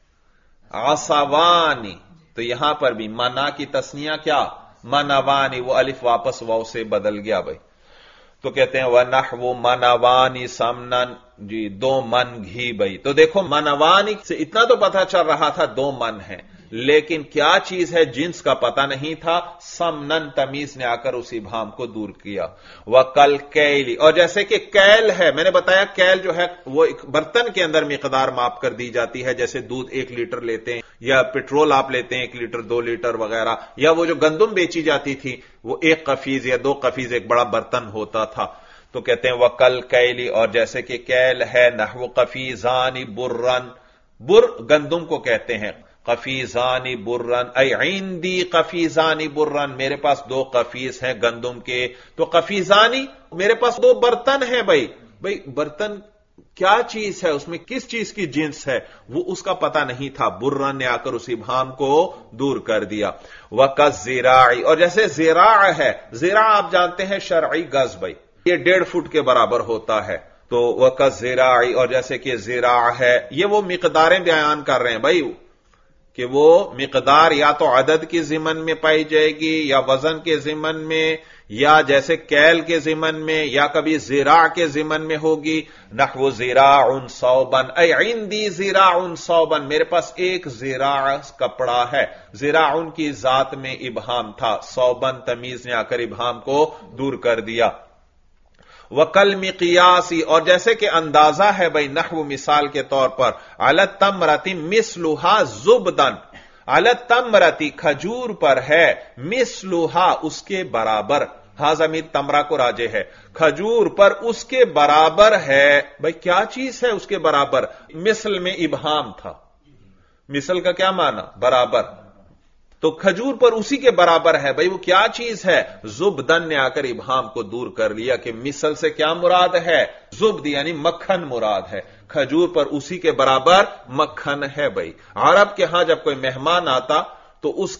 Speaker 1: عصوانی. تو یہاں پر بھی منا کی تسنیہ کیا؟ منوانی. وہ الف واپس واو سے بدل گیا بھائی. تو کہتے ہیں وَنَحْوُ مَنَوَانِ سَمْنًا، جی 2 من گھی بھائی. تو دیکھو منوانی سے اتنا تو پتا چل رہا تھا 2 من ہے، لیکن کیا چیز ہے جنس کا پتہ نہیں تھا. سمنن تمیز نے آ کر اس ابہام کو دور کیا. وَقَلْ كَيْلِ، اور جیسے کہ کیل ہے، میں نے بتایا کیل جو ہے وہ ایک برتن کے اندر مقدار ماپ کر دی جاتی ہے. جیسے دودھ 1 لیٹر لیتے ہیں یا پیٹرول آپ لیتے ہیں 1 لیٹر 2 لیٹر وغیرہ، یا وہ جو گندم بیچی جاتی تھی وہ 1 قفیز یا 2 قفیز ایک بڑا برتن ہوتا تھا. تو کہتے ہیں وَقَلْ كَيْلِ، اور جیسے کہ کیل ہے نحو قفیزان برن، بر گندم کو کہتے ہیں. قفیزانی برن ای عندی قفیزانی برن، میرے پاس 2 قفیز ہیں گندم کے. تو قفیزانی میرے پاس 2 برتن ہیں بھائی. بھائی برتن کیا چیز ہے، اس میں کس چیز کی جنس ہے، وہ اس کا پتہ نہیں تھا. برن نے آ کر اس ابہام کو دور کر دیا. وَكَالزِّرَاعِ، اور جیسے زراع ہے، زراع آپ جانتے ہیں شرعی گز بھائی، یہ 1.5 فٹ کے برابر ہوتا ہے. تو وَكَالزِّرَاعِ، اور جیسے کہ زراع ہے، یہ وہ مقداریں بیان کر رہے ہیں بھائی کہ وہ مقدار یا تو عدد کی ضمن میں پائی جائے گی یا وزن کے ضمن میں یا جیسے کیل کے ضمن میں یا کبھی زراع کے ضمن میں ہوگی. نحو زراع صوبا ای عندی زراع صوبا، میرے پاس 1 زراع کپڑا ہے. زراع کی ذات میں ابہام تھا، صوبا تمیز نے آ کر ابہام کو دور کر دیا. وَقَلْ مِقْيَاسِ، اور جیسے کہ اندازہ ہے بھائی نحو مثال کے طور پر عَلَى التَّمْرَةِ مِثْلُهَا زُبْدًا، عَلَى التَّمْرَةِ کھجور پر ہے، مِثْلُهَا اس کے برابر، ہاں ضمیر تمرہ کو راجع ہے، کھجور پر اس کے برابر ہے. بھائی کیا چیز ہے اس کے برابر؟ مثل میں ابہام تھا. مثل کا کیا معنی؟ برابر. تو کھجور پر اسی کے برابر ہے. بھائی وہ کیا چیز ہے؟ زبدن نے آ کر ابہام کو دور کر لیا کہ مثل سے کیا مراد ہے؟ زبد یعنی مکھن مراد ہے. کھجور پر اسی کے برابر مکھن ہے. بھائی عرب کے ہاں جب کوئی مہمان آتا تو اس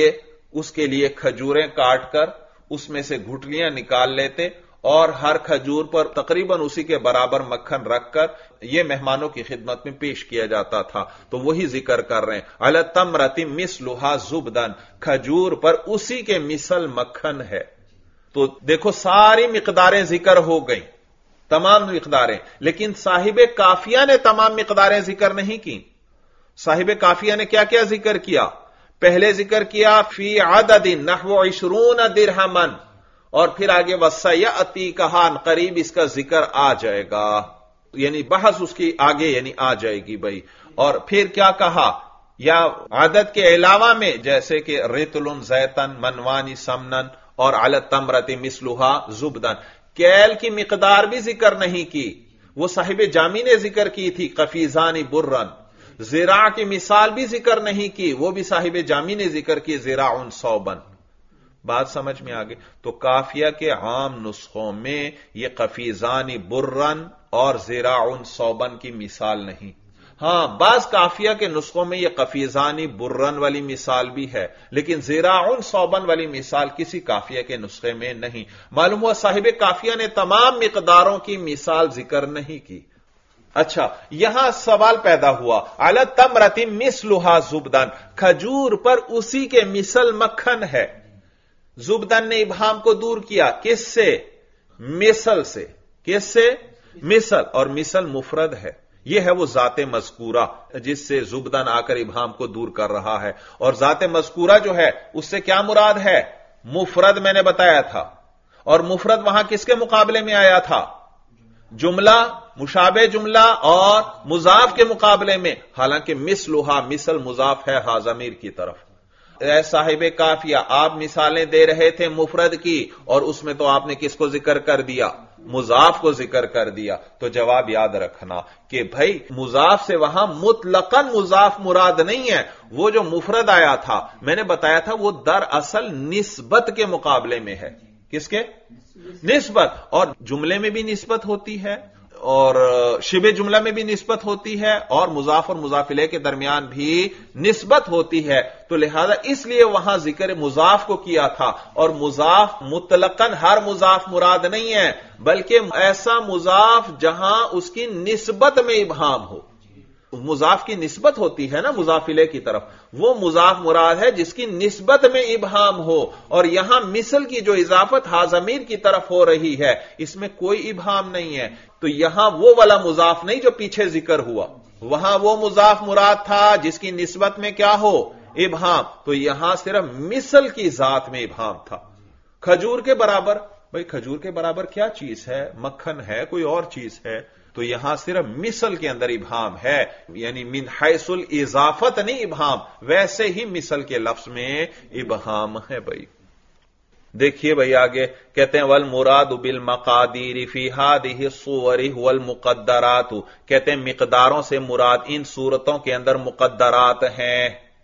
Speaker 1: کے لیے کھجوریں کاٹ کر اس میں سے گھٹلیاں نکال لیتے اور ہر کھجور پر تقریباً اسی کے برابر مکھن رکھ کر یہ مہمانوں کی خدمت میں پیش کیا جاتا تھا. تو وہی ذکر کر رہے ہیں علی التمرۃ مثلھا زبدن، کھجور پر اسی کے مثل مکھن ہے. تو دیکھو ساری مقداریں ذکر ہو گئیں، تمام مقداریں، لیکن صاحب کافیہ نے تمام مقداریں ذکر نہیں کی. صاحب کافیہ نے کیا کیا ذکر کیا؟ پہلے ذکر کیا فی عدد نحو 20 درہما، اور پھر آگے وَسَيَأْتِي کہا قریب اس کا ذکر آ جائے گا، یعنی بحث اس کی آگے یعنی آ جائے گی بھائی. اور پھر کیا کہا؟ یا عدد کے علاوہ میں جیسے کہ رتل زیتن منوانی سمنن اور علی التمرۃ مثلھا زبدن، کیل کی مقدار بھی ذکر نہیں کی، وہ صاحب جامی نے ذکر کی تھی قفیزان برن. زراع کی مثال بھی ذکر نہیں کی، وہ بھی صاحب جامی نے ذکر کی زراع صوبا. بات سمجھ میں آگے؟ تو کافیہ کے عام نسخوں میں یہ قفیزان برن اور زراع صوبن کی مثال نہیں. ہاں بعض کافیہ کے نسخوں میں یہ قفیزانی برن والی مثال بھی ہے، لیکن زراعن صوبن والی مثال کسی کافیہ کے نسخے میں نہیں۔ معلوم ہوا صاحب کافیہ نے تمام مقداروں کی مثال ذکر نہیں کی۔ اچھا، یہاں سوال پیدا ہوا، علی تمرۃ مثلھا زبدن، کھجور پر اسی کے مثل مکھن ہے۔ زبدن نے ابہام کو دور کیا، کس سے؟ مثل سے۔ کس سے؟ مثل، اور مثل مفرد ہے، یہ ہے وہ ذات مذکورہ جس سے زبدن آ کر ابہام کو دور کر رہا ہے، اور ذات مذکورہ جو ہے اس سے کیا مراد ہے؟ مفرد میں نے بتایا تھا، اور مفرد وہاں کس کے مقابلے میں آیا تھا؟ جملہ، مشابہ جملہ اور مضاف کے مقابلے میں، حالانکہ مثلھا مثل مضاف ہے ہا ضمیر کی طرف۔ اے صاحب کافیہ، آپ مثالیں دے رہے تھے مفرد کی، اور اس میں تو آپ نے کس کو ذکر کر دیا؟ مضاف کو ذکر کر دیا۔ تو جواب یاد رکھنا کہ بھائی مضاف سے وہاں مطلقاً مضاف مراد نہیں ہے، وہ جو مفرد آیا تھا میں نے بتایا تھا وہ دراصل نسبت کے مقابلے میں ہے۔ کس کے؟ نسبت، اور جملے میں بھی نسبت ہوتی ہے، اور شبہ جملہ میں بھی نسبت ہوتی ہے، اور مضاف اور مضاف الیہ کے درمیان بھی نسبت ہوتی ہے، تو لہذا اس لیے وہاں ذکر مضاف کو کیا تھا، اور مضاف مطلقاً ہر مضاف مراد نہیں ہے، بلکہ ایسا مضاف جہاں اس کی نسبت میں ابہام ہو۔ مضاف کی نسبت ہوتی ہے نا مضاف الیہ کی طرف، وہ مضاف مراد ہے جس کی نسبت میں ابہام ہو، اور یہاں مثل کی جو اضافت ہا ضمیر کی طرف ہو رہی ہے اس میں کوئی ابہام نہیں ہے، تو یہاں وہ والا مضاف نہیں جو پیچھے ذکر ہوا، وہاں وہ مضاف مراد تھا جس کی نسبت میں کیا ہو؟ ابہام، تو یہاں صرف مثل کی ذات میں ابہام تھا۔ کھجور کے برابر، بھئی کھجور کے برابر کیا چیز ہے؟ مکھن ہے، کوئی اور چیز ہے؟ تو یہاں صرف مثل کے اندر ابہام ہے، یعنی من حیث الاضافت نہیں ابہام، ویسے ہی مثل کے لفظ میں ابہام ہے۔ بھائی دیکھیے بھائی آگے کہتے ہیں والمراد بالمقادیر فی هذه الصور هو المقدرات، کہتے ہیں مقداروں سے مراد ان صورتوں کے اندر مقدرات ہیں۔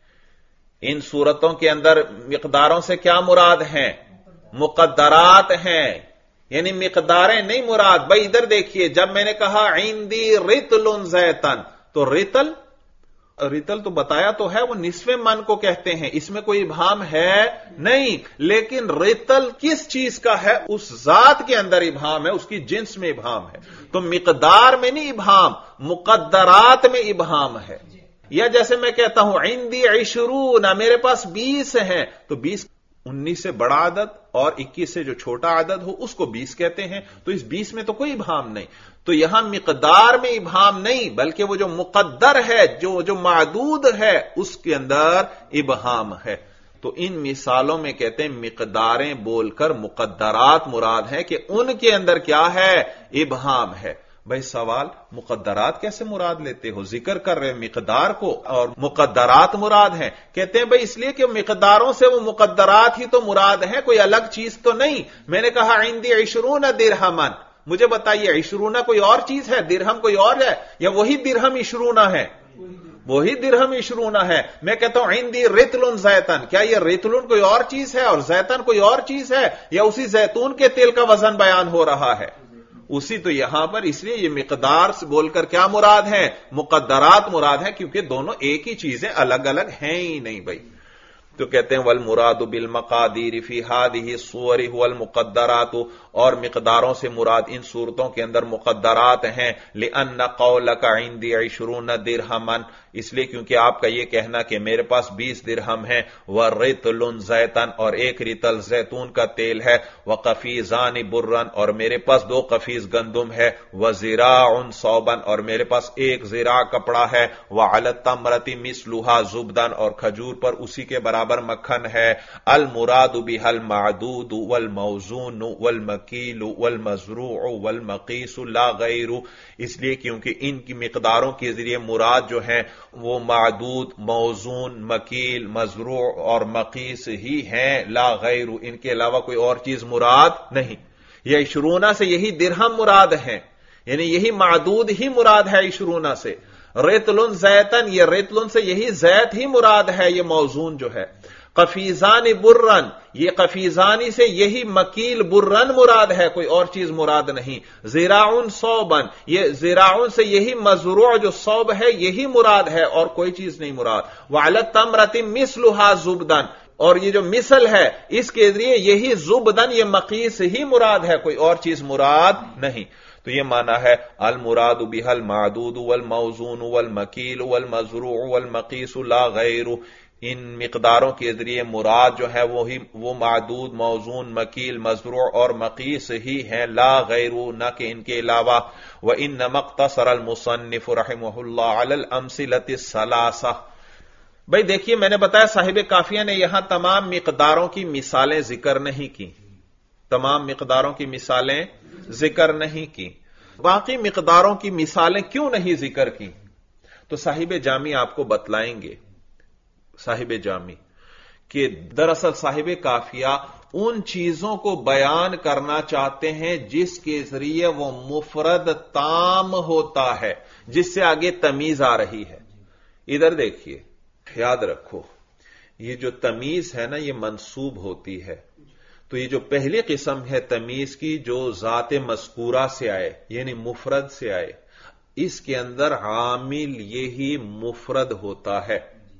Speaker 1: ان صورتوں کے اندر مقداروں سے کیا مراد ہیں؟ مقدرات ہیں، یعنی مقداریں نہیں مراد۔ بھائی ادھر دیکھیے، جب میں نے کہا عندی رطل زیتن، تو رطل تو بتایا تو ہے وہ نصف من کو کہتے ہیں، اس میں کوئی ابہام ہے نہیں، لیکن رطل کس چیز کا ہے؟ اس ذات کے اندر ابہام ہے، اس کی جنس میں ابہام ہے، تو مقدار میں نہیں ابہام، مقدرات میں ابہام ہے۔ یا جیسے میں کہتا ہوں عندی 20، میرے پاس 20 ہیں، تو 20 19 سے بڑا عدد اور 21 سے جو چھوٹا عدد ہو اس کو 20 کہتے ہیں، تو اس 20 میں تو کوئی ابہام نہیں۔ تو یہاں مقدار میں ابہام نہیں، بلکہ وہ جو مقدر ہے، جو معدود ہے، اس کے اندر ابہام ہے۔ تو ان مثالوں میں کہتے ہیں مقداریں بول کر مقدرات مراد ہے کہ ان کے اندر کیا ہے؟ ابہام ہے۔ بھائی سوال، مقدرات کیسے مراد لیتے ہو؟ ذکر کر رہے مقدار کو اور مقدرات مراد ہیں۔ کہتے ہیں بھائی اس لیے کہ مقداروں سے وہ مقدرات ہی تو مراد ہیں، کوئی الگ چیز تو نہیں۔ میں نے کہا عندی 20 درہمن، مجھے بتائیے 20 کوئی اور چیز ہے؟ درہم کوئی اور ہے؟ یا وہی درہم 20 ہے؟ وہی درہم 20 ہے۔ میں کہتا ہوں عندی رطل زیتن، کیا یہ رطل کوئی اور چیز ہے اور زیتن کوئی اور چیز ہے، یا اسی زیتون کے تیل کا وزن بیان ہو رہا ہے؟ اسی تو یہاں پر، اس لیے یہ مقدار سے بول کر کیا مراد ہے؟ مقدرات مراد ہے، کیونکہ دونوں ایک ہی چیزیں الگ الگ ہیں ہی نہیں۔ بھائی تو کہتے ہیں والمراد بالمقادیر فی هذه الصور هو المقدرات، اور مقداروں سے مراد ان صورتوں کے اندر مقدرات ہیں۔ لأن قولک عندی 20 درہما، اس لیے کیونکہ آپ کا یہ کہنا کہ میرے پاس 20 درہم ہیں، ورطل زیتن، اور ایک رطل زیتون کا تیل ہے، وقفیزان برن، اور میرے پاس 2 قفیز گندم ہے، وزراع صوبن، اور میرے پاس 1 زراع کپڑا ہے، وعلی التمرۃ مثلھا زبدن، اور کھجور پر اسی کے برابر مکھن ہے۔ المراد بها المعدود والموزون والمکیل والمزروع والمقیس لا غیر، اس لیے کیونکہ ان کی مقداروں کے ذریعے مراد جو ہیں وہ معدود، موزون، مکیل، مزروع اور مقیس ہی ہیں، لا غیر، ان کے علاوہ کوئی اور چیز مراد نہیں۔ یہ 20 سے یہی درہم مراد ہیں، یعنی یہی معدود ہی مراد ہے 20 سے۔ رطل زیتن، یہ رطل سے یہی زیت ہی مراد ہے، یہ موزون جو ہے۔ قفیزان برن، یہ قفیزانی سے یہی مکیل برن مراد ہے، کوئی اور چیز مراد نہیں. زراعن صوبن، یہ زراعن سے یہی مزروع جو صوب ہے یہی مراد ہے اور کوئی چیز نہیں مراد. وعلی التمرۃ مثلھا زبدن، اور یہ جو مثل ہے اس کے ذریعے یہی زبدن، یہ مقیس ہی مراد ہے، کوئی اور چیز مراد نہیں. تو یہ معنی ہے المراد بها المعدود والموزون والمکیل والمزروع والمقیس لا غیر. ان مقداروں کے ذریعے مراد جو ہے وہ معدود، موزون، مکیل، مزروع اور مقیس ہی ہیں، لا غیر، نہ کہ ان کے علاوہ. وانما اقتصر المصنف رحمہ اللہ علی الامثلۃ الثلاثہ. بھئی دیکھیے، میں نے بتایا صاحب کافیہ نے یہاں تمام مقداروں کی مثالیں ذکر نہیں کی، تمام مقداروں کی مثالیں ذکر نہیں کی. باقی مقداروں کی مثالیں کیوں نہیں ذکر کی؟ تو صاحب جامی آپ کو بتلائیں گے، صاحب جامی، کہ دراصل صاحب کافیہ ان چیزوں کو بیان کرنا چاہتے ہیں جس کے ذریعے وہ مفرد تام ہوتا ہے، جس سے آگے تمیز آ رہی ہے. ادھر دیکھیے، یاد رکھو، یہ جو تمیز ہے نا یہ منصوب ہوتی ہے. تو یہ جو پہلی قسم ہے تمیز کی جو ذات مذکورہ سے آئے یعنی مفرد سے آئے، اس کے اندر عامل یہی مفرد ہوتا ہے.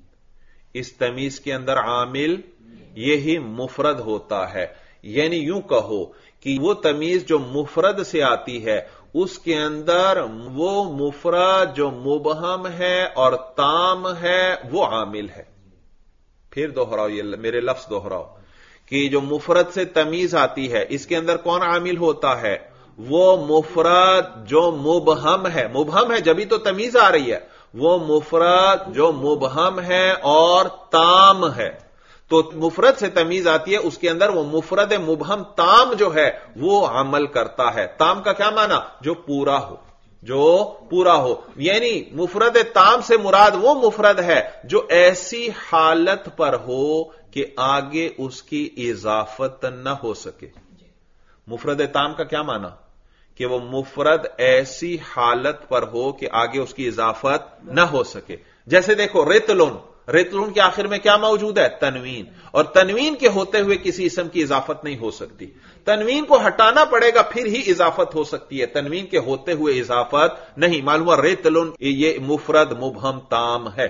Speaker 1: اس تمیز کے اندر عامل یہی مفرد ہوتا ہے. یعنی یوں کہو کہ وہ تمیز جو مفرد سے آتی ہے اس کے اندر وہ مفرد جو مبہم ہے اور تام ہے وہ عامل ہے. پھر دوہراؤ، یہ میرے لفظ دوہراؤ کہ جو مفرد سے تمیز آتی ہے اس کے اندر کون عامل ہوتا ہے؟ وہ مفرد جو مبہم ہے. مبہم ہے جبھی تو تمیز آ رہی ہے. وہ مفرد جو مبہم ہے اور تام ہے. تو مفرد سے تمیز آتی ہے، اس کے اندر وہ مفرد مبہم تام جو ہے وہ عمل کرتا ہے. تام کا کیا معنی؟ جو پورا ہو، جو پورا ہو. یعنی مفرد تام سے مراد وہ مفرد ہے جو ایسی حالت پر ہو کہ آگے اس کی اضافت نہ ہو سکے. مفرد تام کا کیا معنی؟ کہ وہ مفرد ایسی حالت پر ہو کہ آگے اس کی اضافت نہ ہو سکے. جیسے دیکھو رتلن، رتلن کے آخر میں کیا موجود ہے؟ تنوین. اور تنوین کے ہوتے ہوئے کسی اسم کی اضافت نہیں ہو سکتی. تنوین کو ہٹانا پڑے گا پھر ہی اضافت ہو سکتی ہے، تنوین کے ہوتے ہوئے اضافت نہیں. معلوم ہوا رتلن یہ مفرد مبہم تام ہے،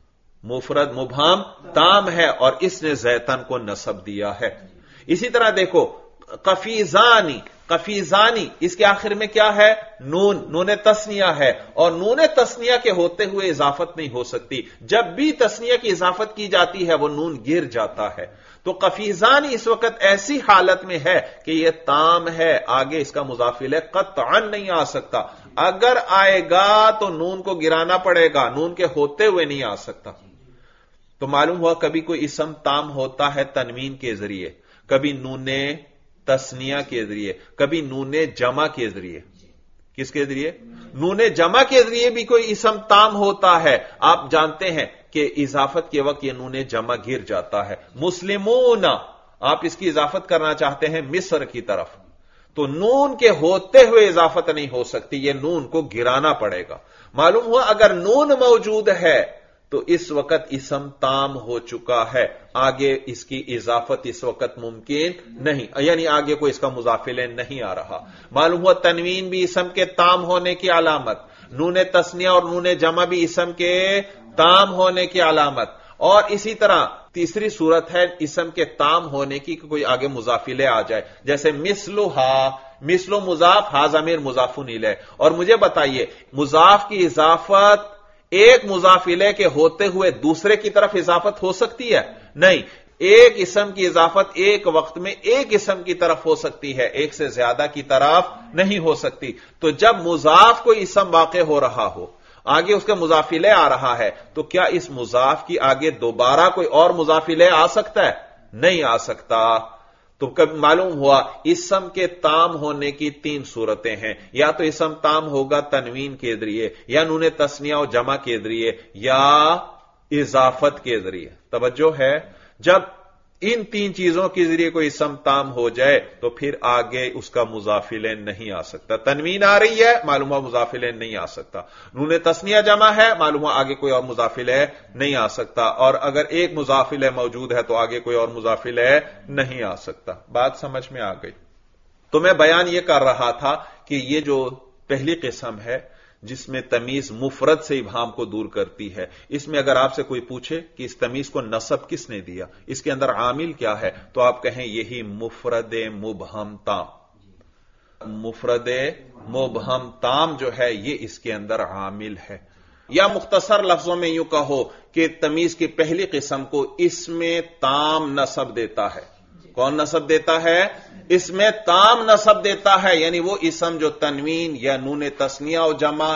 Speaker 1: مفرد مبہم تام ہے اور اس نے زیتن کو نسب دیا ہے. اسی طرح دیکھو قفیزانی، قفیزانی اس کے آخر میں کیا ہے؟ نون، نون تسنیہ ہے اور نون تسنیہ کے ہوتے ہوئے اضافت نہیں ہو سکتی. جب بھی تسنیہ کی اضافت کی جاتی ہے وہ نون گر جاتا ہے. تو قفیزانی اس وقت ایسی حالت میں ہے کہ یہ تام ہے، آگے اس کا مضاف الیہ قطعا نہیں آ سکتا. اگر آئے گا تو نون کو گرانا پڑے گا، نون کے ہوتے ہوئے نہیں آ سکتا. تو معلوم ہوا کبھی کوئی اسم تام ہوتا ہے تنوین کے ذریعے، کبھی نون تسنیہ کے ذریعے، کبھی نون جمع کے ذریعے. کس کے ذریعے؟ نون جمع کے ذریعے بھی کوئی اسم تام ہوتا ہے. آپ جانتے ہیں کہ اضافت کے وقت یہ نون جمع گر جاتا ہے. مسلمون، آپ اس کی اضافت کرنا چاہتے ہیں مصر کی طرف، تو نون کے ہوتے ہوئے اضافت نہیں ہو سکتی، یہ نون کو گرانا پڑے گا. معلوم ہوا اگر نون موجود ہے تو اس وقت اسم تام ہو چکا ہے، آگے اس کی اضافت اس وقت ممکن نہیں، یعنی آگے کوئی اس کا مضاف الیہ نہیں آ رہا. معلوم ہوا تنوین بھی اسم کے تام ہونے کی علامت، نون تسنیہ اور نون جمع بھی اسم کے تام ہونے کی علامت. اور اسی طرح تیسری صورت ہے اسم کے تام ہونے کی کہ کوئی آگے مضاف الیہ آ جائے، جیسے مثلھا، مثل مضاف، ہا ضمیر مضاف الیہ. اور مجھے بتائیے مضاف کی اضافت ایک مضاف الیہ کے ہوتے ہوئے دوسرے کی طرف اضافت ہو سکتی ہے؟ نہیں. ایک اسم کی اضافت ایک وقت میں ایک اسم کی طرف ہو سکتی ہے، ایک سے زیادہ کی طرف نہیں ہو سکتی. تو جب مضاف کوئی اسم واقع ہو رہا ہو، آگے اس کا مضاف الیہ آ رہا ہے، تو کیا اس مضاف کی آگے دوبارہ کوئی اور مضاف الیہ آ سکتا ہے؟ نہیں آ سکتا. تو کب معلوم ہوا اسم کے تام ہونے کی تین صورتیں ہیں، یا تو اسم تام ہوگا تنوین کے ذریعے، یا نون تسنیہ و جمع کے ذریعے، یا اضافت کے ذریعے. توجہ ہے؟ جب ان تین چیزوں کے ذریعے کوئی اسم تام ہو جائے تو پھر آگے اس کا مضاف الیہ نہیں آ سکتا. تنوین آ رہی ہے، معلوم ہوا مضاف الیہ نہیں آ سکتا. نون تثنیہ جمع ہے، معلوم ہوا آگے کوئی اور مضاف الیہ نہیں آ سکتا. اور اگر ایک مضاف الیہ موجود ہے تو آگے کوئی اور مضاف الیہ نہیں آ سکتا. بات سمجھ میں آ گئی؟ تو میں بیان یہ کر رہا تھا کہ یہ جو پہلی قسم ہے جس میں تمیز مفرد سے ابہام کو دور کرتی ہے، اس میں اگر آپ سے کوئی پوچھے کہ اس تمیز کو نصب کس نے دیا، اس کے اندر عامل کیا ہے، تو آپ کہیں یہی مفرد مبہم تام. مفرد مبہم تام جو ہے یہ اس کے اندر عامل ہے. یا مختصر لفظوں میں یوں کہو کہ تمیز کی پہلی قسم کو اس میں تام نصب دیتا ہے. کون نصب دیتا ہے؟ اس میں تام نصب دیتا ہے، یعنی وہ اسم جو تنوین یا نون تثنیہ و جمع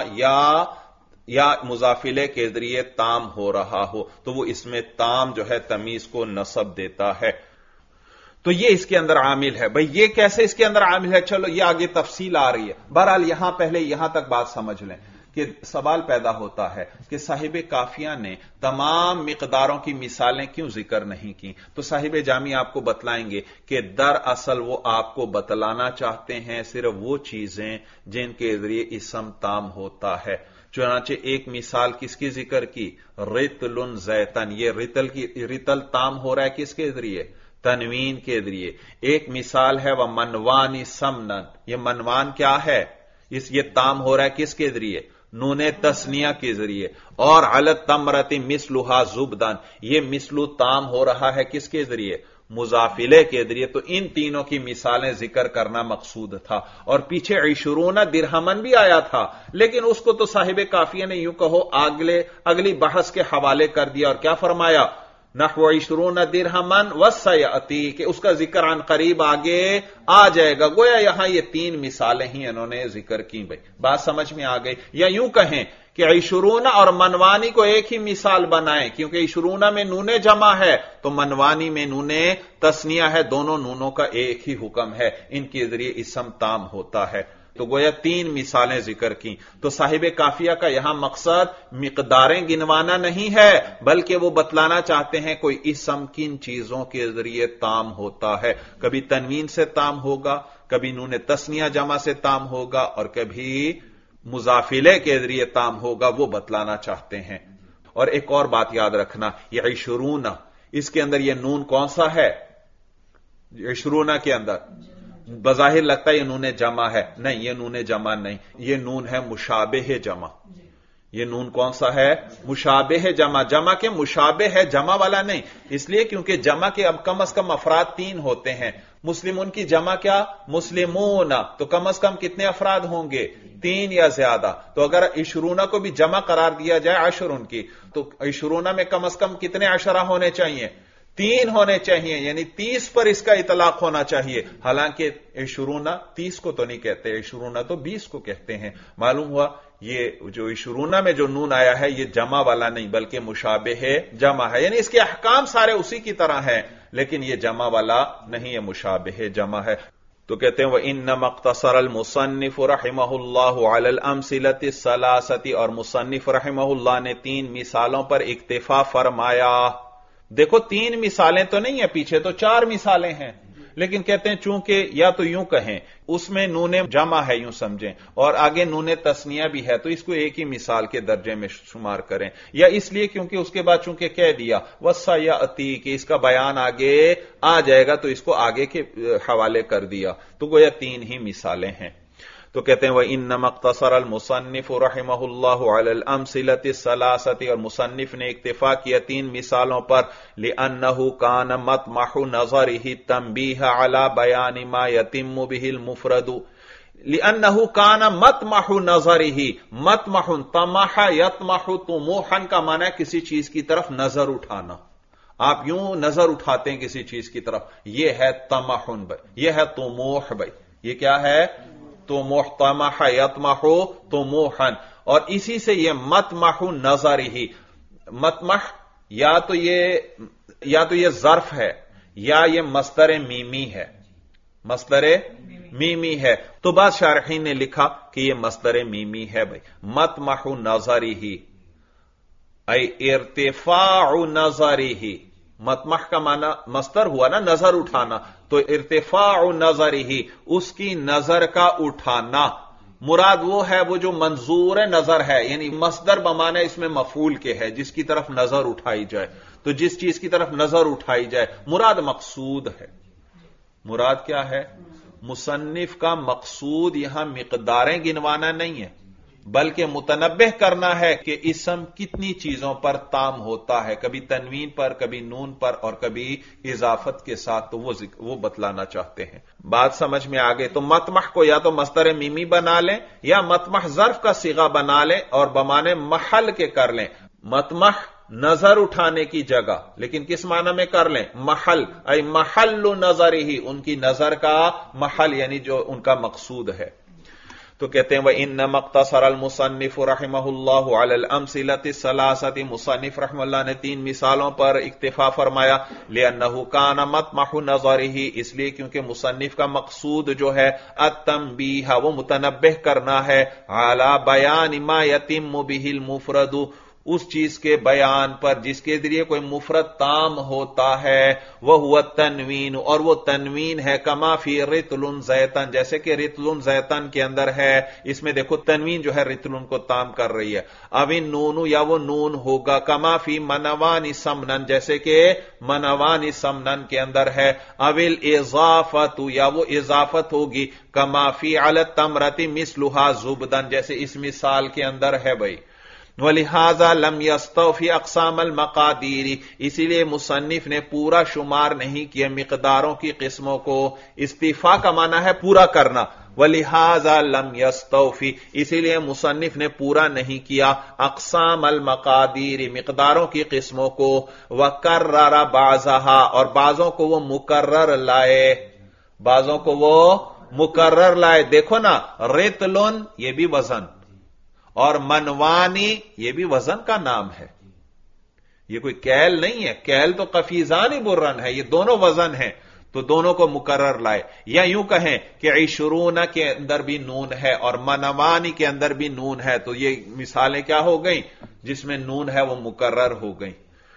Speaker 1: یا مضاف الیہ کے ذریعے تام ہو رہا ہو تو وہ اس میں تام جو ہے تمیز کو نصب دیتا ہے. تو یہ اس کے اندر عامل ہے. بھئی یہ کیسے اس کے اندر عامل ہے؟ چلو یہ آگے تفصیل آ رہی ہے. بہرحال یہاں پہلے یہاں تک بات سمجھ لیں کہ سوال پیدا ہوتا ہے کہ صاحب کافیہ نے تمام مقداروں کی مثالیں کیوں ذکر نہیں کی. تو صاحب جامی آپ کو بتلائیں گے کہ دراصل وہ آپ کو بتلانا چاہتے ہیں صرف وہ چیزیں جن کے ذریعے اسم تام ہوتا ہے. چنانچہ ایک مثال کس کی ذکر کی؟ رتل زیتن. یہ رتل تام ہو رہا ہے کس کے ذریعے؟ تنوین کے ذریعے. ایک مثال ہے وہ منوانی سمنن. یہ منوان کیا ہے؟ یہ تام ہو رہا ہے کس کے ذریعے؟ نون تثنیہ کے ذریعے. اور علت تمرت مثلھا زبدن. یہ مثلو تام ہو رہا ہے کس کے ذریعے؟ مضاف الیہ کے ذریعے. تو ان تینوں کی مثالیں ذکر کرنا مقصود تھا. اور پیچھے 20 درہمن بھی آیا تھا، لیکن اس کو تو صاحب کافیہ نے یوں کہو اگلی بحث کے حوالے کر دیا. اور کیا فرمایا؟ نحو 20 درہمن وسیأتی، کہ اس کا ذکر عن قریب آگے آ جائے گا. گویا یہاں یہ تین مثالیں ہی انہوں نے ذکر کی. بھائی بات سمجھ میں آ گئی؟ یا یوں کہیں کہ 20 اور منوانی کو ایک ہی مثال بنائیں، کیونکہ 20 میں نون جمع ہے تو منوانی میں نون تثنیہ ہے. دونوں نونوں کا ایک ہی حکم ہے، ان کے ذریعے اسم تام ہوتا ہے. تو گویا تین مثالیں ذکر کی. تو صاحب کافیہ کا یہاں مقصد مقداریں گنوانا نہیں ہے، بلکہ وہ بتلانا چاہتے ہیں کوئی اسم کن چیزوں کے ذریعے تام ہوتا ہے. کبھی تنوین سے تام ہوگا، کبھی نون تثنیہ جمع سے تام ہوگا، اور کبھی مضاف الیہ کے ذریعے تام ہوگا. وہ بتلانا چاہتے ہیں. اور ایک اور بات یاد رکھنا، یہ 20 اس کے اندر یہ نون کون سا ہے؟ 20 کے اندر بظاہر لگتا ہے یہ نون جمع ہے. نہیں، یہ نون جمع نہیں، یہ نون ہے مشابہ جمع. یہ نون کون سا ہے؟ مشابہ جمع. جمع کے مشابہ ہے، جمع والا نہیں. اس لیے کیونکہ جمع کے اب کم از کم افراد 3 ہوتے ہیں. مسلمون کی جمع کیا؟ مسلمون. تو کم از کم کتنے افراد ہوں گے؟ 3 یا زیادہ. تو اگر 20 کو بھی جمع قرار دیا جائے عشرن کی، تو 20 میں کم از کم کتنے عشرہ ہونے چاہیے؟ 3 ہونے چاہیے، یعنی 30 پر اس کا اطلاق ہونا چاہیے. حالانکہ 20 30 کو تو نہیں کہتے، 20 تو 20 کو کہتے ہیں. معلوم ہوا یہ جو 20 میں جو نون آیا ہے یہ جمع والا نہیں بلکہ مشابہ جمع ہے. یعنی اس کے احکام سارے اسی کی طرح ہیں، لیکن یہ جمع والا نہیں، یہ مشابہ جمع ہے. تو کہتے ہیں وَإِنَّمَا اقْتَصَرَ الْمُصَنِّفُ رَحِمَهُ اللَّهُ عَلَى الْأَمْثِلَةِ الثَّلَاثَةِ. اور مصنف رحمہ اللہ نے 3 مثالوں پر اکتفا فرمایا. دیکھو 3 مثالیں تو نہیں ہیں، پیچھے تو 4 مثالیں ہیں، لیکن کہتے ہیں چونکہ یا تو یوں کہیں اس میں نون جمع ہے، یوں سمجھیں، اور آگے نون تثنیہ بھی ہے، تو اس کو ایک ہی مثال کے درجے میں شمار کریں. یا اس لیے کیونکہ اس کے بعد چونکہ کہہ دیا وَسَيَأْتِي کہ اس کا بیان آگے آ جائے گا، تو اس کو آگے کے حوالے کر دیا. تو گویا 3 ہی مثالیں ہیں. تو کہتے ہیں وَإِنَّمَا اقْتَصَرَ الْمُصَنِّفُ رَحِمَهُ اللَّهُ عَلَى الْأَمْثِلَةِ الثَّلَاثَةِ. اور مصنف نے اکتفا کیا 3 مثالوں پر. لِأَنَّهُ كَانَ مَطْمَحُ نَظَرِهِ التَّنْبِيهَ عَلَى بَيَانِ مَا يَتِمُّ بِهِ الْمُفْرَدُ. لِأَنَّهُ كَانَ مَطْمَحُ نَظَرِهِ. مطمح طمح يطمح طموحا کا معنی ہے کسی چیز کی طرف نظر اٹھانا. آپ یوں نظر اٹھاتے ہیں کسی چیز کی طرف، یہ ہے طمح بھائی، یہ ہے طموح بھائی. یہ کیا ہے؟ طموح. طمح یطمح طموحا. اور اسی سے یہ مطمح نظرہ. مطمح یا تو یہ ظرف ہے یا یہ مصدر میمی ہے. مصدر میمی ہے. تو بعض شارحین نے لکھا کہ یہ مصدر میمی ہے بھائی. مطمح نظرہ ای ارتفاع نظرہ. मतमह का माना मस्तर हुआ ना नजर उठाना, तो इर्तिफाउ नजरिही, उसकी नजर का उठाना। मुराद वो है वो जो मंजूर नजर है, यानी मस्दर बमाना इसमें मफूल के है, जिसकी तरफ नजर उठाई जाए। तो जिस चीज की तरफ नजर उठाई जाए, मुराद मकसूद है। मुराद क्या है? मुसन्निफ का मकसूद यहां मिकदारें गिनवाना नहीं है, बल्कि मुतनब्बिह करना है कि इसम कितनी चीजों पर ताम होता है, कभी तनवीन पर, कभी नून पर और कभी इजाफत के साथ। तो वो बतलाना चाहते हैं। बात समझ में आ गई? तो मतमह को या तो मस्तर मीमी बना लें या मतमह ज़र्फ का सीगा बना लें और बमाने महल के कर लें। मतमह नजर उठाने की जगह, लेकिन किस माना में कर लें? महल, ऐ महल्लु नजर ही, उनकी नजर का महल, यानी जो उनका मकसूद है। तो कहते हैं वह इन्न मख्तसर अल मुसन्निफ रहमहुल्लाहु अलल अमसिलति सलासति, मुसन्निफ रहमहुल्लाह ने 3 मिसालों पर इक्तिफा फरमाया। लिअन्नहु कान मतमहु नज़रिही, इसलिए क्योंकि मुसन्निफ का मकसूद जो है अत्तंबीह, वो मुतनब्बिह करना है, अला बयान मा यतिम्मु बिहिल मुफरदु, उस चीज के बयान पर जिसके जरिए कोई मुफरद ताम होता है। वह हुआ तनवीन, और वो तनवीन है कमा फी रितलुन ज़ैतन, जैसे कि रितलुन ज़ैतन के अंदर है। इसमें देखो तनवीन जो है रितलुन को ताम कर रही है। अविन नूनू, या वो नून होगा कमा फी मनवानी समनन, जैसे कि मनवानी समनन के अंदर है। अविल इजाफतु, या वो इजाफत होगी कमा फी अल तमरति मिसलुहा जुबदन, जैसे इस मिसाल के अंदर है भाई। वलिहाजा लम यस्तौफी अक़साम अल मक़ादीरी, इसीलिए मुसन्निफ ने पूरा शुमार नहीं किया मिक़दारों की किस्मों को। इस्तीफा का माना है पूरा करना। वलिहाजा लम यस्तौफी, इसीलिए मुसन्निफ ने पूरा नहीं किया अक़साम अल मक़ादीरी, मिक़दारों की किस्मों को। वकर्रर बाज़हा, और बाज़ों को वो मुकर्रर लाए, बाज़ों को वो मुकर्रर लाए। देखो ना, रितलुन ये भी वजन, और मनवानी ये भी वजन का नाम है, ये कोई कैल नहीं है। कैल तो कफीजानी बुर्रन है, ये दोनों वजन है, तो दोनों को मुकर्रर लाए। या यूं कहें कि इशरूना के अंदर भी नून है और मनवानी के अंदर भी नून है, तो ये मिसालें क्या हो गई? जिसमें नून है वो मुकर्रर हो गई।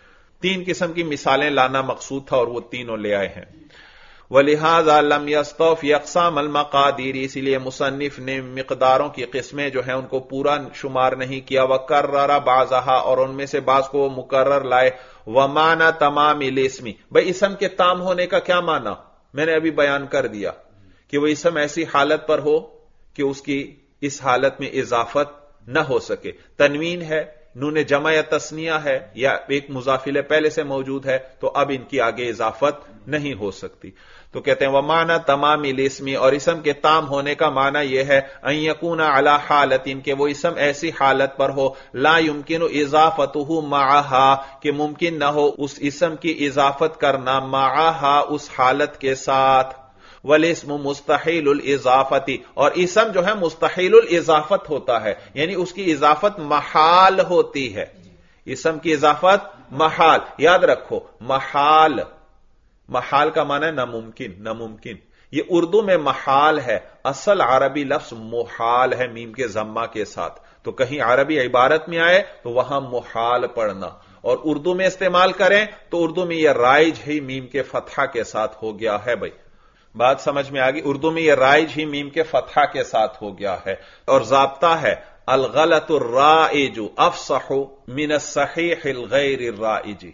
Speaker 1: 3 किस्म की मिसालें लाना मकसूद था और वो तीनों ले आए हैं। वलिहाजा लम यस्तौफी अक़साम अल मक़ादीर, इसीलिए मुसन्निफ ने मिक़दारों की किस्में जो है उनको पूरा शुमार नहीं किया। वकर्रर बाज़हा, और उनमें से बाज़ को मुकर्रर लाए। वमाना तमामिल इस्मी, भाई इसम के ताम होने का क्या माना? मैंने अभी बयान कर दिया कि वह इसम ऐसी हालत पर हो कि उसकी इस हालत में इजाफत न हो सके। तनवीन है, नून जमा या तस्निया है, या एक मुजाफिल पहले से मौजूद है, तो अब इनकी आगे इजाफत नहीं हो सकती। तो कहते हैं वमाना तमामिल इस्मी, और इसम के ताम होने का माना यह है अन यकूना अला हालतिन, के वो इसम ऐसी हालत पर हो ला युमकिनु इजाफतुहु माहा, कि मुमकिन न हो उस इसम की इजाफत करना माहा, उस हालत के साथ। वलिस्मु मुस्तहीलुल इजाफती, और इसम जो है मुस्तहीलुल इजाफत होता है, यानी उसकी इजाफत महाल होती है। इसम की इजाफत महाल, याद रखो महाल, महाल का माना है नामुमकिन, नामुमकिन। ये उर्दू में महाल है, असल अरबी लफ्ज मुहाल है मीम के जम्मा के साथ। तो कहीं अरबी इबारत में आए तो वहां मुहाल पढ़ना, और उर्दू में इस्तेमाल करें तो उर्दू में यह राइज ही मीम के फतहा के साथ हो गया है। भाई बात समझ में आ गई? उर्दू में यह राइज ही मीम के फतहा के साथ हो गया है। और ज़ाब्ता है अलगलतुर राइजु अफसहु मिनस सहीहिल गैरिर राइजी।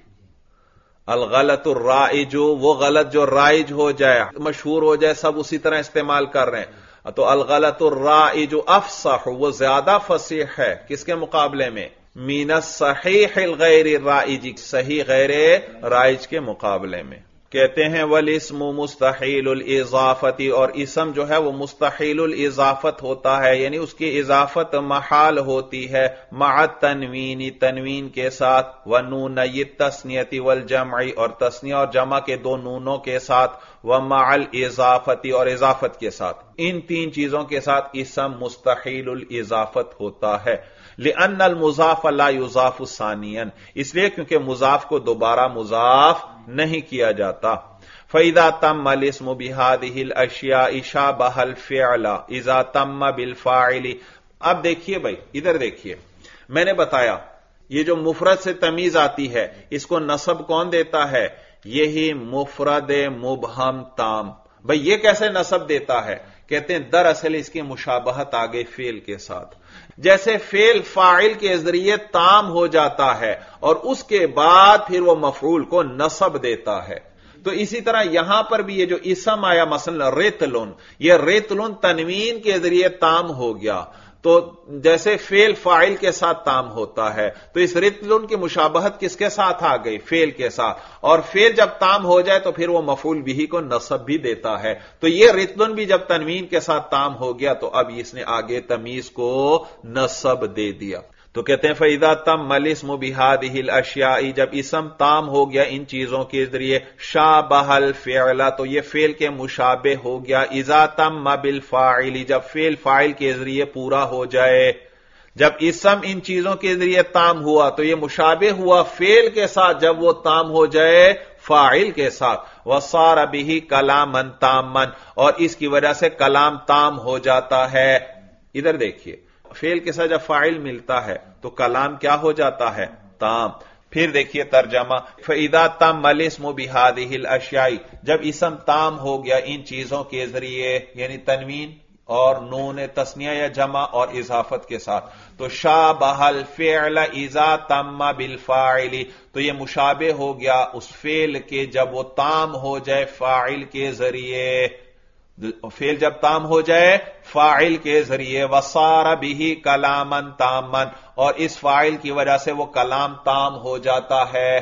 Speaker 1: अलगलतुर राइजु, वो गलत जो राइज हो जाए, मशहूर हो जाए, सब उसी तरह इस्तेमाल कर रहे हैं। तो अलगलतुर राइजु अफसहु, वो ज्यादा फसीह है किसके मुकाबले में? मिनस सहीहिल गैरिर राइजी, सही गैर राइज के मुकाबले में। कहते हैं वलिस्मु मुस्तहीलुल इजाफती, और इसम जो है वो मुस्तहीलुल इजाफत होता है, यानी उसकी इजाफत महाल होती है। मअत तनवीनी, तनवीन के साथ। व नूनय्य तस्नियति वल जमई, और तस्निया और जमा के 2 नूनों के साथ। व मअल इजाफती, और इजाफत के साथ। इन 3 चीजों के साथ इसम मुस्तहीलुल इजाफत होता है। लिअन्नल मुजाफ ला युजाफु सानियन, इसलिए क्योंकि मुजाफ को दोबारा मुजाफ नहीं किया जाता। फैदा तम्मल इस्मु बिहादिहिल अशिया शाबहल फ़िअला इज़ा तम्म बिल फ़ाइली। अब देखिए भाई, इधर देखिए, मैंने बताया یہ جو مفرد سے تمیز آتی ہے اس کو نصب کون دیتا ہے؟ یہی مفرد مبہم تام. بھئی یہ کیسے نصب دیتا ہے؟ کہتے ہیں دراصل اس کی مشابہت آ گئی فعل کے ساتھ. جیسے فعل فاعل کے ذریعے تام ہو جاتا ہے اور اس کے بعد پھر وہ مفعول کو نصب دیتا ہے، تو اسی طرح یہاں پر بھی یہ جو اسم آیا مثلا ریتلن، یہ ریتلن تنوین کے ذریعے تام ہو گیا، تو جیسے فعل فاعل کے ساتھ تام ہوتا ہے تو اس ریتلن کی مشابہت کس کے ساتھ آ گئی؟ فعل کے ساتھ. اور فعل جب تام ہو جائے تو پھر وہ مفعول بھی کو نصب بھی دیتا ہے. تو یہ ریتلن بھی جب تنوین کے ساتھ تام ہو گیا تو اب اس نے آگے تمیز کو نصب دے دیا. تو کہتے ہیں فَإِذَا تَمَّ الْاسْمُ بِهَذِهِ الْأَشْيَاءِ، جب اسم تام ہو گیا ان چیزوں کے ذریعے، شَابَهَ الْفِعْلَ، تو یہ فعل کے مشابہ ہو گیا. اِذَا تَمَّ بِالْفَاعِلِ، جب فعل فاعل کے ذریعے پورا ہو جائے. جب اسم ان چیزوں کے ذریعے تام ہوا تو یہ مشابہ ہوا فعل کے ساتھ جب وہ تام ہو جائے فاعل کے ساتھ. وَصَارَ بِهِ كَلَامًا تَامًا، اور اس کی وجہ سے کلام تام ہو جاتا ہے. ادھر دیکھیے، فعل کے ساتھ جب فاعل ملتا ہے تو کلام کیا ہو جاتا ہے؟ تام. پھر دیکھیے ترجمہ، فَإِذَا تَمَّ الْاسْمُ بِهَذِهِ الْأَشْيَاءِ، جب اسم تام ہو گیا ان چیزوں کے ذریعے، یعنی تنوین اور نون تثنیہ یا جمع اور اضافت کے ساتھ، تو شابہ الفعل اذا تم بالفاعل، تو یہ مشابہ ہو گیا اس فعل کے جب وہ تام ہو جائے فاعل کے ذریعے. فعل جب تام ہو جائے فاعل کے ذریعے. وصار به کلاما تاما، اور اس فاعل کی وجہ سے وہ کلام تام ہو جاتا ہے.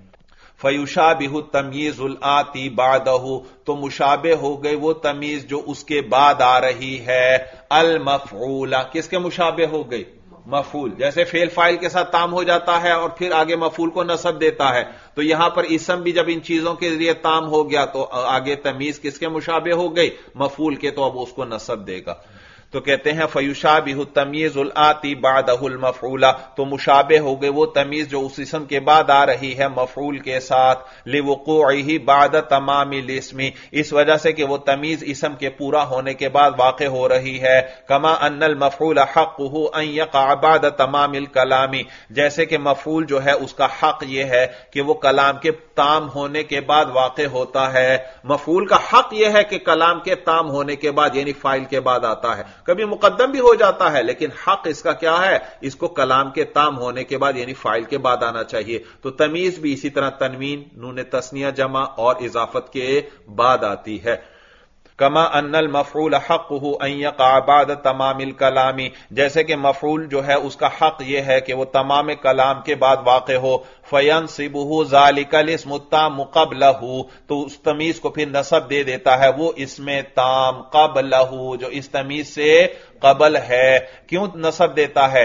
Speaker 1: فیشابہ التمییز الآتی بعدہ، تو مشابہ ہو گئی وہ تمیز جو اس کے بعد آ رہی ہے. المفعول، کس کے مشابہ ہو گئی؟ مفعول. جیسے فعل فاعل کے ساتھ تام ہو جاتا ہے اور پھر آگے مفعول کو نصب دیتا ہے، تو یہاں پر اسم بھی جب ان چیزوں کے ذریعے تام ہو گیا تو آگے تمیز کس کے مشابہ ہو گئی؟ مفعول کے، تو اب اس کو نصب دے گا. تو کہتے ہیں فیشابہ التمییز الآتی بعدہ المفعول، تو مشابہ ہو گئے وہ تمیز جو اس اسم کے بعد آ رہی ہے مفعول کے ساتھ. لوقوعہ بعد تمام الاسم، اس وجہ سے کہ وہ تمیز اسم کے پورا ہونے کے بعد واقع ہو رہی ہے. کما ان المفعول حقہ ان یقع بعد تمام الکلام، جیسے کہ مفعول جو ہے اس کا حق یہ ہے کہ وہ کلام کے تام ہونے کے بعد واقع ہوتا ہے. مفعول کا حق یہ ہے کہ کلام کے تام ہونے کے بعد، یعنی فاعل کے بعد آتا ہے. کبھی مقدم بھی ہو جاتا ہے لیکن حق اس کا کیا ہے؟ اس کو کلام کے تام ہونے کے بعد یعنی فاعل کے بعد آنا چاہیے. تو تمیز بھی اسی طرح تنوین، نون تثنیہ جمع اور اضافت کے بعد آتی ہے. کما ان المفعول حقہ ان یقع بعد تمام الکلام، جیسے کہ مفعول جو ہے اس کا حق یہ ہے کہ وہ تمام کلام کے بعد واقع ہو. فینصبہ ذلک الاسم التام قبلہ، تو اس تمیز کو پھر نصب دے دیتا ہے وہ اسم تام قبلہ جو اس تمیز سے قبل ہے. کیوں نصب دیتا ہے؟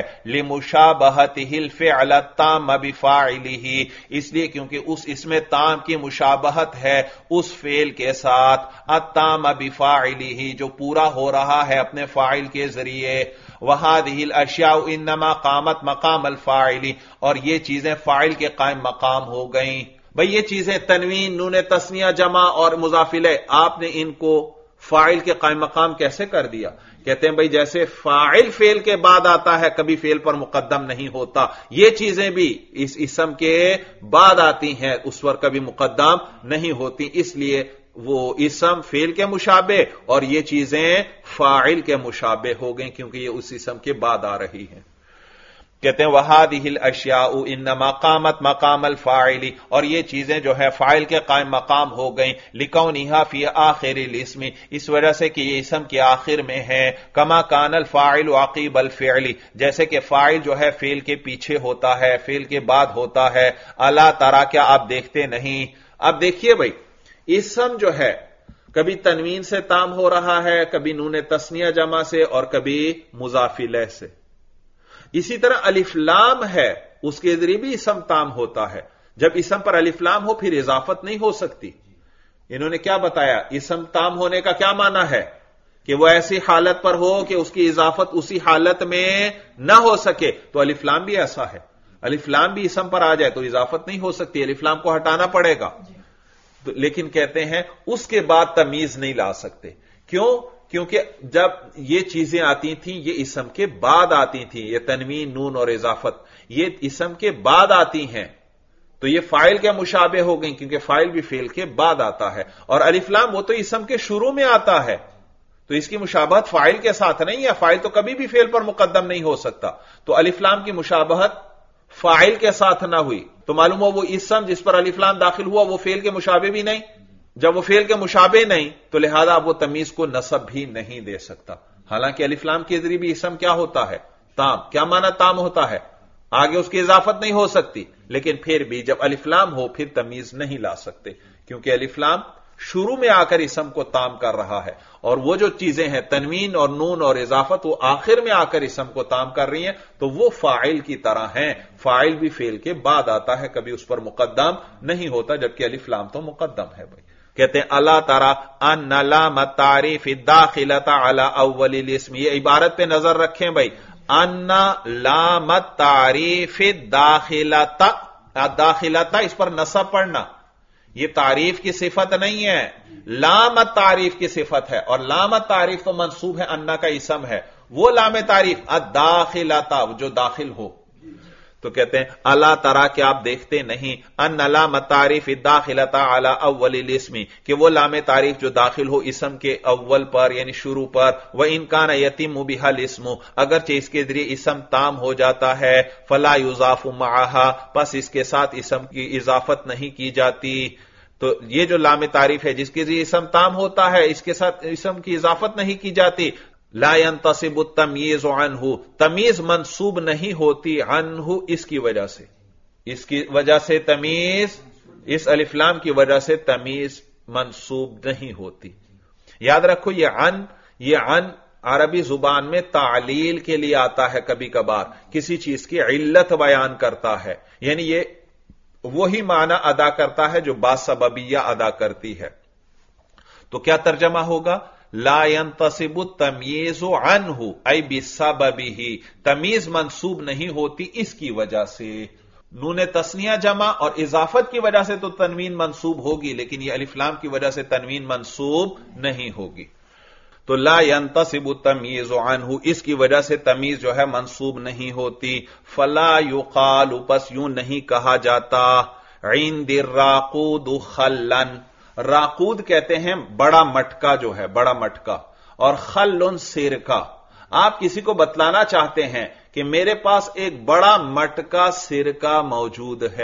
Speaker 1: لمشابہتہ الفعل التام بفاعلہ، اس لیے کیونکہ اس اسم تام کی مشابہت ہے اس فعل کے ساتھ التام بفاعلہ جو پورا ہو رہا ہے اپنے فاعل کے ذریعے. وہذہ الاشیاء انما قامت مقام الفاعل، اور یہ چیزیں فاعل کے قائم مقام ہو گئیں. بھئی یہ چیزیں تنوین، نون تثنیہ جمع اور مضاف الیہ، آپ نے ان کو فاعل کے قائم مقام کیسے کر دیا؟ کہتے ہیں بھئی جیسے فاعل فعل کے بعد آتا ہے، کبھی فعل پر مقدم نہیں ہوتا، یہ چیزیں بھی اس اسم کے بعد آتی ہیں، اس پر کبھی مقدم نہیں ہوتی. اس لیے وہ اسم فعل کے مشابہ اور یہ چیزیں فاعل کے مشابہ ہو گئیں کیونکہ یہ اس اسم کے بعد آ رہی ہیں. کہتے ہیں وَهَذِهِ الْأَشْيَاءُ إِنَّمَا قَامَتْ مَقَامَ الْفَاعِلِ، اور یہ چیزیں جو ہے فاعل کے قائم مقام ہو گئیں. لِكَوْنِهَا فِي آخِرِ الْاسْمِ، اس وجہ سے کہ یہ اسم کے آخر میں ہے. كَمَا كَانَ الْفَاعِلُ عَقِيبَ الْفِعْلِ، جیسے کہ فاعل جو ہے فعل کے پیچھے ہوتا ہے، فعل کے بعد ہوتا ہے. أَلَا تَرَى، کیا آپ دیکھتے نہیں؟ اب دیکھیے بھائی، اسم جو ہے کبھی تنوین سے تام ہو رہا ہے، کبھی نون تثنیہ جمع سے اور کبھی مضاف الیہ سے. اسی طرح الف لام ہے، اس کے ذریعے بھی اسم تام ہوتا ہے. جب اسم پر الف لام ہو پھر اضافت نہیں ہو سکتی. انہوں نے کیا بتایا؟ اسم تام ہونے کا کیا معنی ہے؟ کہ وہ ایسی حالت پر ہو کہ اس کی اضافت اسی حالت میں نہ ہو سکے. تو الف لام بھی ایسا ہے، الف لام بھی اسم پر آ جائے تو اضافت نہیں ہو سکتی، الف لام کو ہٹانا پڑے گا. لیکن کہتے ہیں اس کے بعد تمیز نہیں لا سکتے. کیوں؟ کیونکہ جب یہ چیزیں آتی تھیں یہ اسم کے بعد آتی تھیں، یہ تنوین، نون اور اضافت یہ اسم کے بعد آتی ہیں، تو یہ فاعل کے مشابہ ہو گئیں کیونکہ فاعل بھی فعل کے بعد آتا ہے، اور الف لام وہ تو اسم کے شروع میں آتا ہے، تو اس کی مشابہت فاعل کے ساتھ نہیں ہے، فاعل تو کبھی بھی فعل پر مقدم نہیں ہو سکتا، تو الف لام کی مشابہت فاعل کے ساتھ نہ ہوئی تو معلوم ہو وہ اسم جس پر الف لام داخل ہوا وہ فعل کے مشابہ بھی نہیں، جب وہ فعل کے مشابہ نہیں تو لہذا وہ تمیز کو نصب بھی نہیں دے سکتا، حالانکہ الف لام کے ذریعے بھی اسم کیا ہوتا ہے؟ تام۔ کیا معنی تام ہوتا ہے؟ آگے اس کی اضافت نہیں ہو سکتی، لیکن پھر بھی جب الف لام ہو پھر تمیز نہیں لا سکتے، کیونکہ الف لام شروع میں آ کر اسم کو تام کر رہا ہے، اور وہ جو چیزیں ہیں تنوین اور نون اور اضافت وہ آخر میں آ کر اسم کو تام کر رہی ہیں، تو وہ فاعل کی طرح ہیں، فاعل بھی فعل کے بعد آتا ہے، کبھی اس پر مقدم نہیں ہوتا، جبکہ الف لام تو مقدم ہے بھائی۔ کہتے ہیں اللہ ترى ان لام التعریف داخلۃ علی اول الاسم، یہ عبارت پہ نظر رکھیں بھائی، ان لام التعریف داخلۃ، داخلۃ اس پر نصب پڑھنا، یہ تعریف کی صفت نہیں ہے، لام التعریف کی صفت ہے، اور لام التعریف تو منصوب ہے، انا کا اسم ہے، وہ لام تعریف الداخلۃ جو داخل ہو، تو کہتے ہیں اللہ ترى کہ آپ دیکھتے نہیں ان لام التعریف الداخلۃ علی اول الاسم کہ وہ لام تعریف جو داخل ہو اسم کے اول پر یعنی شروع پر، وان کان یتم بها الاسم اگرچہ اس کے ذریعے اسم تام ہو جاتا ہے، فلا یضاف معها پس اس کے ساتھ اسم کی اضافت نہیں کی جاتی، تو یہ جو لام تعریف ہے جس کے ذریعے اسم تام ہوتا ہے اس کے ساتھ اسم کی اضافت نہیں کی جاتی، لا ينتصب التمییز عنہ تمیز منصوب نہیں ہوتی عنہ اس کی وجہ سے، اس کی وجہ سے تمیز، اس الف لام کی وجہ سے تمیز منصوب نہیں ہوتی۔ یاد رکھو یہ عن عربی زبان میں تعلیل کے لیے آتا ہے، کبھی کبھار کسی چیز کی علت بیان کرتا ہے، یعنی یہ وہی معنی ادا کرتا ہے جو باسببیہ ادا کرتی ہے، تو کیا ترجمہ ہوگا؟ لا ينتصب التمییز عنہ ای بسببہ تمیز منصوب نہیں ہوتی اس کی وجہ سے، نون تثنیہ جمع اور اضافت کی وجہ سے تو تنوین منصوب ہوگی، لیکن یہ الف لام کی وجہ سے تنوین منصوب نہیں ہوگی، تو لا ينتصب التمییز عنہ اس کی وجہ سے تمیز جو ہے منصوب نہیں ہوتی، فلا یقال پس یوں نہیں کہا جاتا عند الراقود خلن، راقود کہتے ہیں بڑا مٹکا جو ہے، بڑا مٹکا، اور خلن سرکہ، آپ کسی کو بتلانا چاہتے ہیں کہ میرے پاس ایک بڑا مٹکا سرکہ موجود ہے،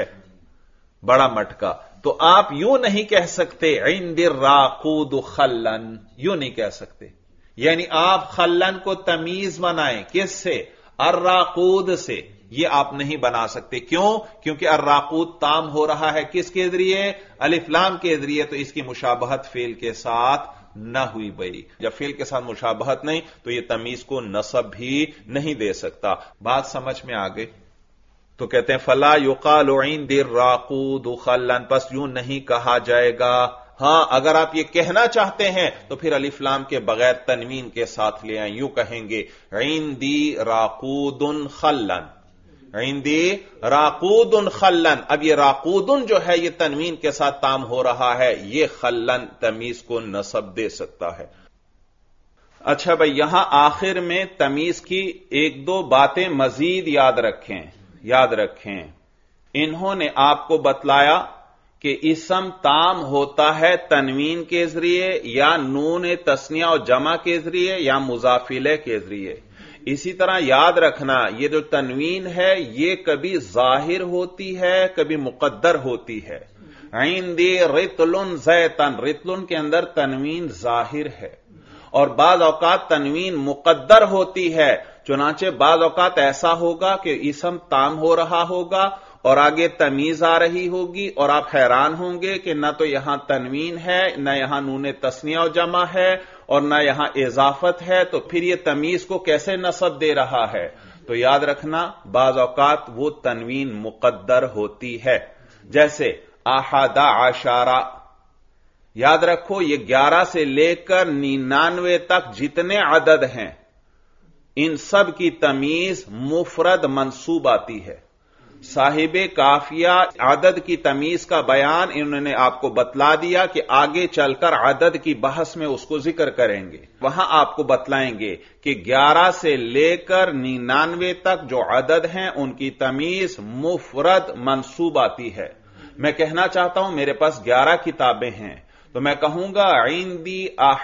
Speaker 1: بڑا مٹکا، تو آپ یوں نہیں کہہ سکتے عند الراقود خلن، یوں نہیں کہہ سکتے، یعنی آپ خلن کو تمیز بنائیں کس سے؟ الراقود سے، یہ آپ نہیں بنا سکتے، کیوں؟ کیونکہ الراقود تام ہو رہا ہے کس کے ذریعے؟ الف لام کے ذریعے، تو اس کی مشابہت فعل کے ساتھ نہ ہوئی بھئی، جب فعل کے ساتھ مشابہت نہیں تو یہ تمیز کو نصب بھی نہیں دے سکتا، بات سمجھ میں آ گئی؟ تو کہتے ہیں فلا یقال عند الراقود خلن پس یوں نہیں کہا جائے گا، ہاں اگر آپ یہ کہنا چاہتے ہیں تو پھر الف لام کے بغیر تنوین کے ساتھ لے آئیں، یوں کہیں گے عندی راقود خلن، عندی راقود خلن، اب یہ راقود جو ہے یہ تنوین کے ساتھ تام ہو رہا ہے، یہ خلن تمیز کو نصب دے سکتا ہے۔ اچھا بھائی یہاں آخر میں تمیز کی ایک دو باتیں مزید یاد رکھیں، انہوں نے آپ کو بتلایا کہ اسم تام ہوتا ہے تنوین کے ذریعے یا نون تثنیہ اور جمع کے ذریعے یا مضاف الیہ کے ذریعے، اسی طرح یاد رکھنا یہ جو تنوین ہے یہ کبھی ظاہر ہوتی ہے کبھی مقدر ہوتی ہے، عندی رطل زیتن، رطل کے اندر تنوین ظاہر ہے، اور بعض اوقات تنوین مقدر ہوتی ہے، چنانچہ بعض اوقات ایسا ہوگا کہ اسم تام ہو رہا ہوگا اور آگے تمیز آ رہی ہوگی اور آپ حیران ہوں گے کہ نہ تو یہاں تنوین ہے نہ یہاں نون تثنیہ و جمع ہے اور نہ یہاں اضافت ہے، تو پھر یہ تمیز کو کیسے نصب دے رہا ہے؟ تو یاد رکھنا بعض اوقات وہ تنوین مقدر ہوتی ہے، جیسے احد عشرہ، یاد رکھو یہ 11 سے لے کر 99 تک جتنے عدد ہیں ان سب کی تمیز مفرد منصوب آتی ہے،
Speaker 2: صاحب کافیہ عدد کی تمیز کا بیان انہوں نے آپ کو بتلا دیا کہ آگے چل کر عدد کی بحث میں اس کو ذکر کریں گے، وہاں آپ کو بتلائیں گے کہ 11 سے لے کر 99 تک جو عدد ہیں ان کی تمیز مفرد منصوب آتی ہے۔ میں کہنا چاہتا ہوں میرے پاس 11 کتابیں ہیں تو میں کہوں گا عندی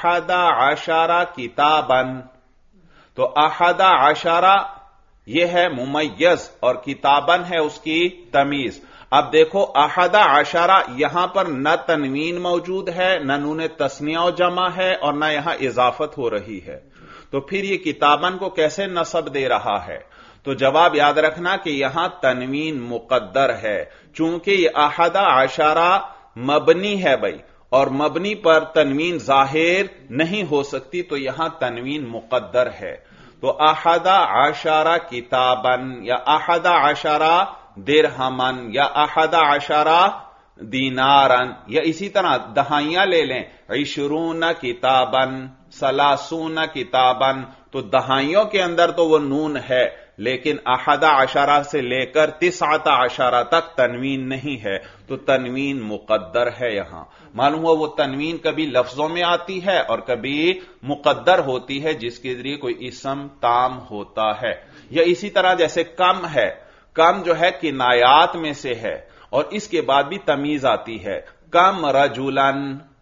Speaker 2: 11 کتابن، تو 11 یہ ہے ممیز اور کتابن ہے اس کی تمیز۔ اب دیکھو 11 یہاں پر نہ تنوین موجود ہے، نہ نون تثنیہ و جمع ہے، اور نہ یہاں اضافت ہو رہی ہے، تو پھر یہ کتابن کو کیسے نصب دے رہا ہے؟ تو جواب یاد رکھنا کہ یہاں تنوین مقدر ہے، چونکہ یہ 11 مبنی ہے بھائی، اور مبنی پر تنوین ظاہر نہیں ہو سکتی، تو یہاں تنوین مقدر ہے۔ تو 11 کتابن یا 11 درہمن یا 11 دینارن، یا اسی طرح دہائیاں لے لیں 20 کتابن 30 کتابن، تو دہائیوں کے اندر تو وہ نون ہے لیکن 11 سے لے کر 19 تک تنوین نہیں ہے، تو تنوین مقدر ہے۔ یہاں معلوم ہوا وہ تنوین کبھی لفظوں میں آتی ہے اور کبھی مقدر ہوتی ہے جس کے ذریعے کوئی اسم تام ہوتا ہے۔ یا اسی طرح جیسے کم ہے، کم جو ہے کنایات میں سے ہے اور اس کے بعد بھی تمیز آتی ہے، کم رجلن،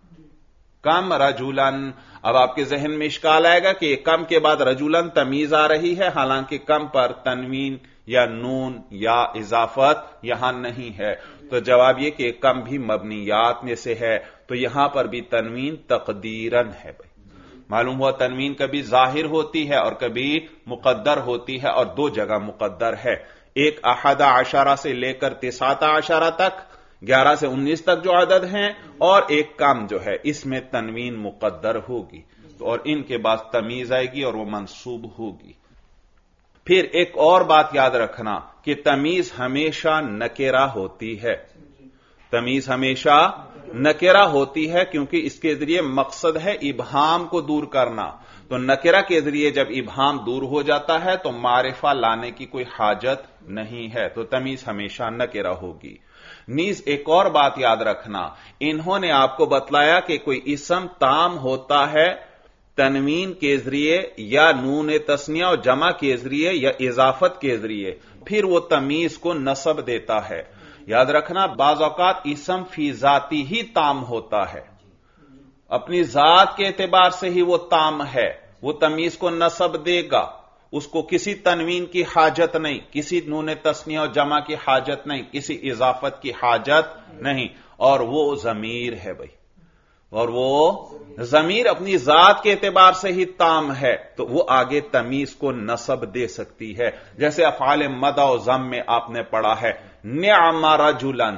Speaker 2: کم رجلن۔ اب آپ کے ذہن میں اشکال آئے گا کہ کم کے بعد رجلن تمیز آ رہی ہے، حالانکہ کم پر تنوین یا نون یا اضافت یہاں نہیں ہے، تو جواب یہ کہ کم بھی مبنیات میں سے ہے، تو یہاں پر بھی تنوین تقدیرن ہے بھائی۔ معلوم ہوا تنوین کبھی ظاہر ہوتی ہے اور کبھی مقدر ہوتی ہے، اور دو جگہ مقدر ہے، ایک 11 سے لے کر 19 تک، 11 سے 19 تک جو عدد ہیں، اور ایک کم جو ہے اس میں تنوین مقدر ہوگی، اور ان کے بعد تمیز آئے گی اور وہ منصوب ہوگی۔ پھر ایک اور بات یاد رکھنا کہ تمیز ہمیشہ نکرہ ہوتی ہے، تمیز ہمیشہ نکرہ ہوتی ہے، کیونکہ اس کے ذریعے مقصد ہے ابہام کو دور کرنا، تو نکرہ کے ذریعے جب ابہام دور ہو جاتا ہے تو معرفہ لانے کی کوئی حاجت نہیں ہے، تو تمیز ہمیشہ نکرہ ہوگی۔ نیز ایک اور بات یاد رکھنا، انہوں نے آپ کو بتلایا کہ کوئی اسم تام ہوتا ہے تنوین کے ذریعے یا نون تثنیہ اور جمع کے ذریعے یا اضافت کے ذریعے، پھر وہ تمیز کو نصب دیتا ہے۔ یاد رکھنا بعض اوقات اسم فی ذاتی ہی تام ہوتا ہے، اپنی ذات کے اعتبار سے ہی وہ تام ہے، وہ تمیز کو نصب دے گا، اس کو کسی تنوین کی حاجت نہیں، کسی نون تثنیہ اور جمع کی حاجت نہیں، کسی اضافت کی حاجت نہیں، اور وہ ضمیر ہے بھائی، اور وہ ضمیر اپنی ذات کے اعتبار سے ہی تام ہے، تو وہ آگے تمیز کو نصب دے سکتی ہے، جیسے افعال مدح و ذم میں آپ نے پڑھا ہے نعم رجلن،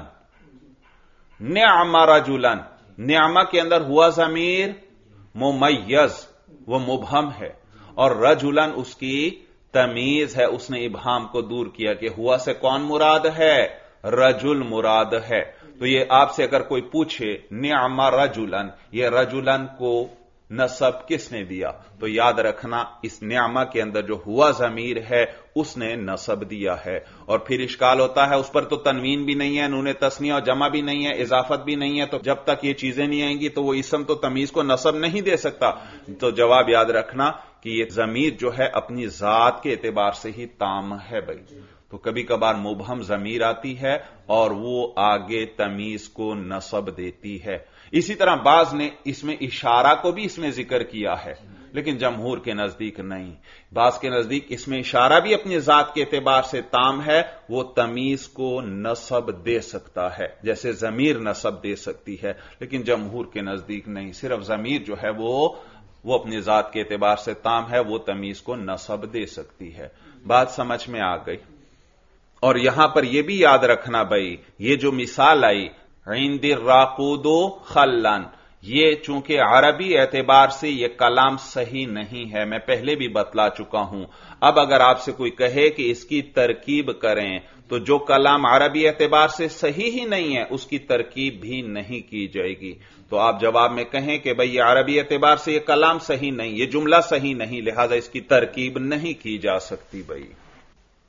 Speaker 2: نعم رجلن، نعمہ کے اندر ہوا ضمیر ممیز، وہ مبہم ہے، اور رجلن اس کی تمیز ہے، اس نے ابہام کو دور کیا کہ ہوا سے کون مراد ہے؟ رجل مراد ہے۔ تو یہ آپ سے اگر کوئی پوچھے نعم رجلن، یہ رجلن کو نصب کس نے دیا، تو یاد رکھنا اس نعمہ کے اندر جو ہوا ضمیر ہے اس نے نصب دیا ہے، اور پھر اشکال ہوتا ہے اس پر تو تنوین بھی نہیں ہے، نون تثنیہ اور جمع بھی نہیں ہے، اضافت بھی نہیں ہے، تو جب تک یہ چیزیں نہیں آئیں گی تو وہ اسم تو تمیز کو نصب نہیں دے سکتا، تو جواب یاد رکھنا کہ یہ ضمیر جو ہے اپنی ذات کے اعتبار سے ہی تام ہے بھائی، تو کبھی کبھار مبہم ضمیر آتی ہے اور وہ آگے تمیز کو نصب دیتی ہے۔ اسی طرح بعض نے اس میں اشارہ کو بھی اس میں ذکر کیا ہے، لیکن جمہور کے نزدیک نہیں، بعض کے نزدیک اس میں اشارہ بھی اپنی ذات کے اعتبار سے تام ہے، وہ تمیز کو نصب دے سکتا ہے، جیسے ضمیر نصب دے سکتی ہے، لیکن جمہور کے نزدیک نہیں، صرف ضمیر جو ہے وہ اپنی ذات کے اعتبار سے تام ہے، وہ تمیز کو نصب دے سکتی ہے۔ بات سمجھ میں آ گئی؟ اور یہاں پر یہ بھی یاد رکھنا بھائی، یہ جو مثال آئی عند الراقود خلن، یہ چونکہ عربی اعتبار سے یہ کلام صحیح نہیں ہے، میں پہلے بھی بتلا چکا ہوں۔ اب اگر آپ سے کوئی کہے کہ اس کی ترکیب کریں تو جو کلام عربی اعتبار سے صحیح ہی نہیں ہے اس کی ترکیب بھی نہیں کی جائے گی، تو آپ جواب میں کہیں کہ بھئی یہ عربی اعتبار سے یہ کلام صحیح نہیں، یہ جملہ صحیح نہیں، لہذا اس کی ترکیب نہیں کی جا سکتی بھئی۔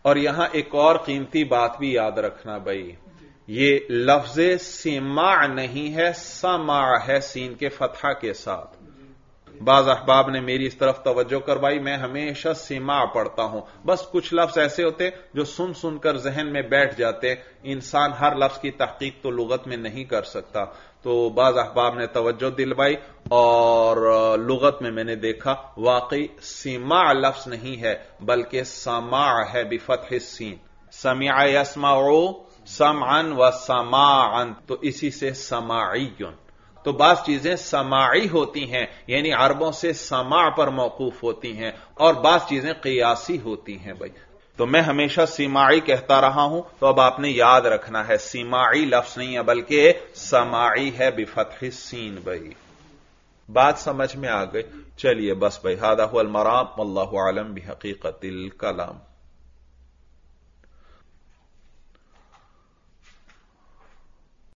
Speaker 2: اور یہاں ایک اور قیمتی بات بھی یاد رکھنا بھائی، یہ لفظ سماع نہیں ہے، سماع ہے سین کے فتحہ کے ساتھ۔ بعض احباب نے میری اس طرف توجہ کروائی، میں ہمیشہ سماع پڑھتا ہوں، بس کچھ لفظ ایسے ہوتے جو سن سن کر ذہن میں بیٹھ جاتے، انسان ہر لفظ کی تحقیق تو لغت میں نہیں کر سکتا، تو بعض احباب نے توجہ دلوائی اور لغت میں نے دیکھا واقعی سماع لفظ نہیں ہے بلکہ سماع ہے بفتح السین، سمع یسمع سمعا و سماعا، تو اسی سے سماعی۔ تو بعض چیزیں سماعی ہوتی ہیں یعنی عربوں سے سماع پر موقوف ہوتی ہیں، اور بعض چیزیں قیاسی ہوتی ہیں بھائی۔ تو میں ہمیشہ سماعی کہتا رہا ہوں، تو اب آپ نے یاد رکھنا ہے سماعی لفظ نہیں ہے بلکہ سماعی ہے بفتح السین بھائی۔ بات سمجھ میں آ گئی؟ چلیے بس بھائی، ھذا ھو المرام واللہ اعلم بحقیقت الکلام۔